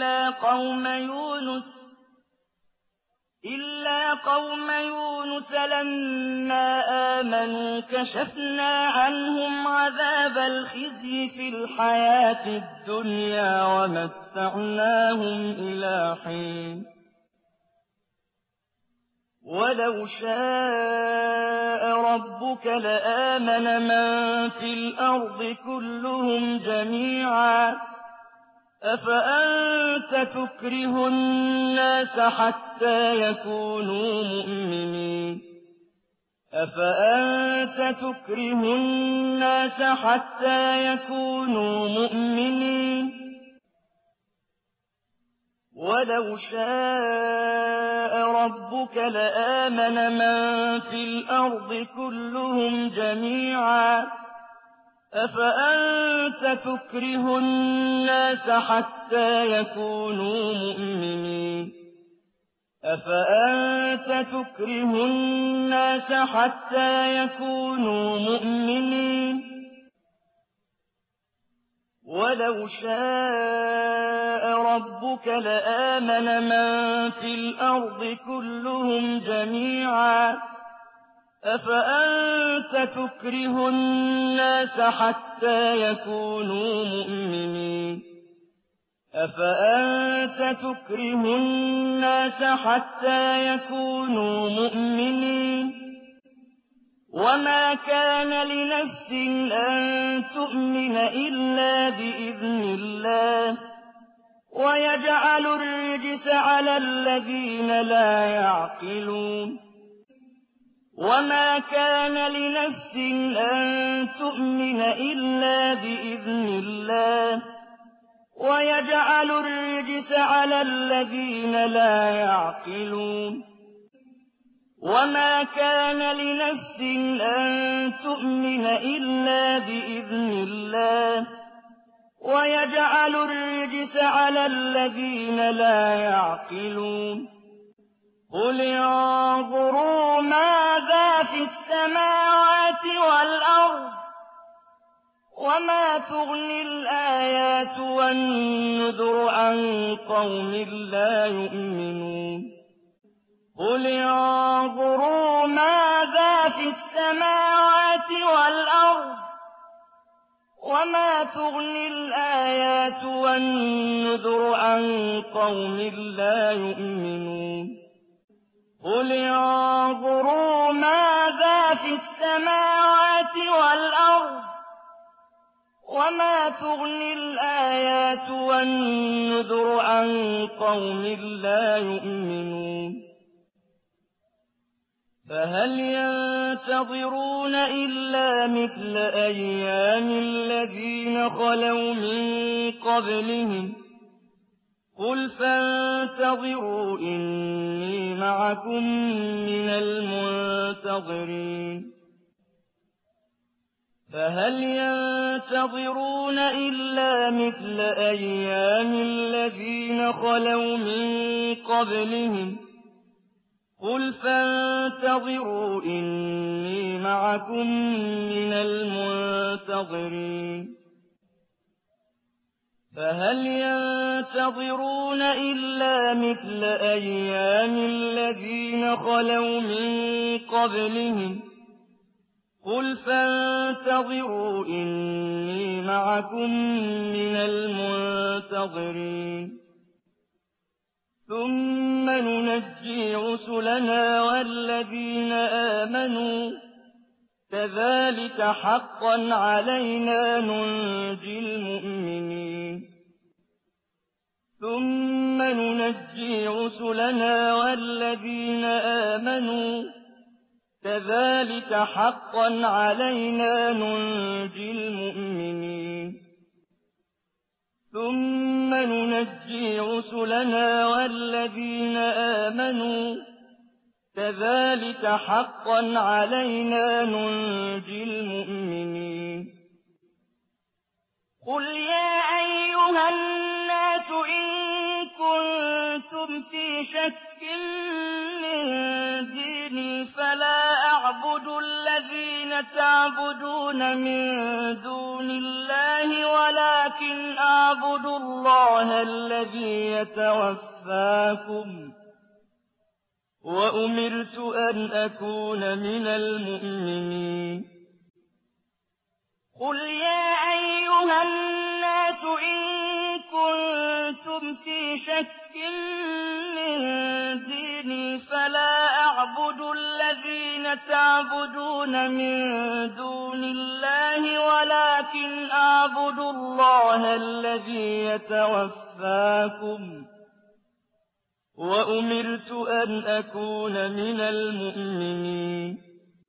S3: إلا قوم يونس لما آمنوا كشفنا عنهم عذاب الخزي في الحياة الدنيا ومتعناهم إلى حين ولو شاء ربك لآمن من في الأرض كلهم جميعا أفأنت تكره الناس حتى يكونوا مؤمنين ولو شاء ربك لآمن من في الأرض كلهم جميعا أفأنت تكره الناس حتى يكونوا مؤمنين ولو شاء ربك لآمن من في الأرض كلهم جميعا أفأنت تكره الناس حتى يكونوا مؤمنين وما كان لنفس أن تؤمن إلا بإذن الله ويجعل الرجس على الذين لا يعقلون وما كان لنفس أن تؤمن إلا بإذن الله ويجعل الرجس على الذين لا يعقلون وما كان لنفس أن تؤمن إلا بإذن الله ويجعل الرجس على الذين لا يعقلون قل انظروا ماذا في السماوات والأرض وما تغني الآيات والنذر عن قوم لا يؤمنون قل انظروا ماذا في السماوات والأرض وما تغني الآيات والنذر عن قوم لا يؤمنون قل انظروا ماذا في السماوات والأرض وما تغني الآيات والنذر عن قوم لا يؤمنون فهل ينتظرون إلا مثل أيام الذين خلوا من قبلهم قل فانتظروا إني معكم من المنتظرين فهل ينتظرون إلا مثل أيام الذين خلوا من قبلهم قُلْ فَانتَظِرُوا إِنِّي مَعَكُم مِّنَ الْمُنتَظِرِينَ فَهَلْ يَنتَظِرُونَ إِلَّا مِثْلَ أَيَّامِ الَّذِينَ خَلَوْا مِن قَبْلِهِمْ قُلْ فَانتَظِرُوا إِنِّي مَعَكُم مِّنَ الْمُنتَظِرِينَ ثُمَّ نُنَجِّي رُسُلَنَا وَالَّذِينَ آمَنُوا كَذَٰلِكَ حَقًّا عَلَيْنَا نُنجِي الْمُؤْمِنِينَ ثُمَّ نُنَجِّي رُسُلَنَا وَالَّذِينَ آمَنُوا كَذَٰلِكَ حَقًّا عَلَيْنَا نُنجِي الْمُؤْمِنِينَ ثُمَّ نُنَجِّي رُسُلَنَا وَالَّذِينَ آمَنُوا كَذَٰلِكَ حَقًّا عَلَيْنَا نُنجِي الْمُؤْمِنِينَ قُلْ يَا أَيُّهَا النَّاسُ إِن كُنتُمْ فِي شَكٍّ مِّن دِينِي فَلَا أَعْبُدُ الَّذِينَ تَعْبُدُونَ مِن دُونِ اللَّهِ وَلَٰكِنْ أَعْبُدُ اللَّهَ الَّذِي يَتَوَفَّاكُمْ ۖ وَأُمِرْتُ أَنْ أَكُونَ مِنَ الْمُؤْمِنِينَ قُلْ يَا أَيُّهَا النَّاسُ إِن كُنتُمْ فِي شَكٍّ مِّن دِينِي فَلَا أَعْبُدُ الَّذِينَ تَعْبُدُونَ مِن دُونِ اللَّهِ وَلَٰكِنْ أَعْبُدُ اللَّهَ الَّذِي يَتَوَفَّاكُمْ ۖ وَأُمِرْتُ أَنْ أَكُونَ مِنَ الْمُؤْمِنِينَ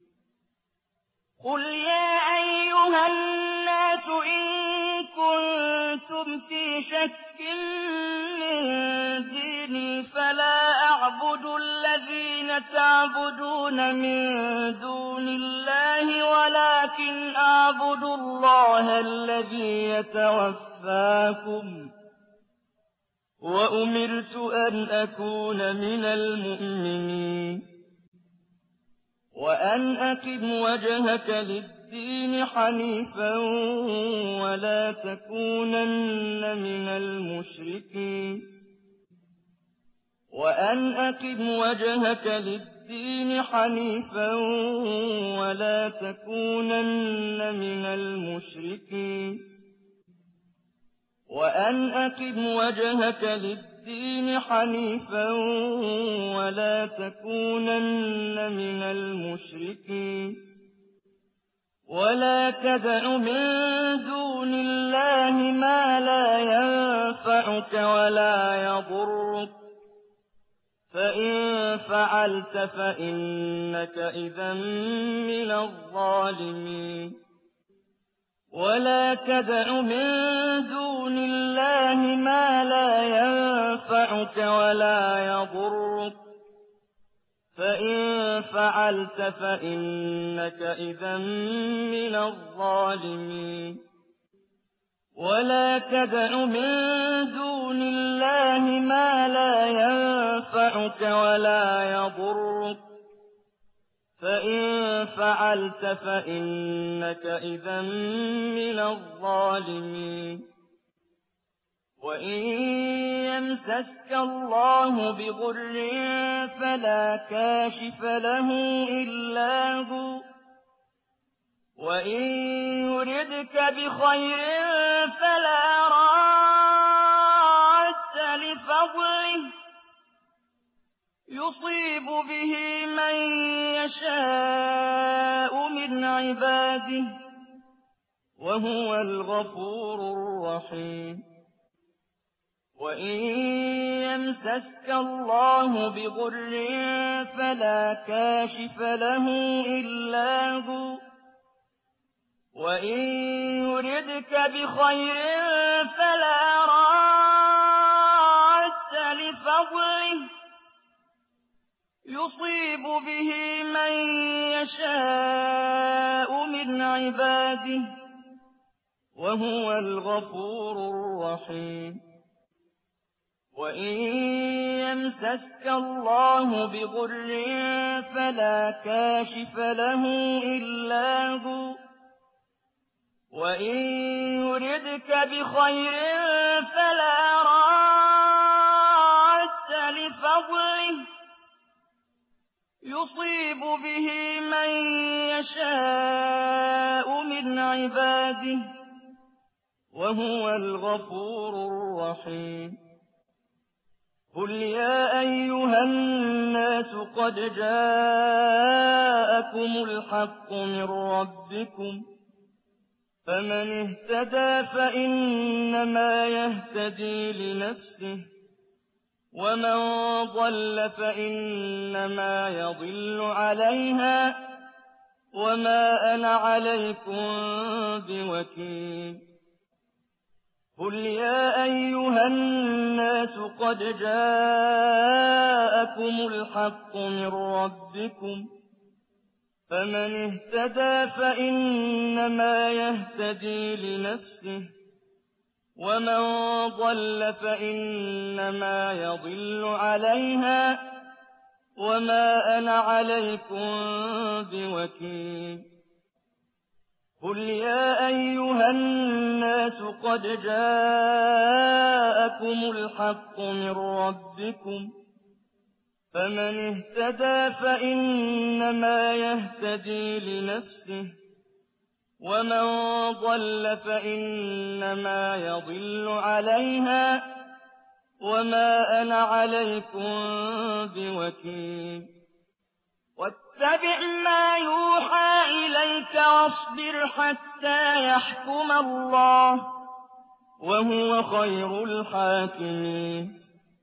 S3: قُلْ يَا أَيُّهَا النَّاسُ إِن كُنتُمْ فِي شَكٍّ مِّن دِينِي فَلَا أَعْبُدُ الَّذِينَ تَعْبُدُونَ مِن دُونِ اللَّهِ وَلَٰكِنْ أَعْبُدُ اللَّهَ الَّذِي يَتَوَفَّاكُمْ ۖ وَأُمِرْتُ أَنْ أَكُونَ مِنَ الْمُؤْمِنِينَ وَأَنْ أَقِمْ وَجْهَكَ لِلدِّينِ حَنِيفًا وَلَا تَكُونَنَّ مِنَ الْمُشْرِكِينَ وَأَنْ أَقِمْ وَجْهَكَ لِلدِّينِ حَنِيفًا وَلَا تَكُونَنَّ مِنَ الْمُشْرِكِينَ وَأَنْ أَقِمْ وَجْهَكَ لِلدِّينِ حَنِيفًا وَلَا تَكُونَنَّ مِنَ الْمُشْرِكِينَ وَلَا تَدْعُ مِن دُونِ اللَّهِ مَا لَا يَنفَعُكَ وَلَا يَضُرُّكَ ۖ فَإِن فَعَلْتَ فَإِنَّكَ إِذًا مِّنَ الظَّالِمِينَ وَلَا تَدْعُ مِن دُونِ اللَّهِ مَا لَا يَنفَعُكَ وَلَا يَضُرُّكَ ۖ فَإِن فَعَلْتَ فَإِنَّكَ إِذًا مِّنَ الظَّالِمِينَ وَلَا تَدْعُ مِن دُونِ اللَّهِ مَا لَا يَنفَعُكَ وَلَا يَضُرُّكَ ۖ فَإِن فَعَلْتَ فَإِنَّكَ إِذًا مِّنَ الظَّالِمِينَ وَإِن يَمْسَسْكَ اللَّهُ بِضُرٍّ فَلَا كَاشِفَ لَهُ إِلَّا هُوَ وَإِن يُرِدْكَ بِخَيْرٍ فَلَا رَادَّ لِفَضْلِهِ يُصِيبُ بِهِ مَن يَشَاءُ مِنْ عِبَادِهِ ۚ وَهُوَ الْغَفُورُ الرَّحِيمُ وَإِن يَمْسَسْكَ اللَّهُ بِضُرٍّ فَلَا كَاشِفَ لَهُ إِلَّا هُوَ وَإِن يُرِدْكَ بِخَيْرٍ فَلَا رَادَّ لِفَضْلِهِ يُصِيبُ بِهِ مَن يَشَاءُ مِنْ عِبَادِهِ ۚ وَهُوَ الْغَفُورُ الرَّحِيمُ وإن يمسسك الله بضر فلا كاشف له إلا هو وإن يردك بخير فلا راد لفضله يصيب به من يشاء من عباده وهو الغفور الرحيم قل يا أيها الناس قد جاءكم الحق من ربكم فمن اهتدى فإنما يهتدي لنفسه ومن ضل فإنما يضل عليها وما أنا عليكم بوكيل قل يا أيها الناس قد جاءكم الحق من ربكم فمن اهتدى فإنما يهتدي لنفسه ومن ضل فإنما يضل عليها وما أنا عليكم بوكيل قل يا أيها الناس قد جاءكم الحق من ربكم فمن اهتدى فإنما يهتدي لنفسه ومن ضل فإنما يضل عليها وما أنا عليكم بوكيل واتبع ما يوحى إليك واصبر حتى يحكم الله وهو خير الحاكمين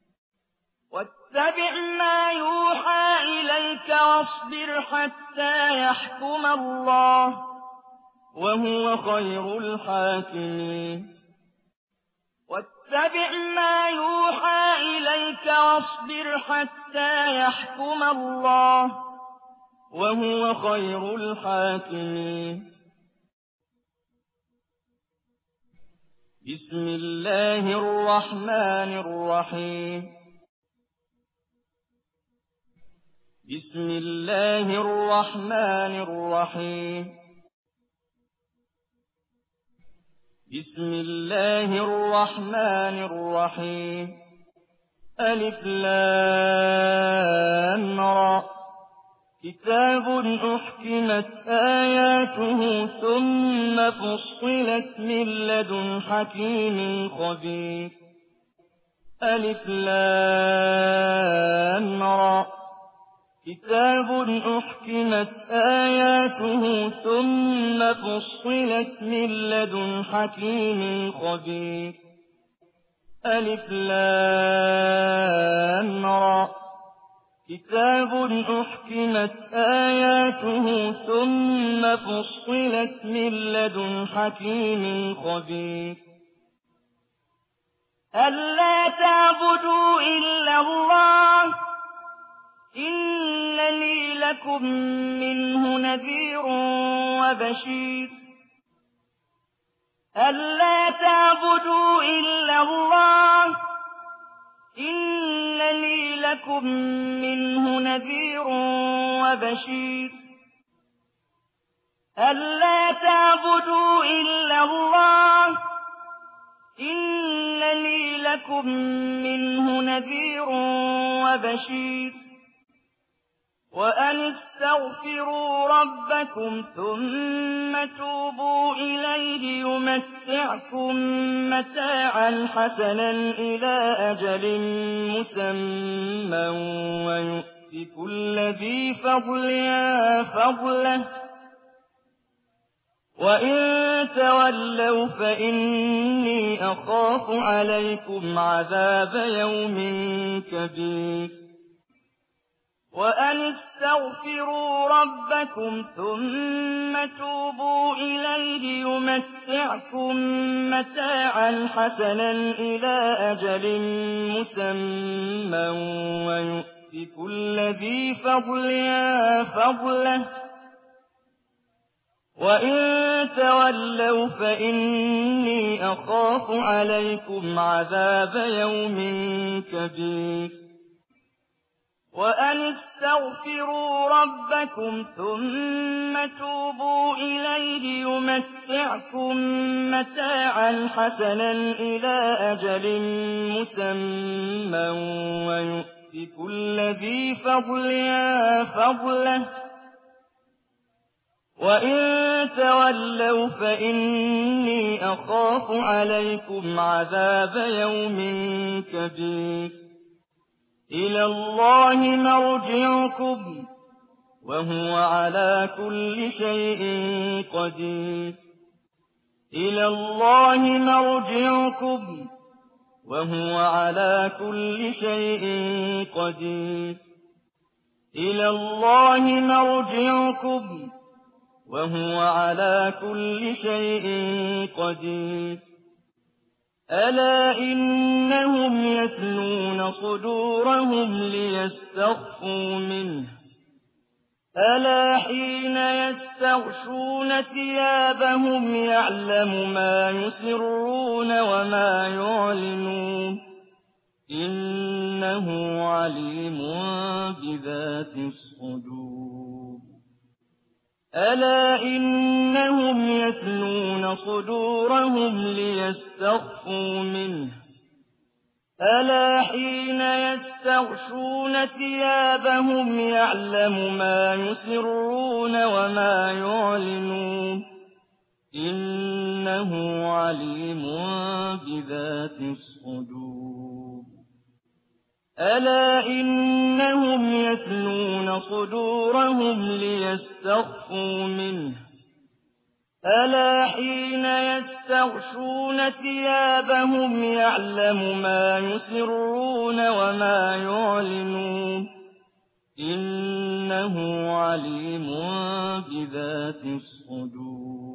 S3: واتبع ما يوحى إليك واصبر حتى يحكم الله وهو خير الحاكمين واتبع ما يوحى إليك واصبر حتى يحكم الله وهو خير الحاكمين بسم الله الرحمن الرحيم بسم الله الرحمن الرحيم بسم الله الرحمن الرحيم ألف لام را كتاب أحكمت آياته ثم فصلت من لدن حكيم خبير ألف لام را كتاب أحكمت آياته ثم فصلت من لدن حكيم خبير ألف لام را كتاب أحكمت آياته ثم فصلت من لدن حكيم خبير ألا تعبدوا إلا الله إنني لكم منه نذير وبشير ألا تعبدوا إلا الله إنني لكم منه نذير وبشير ألا تعبدوا إلا الله إنني لكم منه نذير وبشير وأن استغفروا ربكم ثم توبوا إليه يمتعكم متاعا حسنا إلى أجل مسمى ويؤت كل ذي فضل فضله وإن تولوا فإني أخاف عليكم عذاب يوم كبير وأن استغفروا ربكم ثم توبوا إليه يمتعكم متاعا حسنا إلى أجل مسمى ويؤت كل ذي فضل فضله وإن تولوا فإني أخاف عليكم عذاب يوم كبير وأن استغفروا ربكم ثم توبوا إليه يمتعكم متاعا حسنا إلى أجل مسمى ويؤت كل ذي فضل فضله وإن تولوا فإني أخاف عليكم عذاب يوم كبير إلى الله مرجعكم وهو على كل شيء قدير إلى الله مرجعكم وهو على كل شيء قدير إلى الله مرجعكم وهو على كل شيء قدير ألا إنهم يثنون صدورهم ليستخفوا منه ألا حين يستغشون ثيابهم يعلم ما يسرون وما يعلنون إنه عليم بذات الصدور ألا إنهم يثنون صدورهم ليستخفوا منه ألا حين يستغشون ثيابهم يعلم ما يسرون وما يعلنون إنه عليم بذات الصدور ألا إنهم يثنون صدورهم ليستخفوا منه ألا حين يستغشون ثيابهم يعلم ما يسرون وما يعلنون إنه عليم بذات الصدور